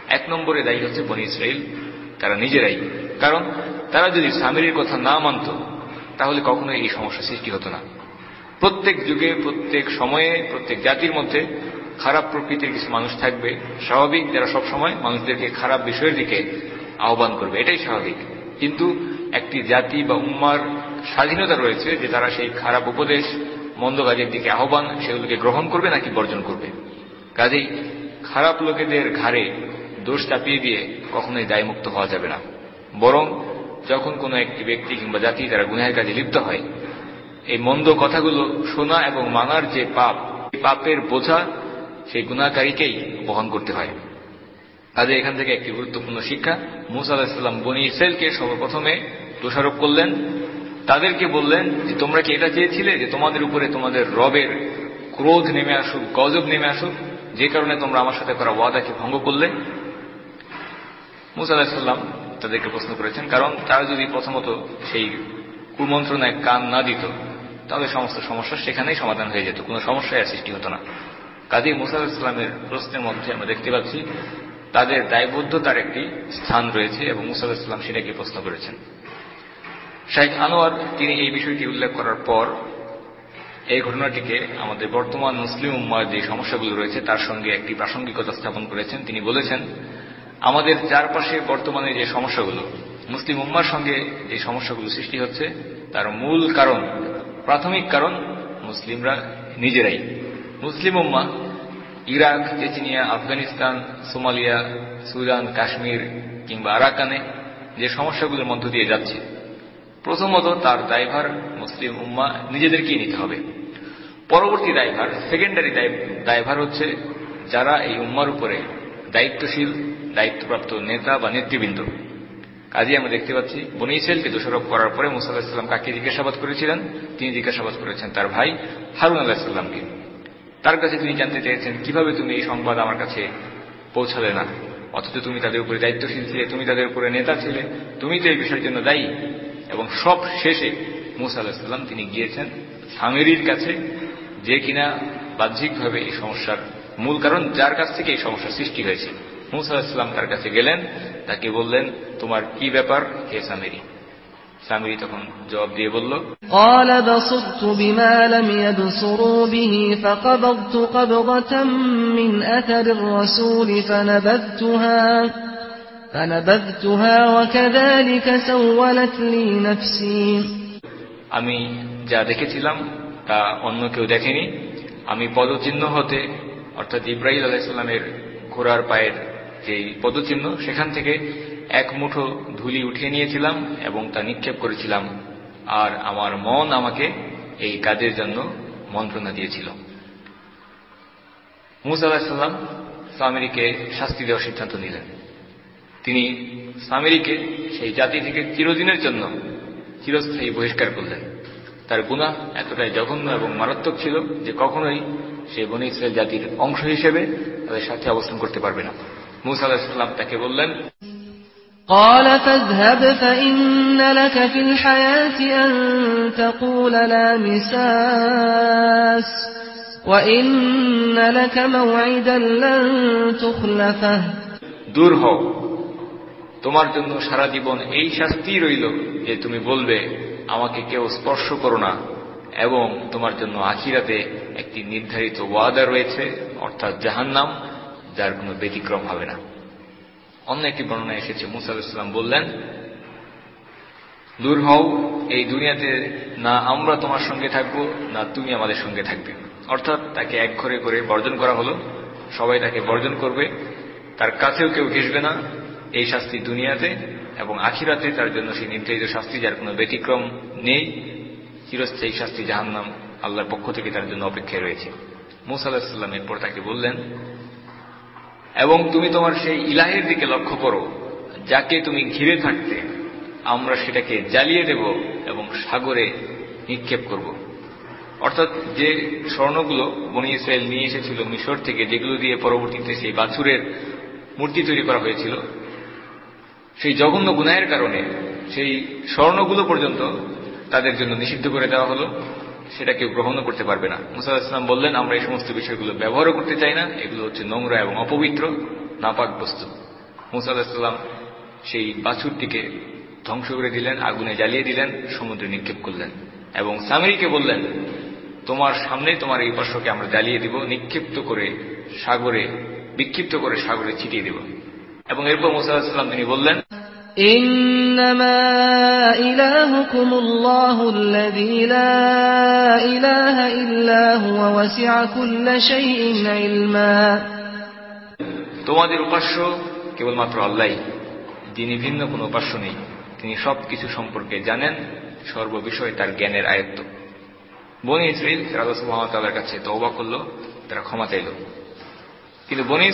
এক নম্বরে দায়ী হচ্ছে বনী ইসরাইল, তারা নিজেরাই। কারণ তারা যদি সামিরীর কথা না মানত তাহলে কখনোই এই সমস্যা সৃষ্টি হতো না। প্রত্যেক যুগে, প্রত্যেক সময়ে, প্রত্যেক জাতির মধ্যে খারাপ প্রকৃতির কিছু মানুষ থাকবে, স্বাভাবিক, যারা সবসময় মানুষদেরকে খারাপ বিষয়ের দিকে আহ্বান করবে, এটাই স্বাভাবিক। কিন্তু একটি জাতি বা উম্মার স্বাধীনতা রয়েছে যে তারা সেই খারাপ উপদেশ, মন্দ কাজের দিকে আহ্বান, সেগুলোকে গ্রহণ করবে নাকি বর্জন করবে। কাজেই খারাপ লোকেদের ঘাড়ে দোষ চাপিয়ে দিয়ে কখনোই দায়মুক্ত হওয়া যাবে না। বরং যখন কোনো একটি ব্যক্তি কিংবা জাতি তারা গুনাহের কাজে লিপ্ত হয়, এই মন্দ কথাগুলো শোনা এবং মানার যে পাপ, এই পাপের বোঝা সেই গুনাহকারীকেই বহন করতে হয়। কাজে এখান থেকে একটি গুরুত্বপূর্ণ শিক্ষা, মূসা আলাইহিস সালাম বনী ইসরাইলকে সর্বপ্রথমে দোষারোপ করলেন। তাদেরকে বললেন যে তোমরা কি এটা চেয়েছিলে যে তোমাদের উপরে তোমাদের রবের ক্রোধ নেমে আসুক, গজব নেমে আসুক, যে কারণে তোমরা আমার সাথে করা ওয়াদাকে ভঙ্গ করলে? মূসা আলাইহিস সালাম তাদেরকে প্রশ্ন করেছেন, কারণ তারা যদি প্রথমত সেই কুমন্ত্রণায় কান না দিত তাহলে সমস্ত সমস্যা সেখানেই সমাধান হয়ে যেত, কোনো সমস্যায় আর সৃষ্টি হতো না। কাজেই মূসা আলাইহিস সালামের প্রশ্নের মধ্যে আমরা দেখতে পাচ্ছি তাদের দায়বদ্ধতার একটি স্থান রয়েছে এবং মূসা আলাইহিস সালাম সেটাকে প্রশ্ন করেছেন। শাইখ আনোয়ার তিনি এই বিষয়টি উল্লেখ করার পর এই ঘটনাটিকে আমাদের বর্তমান মুসলিম উম্মার যে সমস্যাগুলো রয়েছে তার সঙ্গে একটি প্রাসঙ্গিকতা স্থাপন করেছেন। তিনি বলেছেন, আমাদের চারপাশে বর্তমানে যে সমস্যাগুলো, মুসলিম উম্মার সঙ্গে যে সমস্যাগুলো সৃষ্টি হচ্ছে, তার মূল কারণ, প্রাথমিক কারণ মুসলিমরা নিজেরাই। মুসলিম উম্মা Iraq, Chechnya, Afghanistan, Somalia, Sudan, Kashmir কিংবা আরাকানে যে সমস্যাগুলোর মধ্য দিয়ে যাচ্ছে, প্রথমত তার দায়ভার মুসলিম উম্মা নিজেদেরকেই নিতে হবে। পরবর্তী দায়ভার, সেকেন্ডারি দায়ভার হচ্ছে যারা এই উম্মার উপরে দায়িত্বশীল, দায়িত্বপ্রাপ্ত নেতা বা নেতৃবৃন্দ। কাজেই আমরা দেখতে পাচ্ছি বনী ইসরাইলকে দোষারোপ করার পরে মূসা আলাইহিস সালাম কাকে জিজ্ঞাসাবাদ করেছিলেন? তিনি জিজ্ঞাসাবাদ করেছেন তার ভাই হারুন আলাইহিস সালামকে। তার কাছে তিনি জানতে চেয়েছেন, কিভাবে তুমি এই সংবাদ আমার কাছে পৌঁছালে না, অথচ তুমি তাদের উপরে দায়িত্বশীল ছিলে, তুমি তাদের উপরে নেতা ছিলে, তুমি তো এই বিষয়ের জন্য দায়ী। এবং সব শেষে মূসা আলাইহিস সালাম তিনি গিয়েছেন সামিরীর কাছে, যে কিনা বাহ্যিকভাবে এই সমস্যার মূল কারণ, যার কাছ থেকে এই সমস্যার সৃষ্টি হয়েছে। মূসা আলাইহিস সালাম তার কাছে গেলেন, তাকে বললেন, তোমার কি ব্যাপার হে সামিরী? সামিরী তখন জবাব দিয়ে বলল, قال بصرت بما لم يبصروا به فقبضت قبضة من أثر الرسول فنبذتها وكذلك سولت لي نفسي। আমি যা দেখেছিলাম তা অন্য কেউ দেখেনি। আমি পদচিহ্ন হতে, অর্থাৎ ইব্রাহিম আলাইহিস সালামের ঘোড়ার পায়ের যে পদচিহ্ন, সেখান থেকে এক মুঠো ধুলি উঠিয়ে নিয়েছিলাম এবং তা নিক্ষেপ করেছিলাম, আর আমার মন আমাকে এই কাজের জন্য মন্ত্রণা দিয়েছিল। মূসা আলাইহিস সালাম সামিরীকে শাস্তি দেওয়ার সিদ্ধান্ত নিলেন। তিনি সামিরীকে সেই জাতি থেকে চিরদিনের জন্য চিরস্থায়ী বহিষ্কার করলেন। তার গুনাহ এতটাই জঘন্য এবং মারাত্মক ছিল যে কখনোই সে বনী ইসরাইল জাতির অংশ হিসেবে তাদের সাথে অবস্থান করতে পারবে না। মূসা আলাইহিস সালাম তাকে বললেন, قال فاذهب فإن لك في الحياة أن تقول لا مساس وإن لك موعدا لن تخلفه। দূর হও, তোমার জন্য সারা জীবন এই শাস্তি রইল যে তুমি বলবে আমাকে কেউ স্পর্শ করো না, এবং তোমার জন্য আখিরাতে একটি নির্ধারিত ওয়াদা রয়েছে, অর্থাৎ জাহান্নাম, যার কোনো ব্যতিক্রম হবে না। অন্য একটি বর্ণনা এসেছে, মূসা আলাইহিস সালাম বললেন, দূর হও, এই দুনিয়াতে না আমরা তোমার সঙ্গে থাকবো, না তুমি আমাদের সঙ্গে থাকবে। অর্থাৎ তাকে এক ঘরে করে বর্জন করা হলো, সবাই তাকে বর্জন করবে, তার কাছেও কেউ ঘেঁষবে না। এই শাস্তি দুনিয়াতে, এবং আখিরাতে তার জন্য সেই নির্ধারিত শাস্তি, যার কোনো ব্যতিক্রম নেই, চিরস্থায়ী শাস্তি জাহান্নাম আল্লাহর পক্ষ থেকে তার জন্য অপেক্ষায় রয়েছে। মূসা আলাইহিস সালাম এরপর তাকে বললেন, এবং তুমি তোমার সেই ইলাহের দিকে লক্ষ্য করো যাকে তুমি ঘিরে থাকতে, আমরা সেটাকে জ্বালিয়ে দেব এবং সাগরে নিক্ষেপ করব। অর্থাৎ যে স্বর্ণগুলো বনী ইসরাইল নিয়ে এসেছিল মিশর থেকে, যেগুলো দিয়ে পরবর্তীতে সেই বাছুরের মূর্তি তৈরি করা হয়েছিল, সেই জঘন্য গুনাহের কারণে সেই স্বর্ণগুলো পর্যন্ত তাদের জন্য নিষিদ্ধ করে দেওয়া হলো, সেটা কেউ গ্রহণও করতে পারবে না। মূসা আলাইহিস সালাম বললেন, আমরা এই সমস্ত বিষয়গুলো ব্যবহারও করতে চাই না, এগুলো হচ্ছে নোংরা এবং অপবিত্র, নাপাক বস্তু। মুসা আলাইহিস সালাম সেই বাছুরটিকে ধ্বংস করে দিলেন, আগুনে জ্বালিয়ে দিলেন, সমুদ্রে নিক্ষেপ করলেন এবং সামিরীকে বললেন, তোমার সামনেই তোমার এই উপাস্যকে আমরা জ্বালিয়ে দিব, বিক্ষিপ্ত করে সাগরে ছিটিয়ে দেব। এবং এরপর মুসা আলাইহিস সালাম তিনি বললেন, ইন্নামা ইলাহুকুমুল্লাহুল্লাযী লা ইলাহা ইল্লা হুয়া ওয়াসি'a কুল্লা শাইইন ইলমা। তোমাদের উপাস্য কেবলমাত্র আল্লাহই, যিনি ভিন্ন কোনো উপাস্য নেই, তিনি সবকিছু সম্পর্কে জানেন, সর্ববিষয়ে তার জ্ঞানের আয়ত্ত। বনী ইসরাঈল আল্লাহ সুবহানাহু ওয়া তাআলার কাছে তওবা করল, তারা ক্ষমা চাইল, কিন্তু বনী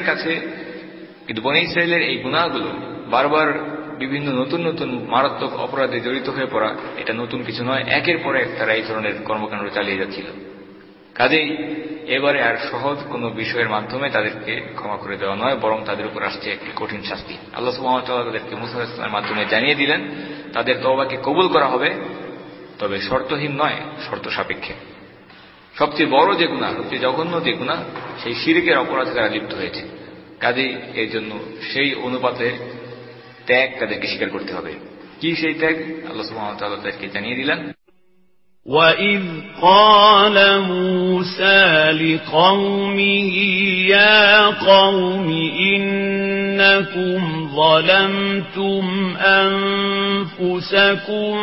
ইসরাঈলের এই গুনাহগুলো বারবার বিভিন্ন নতুন নতুন মারাত্মক অপরাধে জড়িত হয়ে পড়া এটা নতুন কিছু নয়। একের পর এক তারা এই ধরনের কর্মকাণ্ড চালিয়ে যাচ্ছিল। কাজেই এবারে আর সহজ কোনো বিষয়ের মাধ্যমে তাদেরকে ক্ষমা করে দেওয়া নয়, বরং তাদের উপর আসছে একটি কঠিন শাস্তি। আল্লাহ সুবহানাহু ওয়া তাআলা তাদেরকে মুসা আলাইহিস সালামের মাধ্যমে জানিয়ে দিলেন তাদের তওবাকে কবুল করা হবে, তবে শর্তহীন নয়, শর্ত সাপেক্ষে। সবচেয়ে বড় যে গুনাহ, সবচেয়ে জঘন্য যে গুনাহ, সেই শিরকের অপরাধে তারা লিপ্ত হয়েছে। কাজেই এর জন্য সেই অনুপাতে ত্যাগ তাদেরকে স্বীকার করতে হবে। কি সেই ত্যাগ? আল্লাহ সুবহানাহু ওয়া তাআলা তাদেরকে জানিয়ে দিলেন, وَإِذْ قَالَ مُوسَى لِقَوْمِهِ يَا قَوْمِ إِنَّكُمْ ظَلَمْتُمْ أَنفُسَكُمْ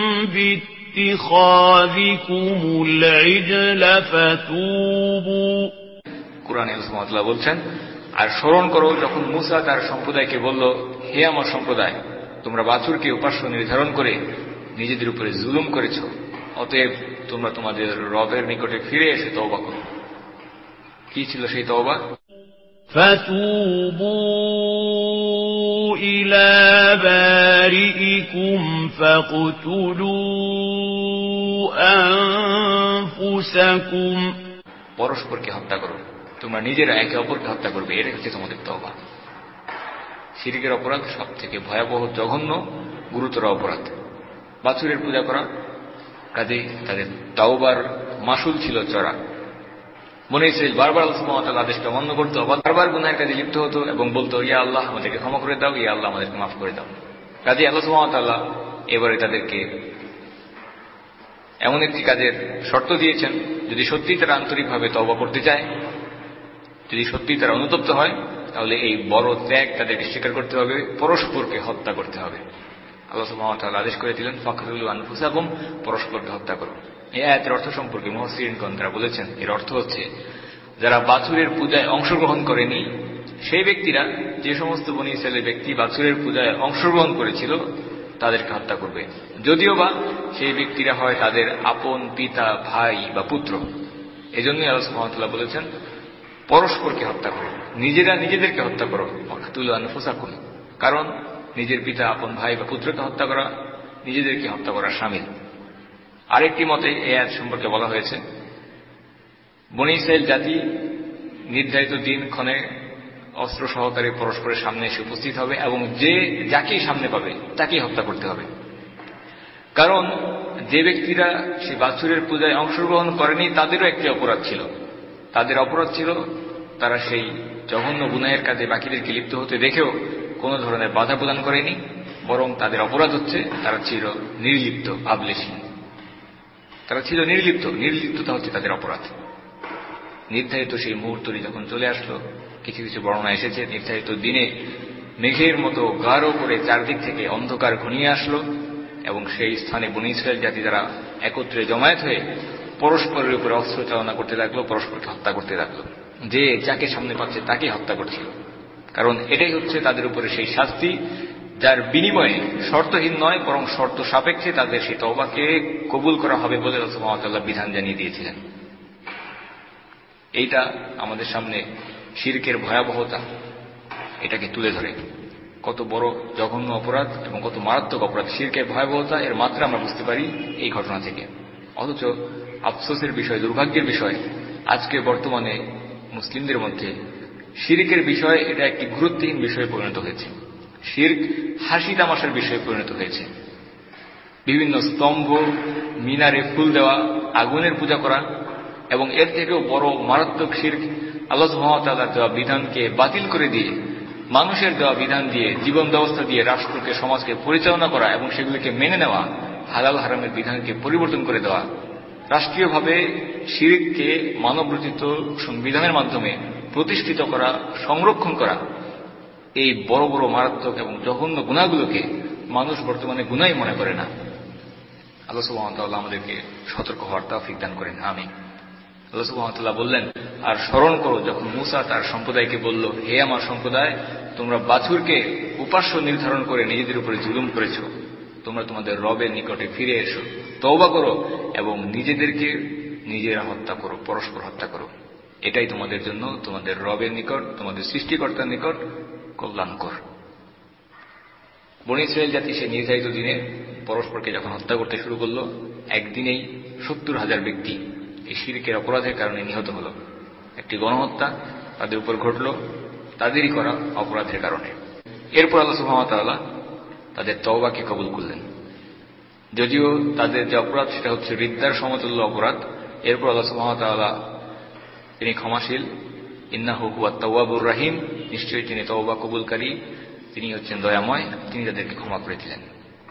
بِاتِّخَاذِكُمُ الْعِجْلَ فَتُوبُوا। কুরআনে আল্লাহ সুবহানাহু ওয়া তাআলা বলছেন, আর স্মরণ করো যখন মুসা তার সম্প্রদায়কে বলল, হে আমার সম্প্রদায়, তোমরা বাছুরকে উপাস্য নির্ধারণ করে নিজেদের উপরে জুলুম করেছ, অতএব তোমরা তোমাদের রবের নিকটে ফিরে এসে তওবা করো। কি ছিল সেই তওবা? فَتُوبُوا إِلَى بَارِئِكُمْ فَاقْتُلُوا أَنفُسَكُمْ। পরস্পরকে হত্যা করো, তোমরা নিজেরা একে অপরকে হত্যা করবে, এটাই হচ্ছে তোমাদের তওবা। শিরকের অপরাধ সব থেকে ভয়াবহ, জঘন্য, গুরুতর অপরাধ বাছুরের পূজা করা। কাজেই তাদের তাওবার মাসুল ছিল চড়া। বনী ইসরাঈল বারবার আল্লাহ সুবহানাহু ওয়া তাআলার আদেশকে অমান্য করত, বারবার গুনাহের কাজে লিপ্ত হতো এবং বলতো, ইয়া আল্লাহ আমাদেরকে ক্ষমা করে দাও, ইয়া আল্লাহ আমাদেরকে মাফ করে দাও। কাজেই আল্লাহ সুবহানাহু ওয়া তাআলা এবারে তাদেরকে এমন একটি কাজের শর্ত দিয়েছেন, যদি সত্যি তারা আন্তরিকভাবে তওবা করতে চায়, যদি সত্যি তারা অনুতপ্ত হয়, তাহলে এই বড় ত্যাগ তাদেরকে স্বীকার করতে হবে, পরস্পরকে হত্যা করতে হবে। আল্লাহ সুবহানাহু ওয়া তাআলা আদেশ করে দিলেন, ফাকতুলু আনফুসাকুম, পরস্পরকে হত্যা করো। এই আয়াতের অর্থ সম্পর্কে মুফাসসিরিনগণ তারা বলেছেন, এর অর্থ হচ্ছে যারা বাছুরের পূজায় অংশগ্রহণ করেনি সেই ব্যক্তিরা, যে সমস্ত বনী ইসরাঈলের ব্যক্তি বাছুরের পূজায় অংশগ্রহণ করেছিল তাদেরকে হত্যা করবে, যদিও বা সেই ব্যক্তিরা হয় তাদের আপন পিতা, ভাই বা পুত্র। এজন্যই আল্লাহ সুবহানাহু ওয়া তাআলা বলেছেন পরস্পরকে হত্যা করো, নিজেরা নিজেদেরকে হত্যা করো, ফাকতুলু আনফুসাকুম। কারণ নিজের পিতা, আপন ভাই বা পুত্রকে হত্যা করা নিজেদেরকে হত্যা করা শামিল। আরেকটি মতে এই আয়াত সম্পর্কে বলা হয়েছে, বনী ইসরাঈল জাতি নির্ধারিত দিনক্ষণে অস্ত্র সহকারে পরস্পরের সামনে এসে উপস্থিত হবে এবং যাকেই সামনে পাবে তাকেই হত্যা করতে হবে। কারণ যে ব্যক্তিরা সেই বাছুরের পূজায় অংশগ্রহণ করেনি তাদেরও একটি অপরাধ ছিল। তাদের অপরাধ ছিল তারা সেই জঘন্য গুনাহের কাজে বাকিদেরকে লিপ্ত হতে দেখেও কোনো ধরনের বাধা প্রদান করেনি, বরং তাদের অপরাধ হচ্ছে তারা ছিল নির্লিপ্ত, ভাবলেশহীন। তারা ছিল নির্লিপ্ততা হচ্ছে তাদের অপরাধ। নির্ধারিত সেই মুহূর্তটি যখন চলে আসলো, কিছু কিছু বর্ণনা এসেছে নির্ধারিত দিনে মেঘের মতো গাঢ় করে চারদিক থেকে অন্ধকার ঘনিয়ে আসলো এবং সেই স্থানে বনী ইসরাঈল জাতি যারা একত্রে জমায়েত হয়ে পরস্পরের উপরে অস্ত্র চালনা করতে লাগলো, পরস্পরকে হত্যা করতে লাগলো। যে যাকে সামনে পাচ্ছে তাকে হত্যা করছিল। কারণ এটাই হচ্ছে তাদের উপরে সেই শাস্তি, যার বিনিময়ে শর্তহীন নয় বরং শর্ত সাপেক্ষে তাদের সেই তওবাকে কবুল করা হবে বলে আল্লাহ সুবহানাহু ওয়া তাআলা বিধান জানিয়ে দিয়েছিলেন। এইটা আমাদের সামনে শিরকের ভয়াবহতা এটাকে তুলে ধরে। কত বড় জঘন্য অপরাধ এবং কত মারাত্মক অপরাধ, শিরকের ভয়াবহতা এর মাত্রা আমরা বুঝতে পারি এই ঘটনা থেকে। অথচ আফসোসের বিষয়, দুর্ভাগ্যের বিষয়, আজকে বর্তমানে মুসলিমদের মধ্যে শিরকের বিষয় এটা একটি গুরুত্বহীন বিষয়ে পরিণত হয়েছে। শিরক হাসি তামাশার বিষয়ে পরিণত হয়েছে। বিভিন্ন স্তম্ভ, মিনারে ফুল দেওয়া, আগুনের পূজা করা এবং এর থেকেও বড় মারাত্মক শিরক আল্লাহ সুবহানাহু ওয়া তাআলার দেওয়া বিধানকে বাতিল করে দিয়ে মানুষের দেওয়া বিধান দিয়ে, জীবন ব্যবস্থা দিয়ে রাষ্ট্রকে, সমাজকে পরিচালনা করা এবং সেগুলিকে মেনে নেওয়া, হালাল হারামের বিধানকে পরিবর্তন করে দেওয়া, রাষ্ট্রীয়ভাবে শিরককে মানবরচিত সংবিধানের মাধ্যমে প্রতিষ্ঠিত করা, সংরক্ষণ করা, এই বড় বড় মারাত্মক এবং জঘন্য গুনাহগুলোকে মানুষ বর্তমানে গুনাহই মনে করে না। আল্লাহ সুবহানাহু ওয়া তাআলা আমাদেরকে সতর্ক হওয়ার তৌফিক দান করেন, আমিন। আল্লাহ সুবহানাহু ওয়া তাআলা বললেন, আর স্মরণ করো যখন মূসা তার সম্প্রদায়কে বলল, হে আমার সম্প্রদায়, তোমরা বাছুরকে উপাস্য নির্ধারণ করে নিজেদের উপরে জুলুম করেছ, তোমরা তোমাদের রবের নিকটে ফিরে এসো, তওবা করো এবং নিজেদেরকে নিজেরা হত্যা করো, পরস্পর হত্যা করো। এটাই তোমাদের জন্য তোমাদের রবের নিকট, তোমাদের সৃষ্টিকর্তার নিকট কল্যাণকর। বনী ইসরাইল জাতি সে নির্ধারিত দিনে পরস্পরকে যখন হত্যা করতে শুরু করল, একদিনেই 70,000 ব্যক্তি এই শিরকের অপরাধের কারণে নিহত হল। একটি গণহত্যা তাদের উপর ঘটল তাদেরই করা অপরাধের কারণে। এরপর আল্লাহ সুবহানাহু ওয়া তাআলা তাদের তওবাকে কবুল করলেন। যদিও তাদের যে অপরাধ সেটা হচ্ছে রিদ্দার সমতুল্য অপরাধ, এরপর আল্লাহ সুবহানাহু ওয়া তাআলা তিনি ক্ষমাশীল, ইন্নাহু হুয়াত তাওয়াবুর রাহিম, নিশ্চয়ই তিনি তওবা কবুলকারী, তিনি হচ্ছেন দয়াময়, তিনি তাদেরকে ক্ষমা করে দিলেন।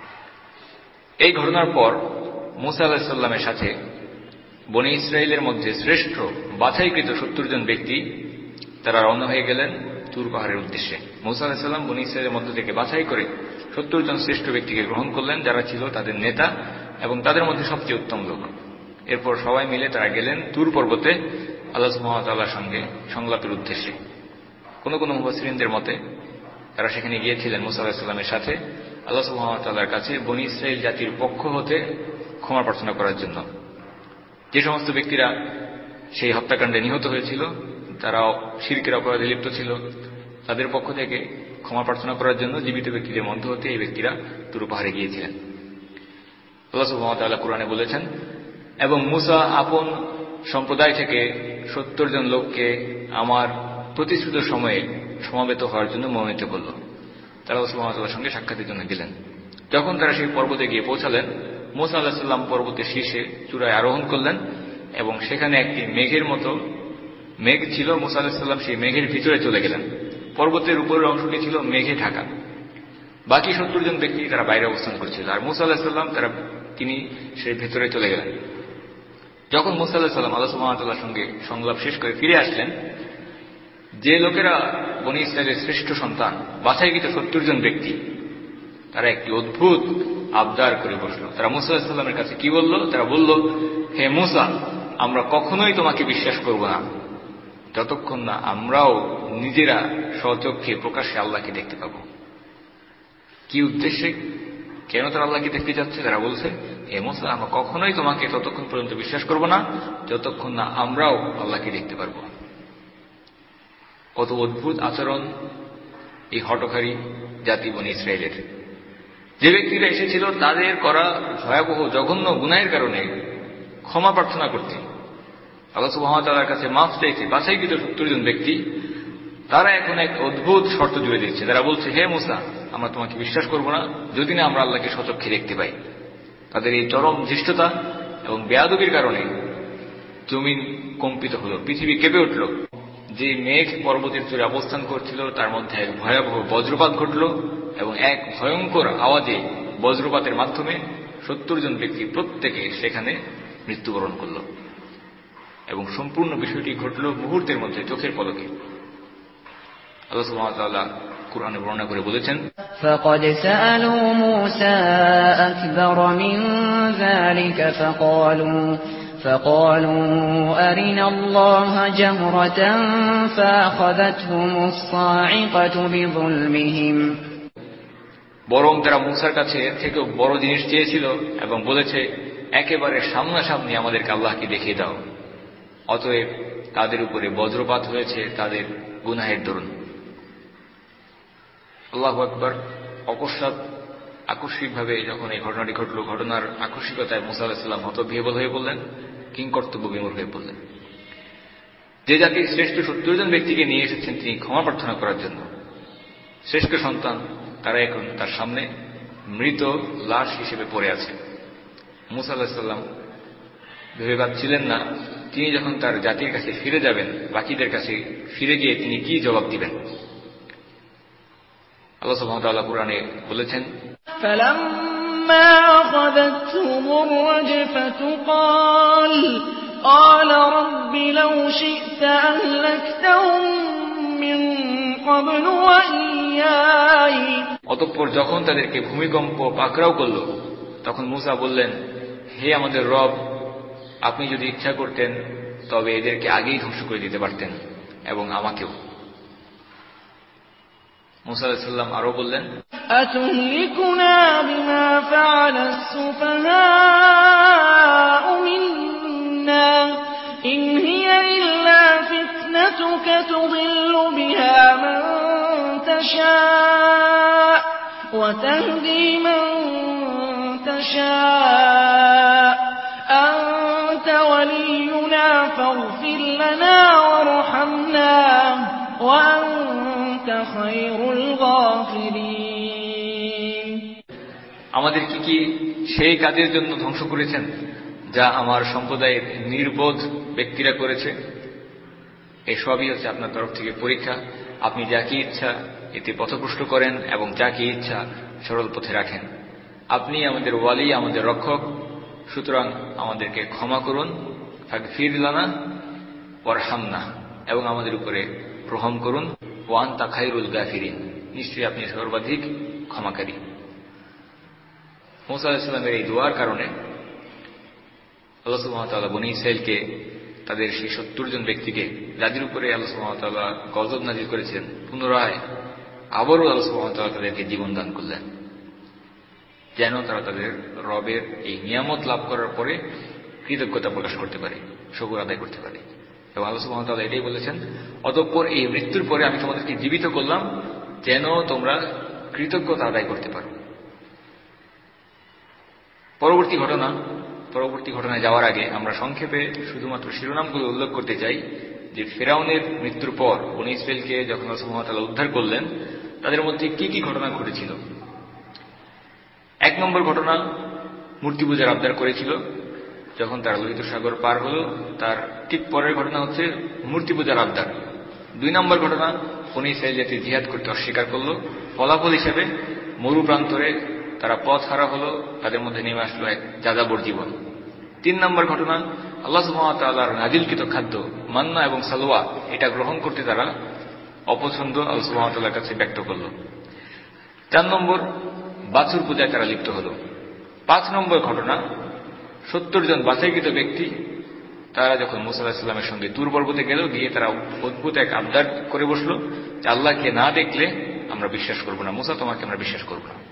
এই ঘটনার পর মূসা আলাইহিস সালামের সাথে বনী ইসরায়েলের মধ্যে শ্রেষ্ঠ বাছাইকৃত 70 জন ব্যক্তি তারা রওনা হয়ে গেলেন তুর পাহাড়ের উদ্দেশ্যে। মূসা আলাইহিস সালাম বনী ইসরায়েলের মধ্য থেকে বাছাই করে 70 জন শ্রেষ্ঠ ব্যক্তিকে গ্রহণ করলেন, যারা ছিল তাদের নেতা এবং তাদের মধ্যে সবচেয়ে উত্তম লোক। এরপর সবাই মিলে তারা গেলেন তুর পর্বতে আল্লাহ সুবহানাহু ওয়া তাআলার সঙ্গে সংলাপের উদ্দেশ্যে। কোন কোন মুফাসসিরিনদের মতে তারা সেখানে গিয়েছিলেন মূসা আলাইহিস সালামের সাথে আল্লাহ সুবহানাহু ওয়া তাআলার কাছে বনী ইসরায়েল জাতির পক্ষ হতে ক্ষমা প্রার্থনা করার জন্য। যে সমস্ত ব্যক্তিরা সেই হত্যাকাণ্ডে নিহত হয়েছিল, তারা শিরকের অপরাধে লিপ্ত ছিল, তাদের পক্ষ থেকে ক্ষমা প্রার্থনা করার জন্য জীবিত ব্যক্তিদের মধ্য হতে এই ব্যক্তিরা তুর পাহাড়ে গিয়েছিলেন। আল্লাহ সুবহানাহু ওয়া তাআলা কুরআনে বলেছেন, এবং মূসা আপন সম্প্রদায় থেকে 70 জন লোককে আমার প্রতিশ্রুত সময়ে সমাবেত হওয়ার জন্য মনোনীত করল। তারা আল্লাহ সুবহানাহু ওয়া তাআলার সঙ্গে সাক্ষাতের জন্য গেলেন। যখন তারা সেই পর্বতে গিয়ে পৌঁছালেন, মূসা আলাইহিস সালাম পর্বতের শীর্ষে চূড়ায় আরোহণ করলেন এবং সেখানে একটি মেঘের মতো মেঘ ছিল। মূসা আলাইহিস সালাম সেই মেঘের ভিতরে চলে গেলেন। পর্বতের উপরের অংশটি ছিল মেঘে ঢাকা। বাকি 70 জন ব্যক্তি তারা বাইরে অবস্থান করছিল, আর মূসা আলাইহিস সালাম তিনি সেই ভেতরে চলে গেলেন। যখন মূসা আলাইহিস সালাম আল্লাহ সুবহানাহু ওয়া তাআলার সঙ্গে সংলাপ শেষ করে ফিরে আসলেন, যে লোকেরা বনী ইসরায়েলের শ্রেষ্ঠ সন্তান, বাছাইকৃত 70 জন ব্যক্তি, তারা একটি অদ্ভুত আবদার করে বসল। তারা মূসা আলাইহিস সালামের কাছে কি বলল? তারা বলল, হে মূসা, আমরা কখনোই তোমাকে বিশ্বাস করব না যতক্ষণ না আমরাও নিজেরা স্বচক্ষে প্রকাশ্যে আল্লাহকে দেখতে পাব। কি উদ্দেশ্যে, কেন তারা আল্লাহকে দেখতে যাচ্ছে? তারা বলছে, হে মূসা, আমরা কখনোই তোমাকে ততক্ষণ পর্যন্ত বিশ্বাস করব না যতক্ষণ না আমরাও আল্লাহকে দেখতে পারব। কত অদ্ভুত আচরণ এই হঠকারী জাতি বনী ইসরায়েলের। যে ব্যক্তিরা এসেছিল তাদের করা ভয়াবহ জঘন্য গুনাহের কারণে ক্ষমা প্রার্থনা করতে, আল্লাহ সুবহানাহু ওয়া তাআলার কাছে মাফ চাইতে বাছাইকৃত 70 জন ব্যক্তি, তারা এখন এক অদ্ভুত শর্ত জুড়ে দিচ্ছে। তারা বলছে, হে মূসা, আমরা তোমাকে বিশ্বাস করব না যদি না আমরা আল্লাহকে স্বচক্ষে দেখতে পাই। তাদের এই চরম ধৃষ্টতা এবং বেয়াদবির কারণে জমিন কম্পিত হল, পৃথিবী কেঁপে উঠল। যে মেঘ পর্বতের চূড়ে অবস্থান করছিল তার মধ্যে এক ভয়াবহ বজ্রপাত ঘটল এবং এক ভয়ঙ্কর আওয়াজে বজ্রপাতের মাধ্যমে 70 জন ব্যক্তি প্রত্যেকে সেখানে মৃত্যুবরণ করল এবং সম্পূর্ণ বিষয়টি ঘটল মুহূর্তের মধ্যে, চোখের পলকে। আল্লাহ সুবহানাহু ওয়া তাআলা কুরআনে বর্ণনা করে বলেছেন, فقد سألوا موسى أكبر من ذلك فقالوا أرنا الله جهرة فأخذتهم الصاعقة بظلمهم। বরং তারা মূসার কাছে এর থেকেও বড় জিনিস চেয়েছিল এবং বলেছে, একেবারে সামনাসামনি আমাদেরকে আল্লাহকে দেখিয়ে দাও। অতএব তাদের উপরে বজ্রপাত হয়েছে তাদের গুনাহের দরুন। আল্লাহু আকবার। অকস্মাৎ আকস্মিকভাবে যখন এই ঘটনাটি ঘটল, ঘটনার আকস্মিকতায় মূসা আলাইহিস সালাম হতবিহ্বল হয়ে পড়লেন, কিংকর্তব্য বিমূঢ় হয়ে পড়লেন। যে জাতির শ্রেষ্ঠ 70 জন ব্যক্তিকে নিয়ে এসেছেন তিনি ক্ষমা প্রার্থনা করার জন্য, শ্রেষ্ঠ সন্তান, তারা এখন তার সামনে মৃত লাশ হিসেবে পড়ে আছে। মূসা আলাইহিস সালাম ভেবে পাচ্ছিলেন না তিনি যখন তার জাতির কাছে ফিরে যাবেন, বাকিদের কাছে ফিরে গিয়ে তিনি কি জবাব দিবেন। আল্লাহ সুবহানাহু ওয়া তাআলা কুরআনে বলেছেন, فَلَمَّا أَخَذَتْهُمُ الرَّجْفَةُ قَالَ رَبِّ لَوْ شِئْتَ أَهْلَكْتَهُم مِّن قَبْلُ وَإِيَّايَ। অতঃপর যখন তাদেরকে ভূমিকম্প পাকড়াও করল, তখন মূসা বললেন, হে আমাদের রব, আপনি যদি ইচ্ছা করতেন তবে এদেরকে আগেই ধ্বংস করে দিতে পারতেন এবং আমাকেও। মূসা আলাইহিস সালাম আরো বললেন, أَتُهْلِكُنَا بِمَا فَعَلَ السُّفَهَاءُ مِنَّا إِنْ هِيَ إِلَّا فِتْنَتُكَ تُضِلُّ بِهَا مَن تَشَاءُ وَتَهْدِي مَن تَشَاءُ أَنْتَ وَلِيُّنَا فَاغْفِرْ لَنَا وَارْحَمْنَا وَأَنْتَ خَيْرُ الْغَافِرِينَ। আমাদের কি সেই কাজের জন্য ধ্বংস করেছেন যা আমার সম্প্রদায়ের নির্বোধ ব্যক্তিরা করেছে? এসবই হচ্ছে আপনার তরফ থেকে পরীক্ষা। আপনি যাকে ইচ্ছা এতে পথভ্রষ্ট করেন এবং যাকে ইচ্ছা সরল পথে রাখেন। আপনি আমাদের ওয়ালি, আমাদের রক্ষক, সুতরাং আমাদেরকে ক্ষমা করুন, ফাগফির লানা ওয়ারহামনা, এবং আমাদের উপরে রহম করুন, ওয়া আনতা খায়রুল গাফিরিন, নিশ্চয়ই আপনি সর্বাধিক ক্ষমাকারী। মূসা আলাইহিস সালামের এই দোয়ার কারণে আল্লাহ সুবহানাহু ওয়া তাআলা বনী ইসরাঈলকে, তাদের সেই 70 জন ব্যক্তিকে যাদের উপরে আল্লাহ সুবহানাহু ওয়া তাআলা গজব নাযিল করেছেন, পুনরায় আবারও আল্লাহ সুবহানাহু ওয়া তাআলা তাদেরকে জীবন দান করলেন, যেন তারা তাদের রবের এই নিয়ামত লাভ করার পরে কৃতজ্ঞতা প্রকাশ করতে পারে, শুকর আদায় করতে পারে। এবং আল্লাহ সুবহানাহু ওয়া তাআলা এটাই বলেছেন, অতঃপর এই মৃত্যুর পরে আমি তোমাদেরকে জীবিত করলাম যেন তোমরা কৃতজ্ঞতা আদায় করতে পারো। পরবর্তী ঘটনায় যাওয়ার আগে আমরা সংক্ষেপে শুধুমাত্র শিরোনামগুলো উল্লেখ করতে চাই যে ফিরআউনের মৃত্যুর পর বনী ইসরাঈলকে যখন আল্লাহ সুবহানাহু ওয়া তাআলা উদ্ধার করলেন, তাদের মধ্যে কি কি ঘটনা ঘটেছিল। 1 নম্বর ঘটনা, মূর্তি পূজার আবদার করেছিল। যখন তারা লোহিত সাগর পার হল, তার ঠিক পরের ঘটনা হচ্ছে মূর্তি পূজার আবদার। 2 নম্বর ঘটনা, বনী ইসরাঈল জাতি জিহাদ করতে অস্বীকার করল, ফলাফল হিসেবে মরু প্রান্তরে তারা পথ হারা হলো, তাদের মধ্যে নেমে আসলো এক যাযাবর জীবন। 3 নম্বর ঘটনা, আল্লাহ সুবহানাহু ওয়া তাআলার নাজিলকৃত খাদ্য মান্না এবং সালওয়া, এটা গ্রহণ করতে তারা অপছন্দ আল্লাহ সুবহানাহু ওয়া তাআলার কাছে ব্যক্ত করল। 4 নম্বর, বাছুর পূজায় তারা লিপ্ত হল। 5 নম্বর ঘটনা, 70 জন বাছাইকৃত ব্যক্তি তারা যখন মূসা আলাইহিস সালামের সঙ্গে তুর পর্বতে গেল, গিয়ে তারা অদ্ভুত এক আবদার করে বসলো যে আল্লাহকে না দেখলে আমরা বিশ্বাস করব না, মূসা তোমাকে আমরা বিশ্বাস করব না।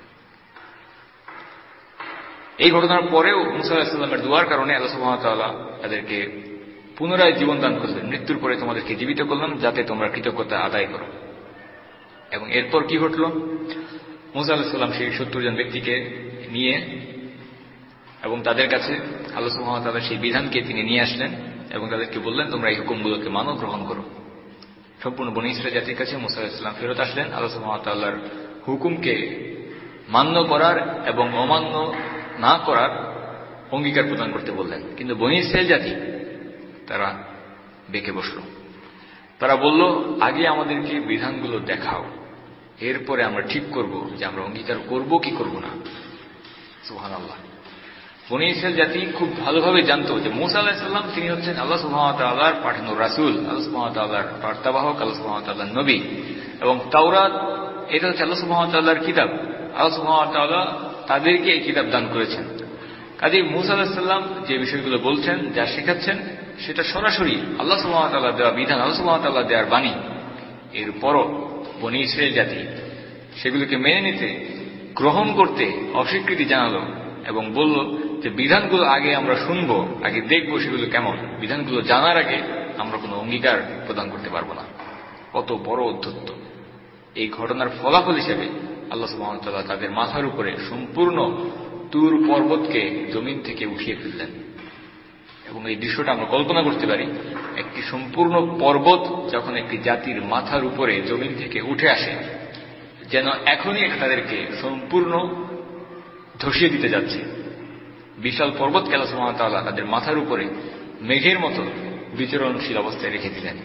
এই ঘটনার পরেও মূসা আলাইহিস সালামের দোয়ার কারণে আল্লাহ সুবহানাহু ওয়া তাআলা তাদেরকে পুনরায় জীবন দান করলেন। মৃত্যুর পরে তোমাদেরকে জীবিত করলাম যাতে তোমরা কৃতজ্ঞতা আদায় করো। এবং এরপর কি ঘটল? মূসা আলাইহিস সালাম সেই 70 জন ব্যক্তিকে নিয়ে এবং তাদের কাছে আল্লাহ সুবহানাহু ওয়া তাআলা সেই বিধানকে তিনি নিয়ে আসলেন এবং তাদেরকে বললেন, তোমরা এই হুকুমগুলোকে মানো, গ্রহণ করো। সম্পূর্ণ বনী ইসরাঈল জাতির কাছে মূসা আলাইহিস সালাম ফেরত আসলেন আল্লাহ সুবহানাহু ওয়া তাআলার হুকুমকে মান্য করার এবং অমান্য না করার অঙ্গীকার প্রদান করতে বললেন। কিন্তু বনী ইসরাঈল জাতি তারা বেঁকে বসল। তারা বলল, আগে আমাদেরকে বিধানগুলো দেখাও, এরপরে আমরা ঠিক করব যে আমরা অঙ্গীকার করব কি করব না। সুবহানাল্লাহ। বনী ইসরাঈল জাতি খুব ভালোভাবে জানতো যে মূসা আলাইহিস সালাম তিনি হচ্ছেন আল্লাহ সুবহানাহু ওয়া তাআলার পাঠানো রাসূল, আল্লাহ সুবহানাহু ওয়া তাআলার বার্তাবাহক, আল্লাহ সুবহানাহু ওয়া তাআলার নবী। এবং তাওরাত এটা হচ্ছে আল্লাহ সুবহানাহু ওয়া তাআলার কিতাব। আল্লাহ সুবহানাহু ওয়া তাআলা তাদেরকে এই কিতাব দান করেছেন। কাজেই মূসা আলাইহিস সালাম যে বিষয়গুলো বলছেন, যা শেখাচ্ছেন, সেটা সরাসরি আল্লাহ সুবহানাহু ওয়া তাআলার দেওয়া বিধান, আল্লাহ সুবহানাহু ওয়া তাআলার দেওয়ার বাণী। এরপরও বনী ইসরাঈল জাতি সেগুলোকে মেনে নিতে, গ্রহণ করতে অস্বীকৃতি জানালো এবং বলল যে বিধানগুলো আগে আমরা শুনবো, আগে দেখবো সেগুলো কেমন, বিধানগুলো জানার আগে আমরা কোনো অঙ্গীকার প্রদান করতে পারবো না। কত বড় অধ্যত্ত! এই ঘটনার ফলাফল হিসেবে আল্লাহ সুবহানাহু ওয়া তাআলা তাদের মাথার উপরে সম্পূর্ণ তুর পর্বতকে জমিন থেকে উঠিয়ে ফেললেন। এবং এই দৃশ্যটা আমরা কল্পনা করতে পারি, একটি সম্পূর্ণ পর্বত যখন একটি জাতির মাথার উপরে জমিন থেকে উঠে আসে, যেন এখনই এটা তাদেরকে সম্পূর্ণ ধসিয়ে দিতে যাচ্ছে। বিশাল পর্বতকে আল্লাহ সুবহানাহু ওয়া তাআলা তাদের মাথার উপরে মেঘের মতো বিচরণশীল অবস্থায় রেখে দিলেন।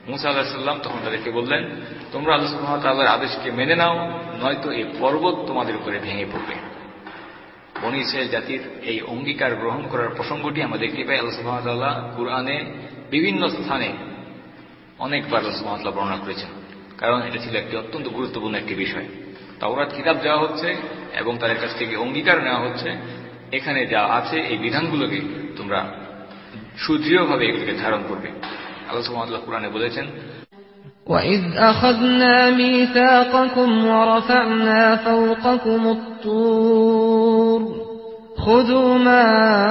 মুসা আলাইহিস সালাম তখন তাদেরকে বললেন, তোমরা আল্লাহ সুবহানাহু ওয়া তাআলার আদেশকে মেনে নাও, নয়তো এই পর্বত তোমাদের উপরে ভেঙে পড়বে। বনী ইসরাইল জাতির এই অঙ্গীকার গ্রহণ করার প্রসঙ্গটি আমরা দেখতে পাই আল্লাহ সুবহানাহু ওয়া তাআলা কুরআনে বিভিন্ন স্থানে অনেকবার আল্লাহ সুবহানাহু ওয়া তাআলা বর্ণনা করেছেন, কারণ এটা ছিল একটি অত্যন্ত গুরুত্বপূর্ণ একটি বিষয়। তাওরাত কিতাব দেওয়া হচ্ছে এবং তাদের কাছ থেকে অঙ্গীকার নেওয়া হচ্ছে, এখানে যা আছে এই বিধানগুলোকে তোমরা সুদৃঢ়ভাবে এগুলোকে ধারণ করবে। আল্লাহ সুবহানাহু ওয়া তাআলা কুরআনে বলেছেন, وَإِذْ أَخَذْنَا مِيثَاقَكُمْ وَرَفَعْنَا فَوْقَكُمُ الطُّورَ خُذُوا مَا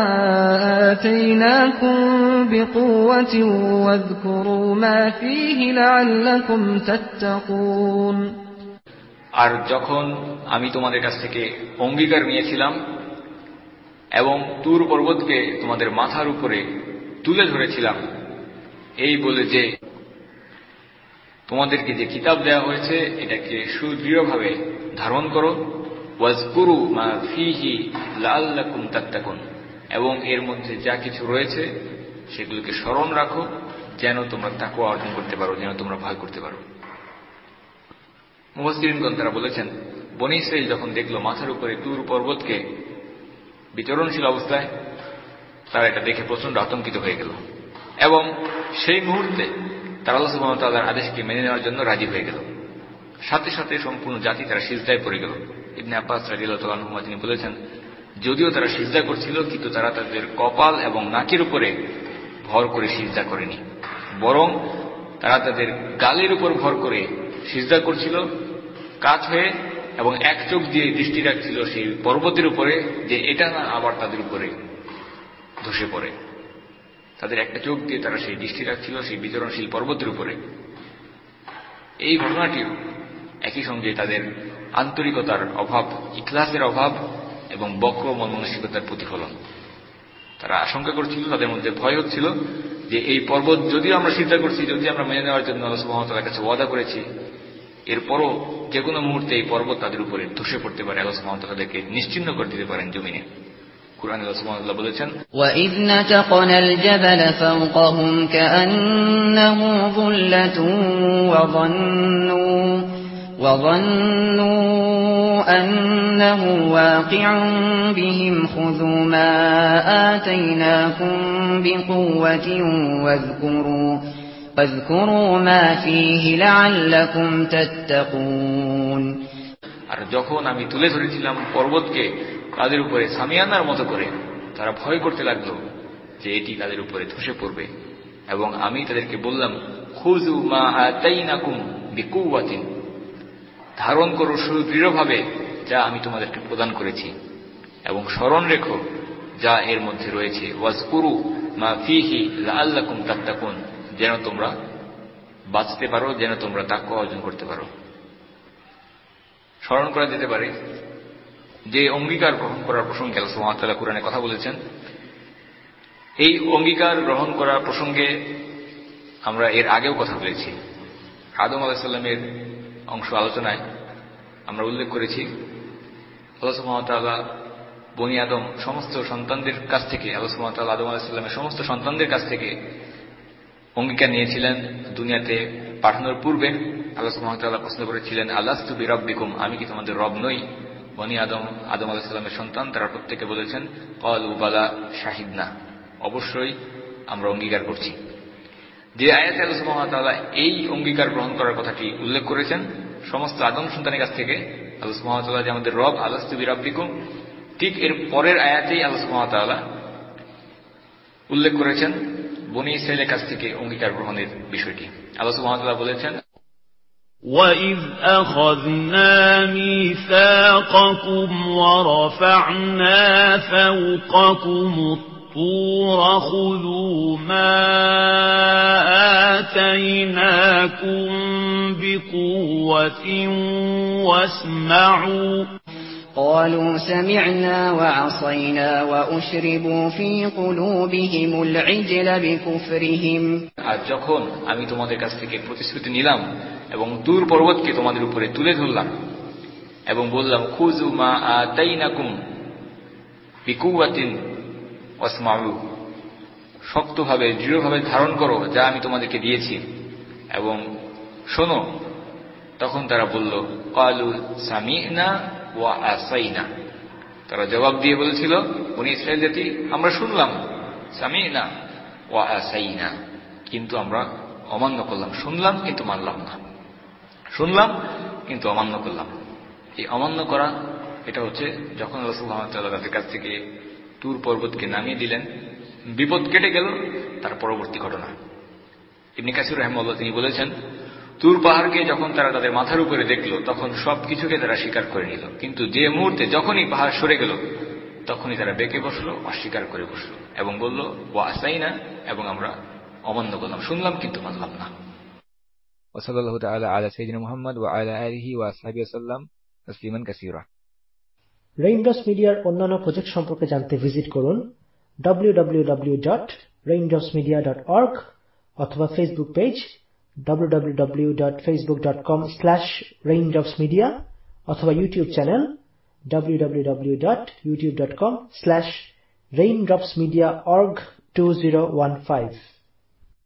آتَيْنَاكُمْ بِقُوَّةٍ وَاذْكُرُوا مَا فِيهِ لَعَلَّكُمْ تَتَّقُونَ। আর যখন আমি তোমাদের কাছ থেকে অঙ্গীকার নিয়েছিলাম এবং তুর পর্বতকে তোমাদের মাথার উপরে তুলে ধরেছিলাম, এই বলে যে তোমাদেরকে যে কিতাব দেওয়া হয়েছে এটাকে সুদৃঢ়ভাবে ধারণ করো, ওয়াজকুরু মা ফিহি লাআল্লাকুম তাত্তাকুন, এবং এর মধ্যে যা কিছু রয়েছে সেগুলোকে স্মরণ রাখো যেন তোমরা তাকওয়া অর্জন করতে পারো, যেন তোমরা ভয় করতে পারো। মুফাসসিরিনগণ তারা বলেছেন, বনী ইসরাইল যখন দেখলো মাথার উপরে তুর পর্বতকে বিচরণশীল অবস্থায়, তারা এটা দেখে প্রচন্ড আতঙ্কিত হয়ে গেল এবং সেই মুহূর্তে তারা আল্লাহ সুবহানাহু ওয়া তাআলার আদেশকে মেনে নেওয়ার জন্য রাজি হয়ে গেল। সাথে সাথে সম্পূর্ণ জাতি তারা সিজদায় পড়ে গেল। ইবনে আব্বাস রাদিয়াল্লাহু তাআলা আনহু তিনি বলেছেন, যদিও তারা সিজদা করছিল কিন্তু তারা তাদের কপাল এবং নাকের উপরে ভর করে সিজদা করেনি, বরং তারা তাদের গালের উপর ভর করে সিজদা করছিল কাত হয়ে, এবং এক চোখ দিয়ে দৃষ্টি রাখছিল সেই পর্বতের উপরে যে এটা না আবার তাদের উপরে ধসে পড়ে। তাদের একটা চোখ দিয়ে তারা সেই দৃষ্টি রাখছিল সেই বিচরণশীল পর্বতের উপরে। এই ঘটনাটিও একই সঙ্গে তাদের আন্তরিকতার অভাব, ইখলাসের অভাব এবং বক্র মন মানসিকতার প্রতিফলন। তারা আশঙ্কা করছিল, তাদের মধ্যে ভয় হচ্ছিল যে এই পর্বত যদিও আমরা চিন্তা করছি, যদি আমরা মেনে নেওয়ার জন্য আল্লাহ সুবহানাহু ওয়া তাআলার কাছে ওয়াদা করেছি, এরপরও যে কোনো মুহূর্তে এই পর্বত তাদের উপরে ধসে পড়তে পারে, আল্লাহ সুবহানাহু ওয়া তাআলা তাদেরকে নিশ্চিহ্ন করে দিতে পারেন জমিনে। কুরআনে আল্লাহ সুবহানাহু ওয়া তাআলা বলেছেন, وَإِذْ نَتَقْنَا الْجَبَلَ فَوْقَهُمْ كَأَنَّهُ ظُلَّةٌ وَظَنُّوا أَنَّهُ وَاقِعٌ بِهِمْ خُذُوا مَا آتَيْنَاكُمْ بِقُوَّةٍ وَاذْكُرُوا مَا فِيهِ لَعَلَّكُمْ تَتَّقُونَ। আর যখন আমি তুলে ধরেছিলাম পর্বতকে তাদের উপরে সামিয়ানার মতো করে, তারা ভয় করতে লাগলো যে এটি তাদের উপরে ধসে পড়বে, এবং আমি তাদেরকে বললাম, খুযু মা আতাইনাকুম বিকুওয়াতিন, ধারণ করো সুদৃঢ়ভাবে যা আমি তোমাদেরকে প্রদান করেছি, এবং স্মরণ রেখো যা এর মধ্যে রয়েছে, ওয়াজকুরু মা ফিহি লাআল্লাকুম তাত্তাকুন, যেন তোমরা বাঁচতে পারো, যেন তোমরা তাকওয়া অর্জন করতে পারো। স্মরণ করা যেতে পারে যে অঙ্গীকার গ্রহণ করার প্রসঙ্গে আল্লাহ সুবহানাহু ওয়া তাআলা কুরআনে কথা বলেছেন, এই অঙ্গীকার গ্রহণ করার প্রসঙ্গে আমরা এর আগেও কথা বলেছি। আদম আলাইহিস সালামের অংশ আলোচনায় আমরা উল্লেখ করেছি, আল্লাহ সুবহানাহু ওয়া তাআলা বনি আদম সমস্ত সন্তানদের কাছ থেকে, আল্লাহ সুবহানাহু ওয়া তাআলা আদম আলাইহিস সালামের সমস্ত সন্তানদের কাছ থেকে অঙ্গীকার নিয়েছিলেন। দুনিয়াতে পাঠানোর পূর্বে আল্লাহ সুবহানাহু ওয়া তাআলা প্রশ্ন করেছিলেন, আলাস্তু বিরাব্বিকুম, আমি কি তোমাদের রব নই? বনি আদম আলাইহিস সালামের সন্তান তারা প্রত্যেকে বলেছেন, ক্বালু বালা শাহিদনা, অবশ্যই আমরা অঙ্গীকার করছি। যে আয়াতে আল্লাহ সুবহানাহু ওয়া তাআলা এই অঙ্গীকার গ্রহণ করার কথাটি উল্লেখ করেছেন সমস্ত আদম সন্তানের কাছ থেকে, আল্লাহ সুবহানাহু ওয়া তাআলা যে আমাদের রব, আলাস্তু বিরাব্বিকুম, ঠিক এর পরের আয়াতেই আল্লাহ সুবহানাহু ওয়া তাআলা উল্লেখ করেছেন বনী ইসরাইলের কাছ থেকে অঙ্গীকার গ্রহণের বিষয়টি। আল্লাহ সুবহানাহু ওয়া তাআলা বলেছেন, وَإِذْ أَخَذْنَا مِيثَاقَكُمْ وَرَفَعْنَا فَوْقَكُمُ الطُّورَ خُذُوا مَا آتَيْنَاكُمْ بِقُوَّةٍ وَاسْمَعُوا قالوا سمعنا وعصينا وأشربوا في قلوبهم العجل بكفرهم। আর যখন আমি তোমাদের কাছ থেকে প্রতিশ্রুতি নিলাম এবং তুর পর্বতকে তোমাদের উপরে তুলে ধরলাম এবং বললাম, খুযু মা আতাইনাকুম বিকুওয়াতিন ওয়াসমাউ, শক্তভাবে দৃঢ়ভাবে ধারণ করো যা আমি তোমাদেরকে দিয়েছি এবং শোনো, তখন তারা বলল ক্বালু সামি'না ওয়া আসাইনা। তারা জবাব দিয়ে বলেছিল, বনী ইসরাইল জাতি, আমরা শুনলাম, সামি'না ওয়া আসাইনা, কিন্তু আমরা অমান্য করলাম। শুনলাম কিন্তু মানলাম না, শুনলাম কিন্তু অমান্য করলাম। এই অমান্য করা, এটা হচ্ছে যখন আল্লাহ সুবহানাহু ওয়া তাআলা তাদের কাছ থেকে তুর পর্বতকে নামিয়ে দিলেন, বিপদ কেটে গেল, তার পরবর্তী ঘটনা। ইবনে কাসির রাহিমাহুল্লাহ তিনি বলেছেন, তুর পাহাড়কে যখন তারা তাদের মাথার উপরে দেখল, তখন সবকিছুকে তারা স্বীকার করে নিল, কিন্তু যে মুহূর্তে যখনই পাহাড় সরে গেল, তখনই তারা বেঁকে বসলো, অস্বীকার করে বসলো এবং বলল ওয়া আসাইনা, এবং আমরা অমান্য করলাম, শুনলাম কিন্তু মানলাম না। ওয়াসাল্লাল্লাহু তাআলা আলা সাইয়্যিদিনা মুহাম্মদ ওয়া আলা আলিহি ওয়া আসহাবিহি ওয়াসাল্লাম তাসলিমান কাসীরা। রেইনড্রপস মিডিয়ার অন্যান্য প্রজেক্ট সম্পর্কে জানতে ভিজিট করুন www.raindropsmedia.org অথবা ফেসবুক পেজ www.facebook.com/raindropsmedia অথবা ইউটিউব চ্যানেল www.youtube.com/raindropsmediaorg2015।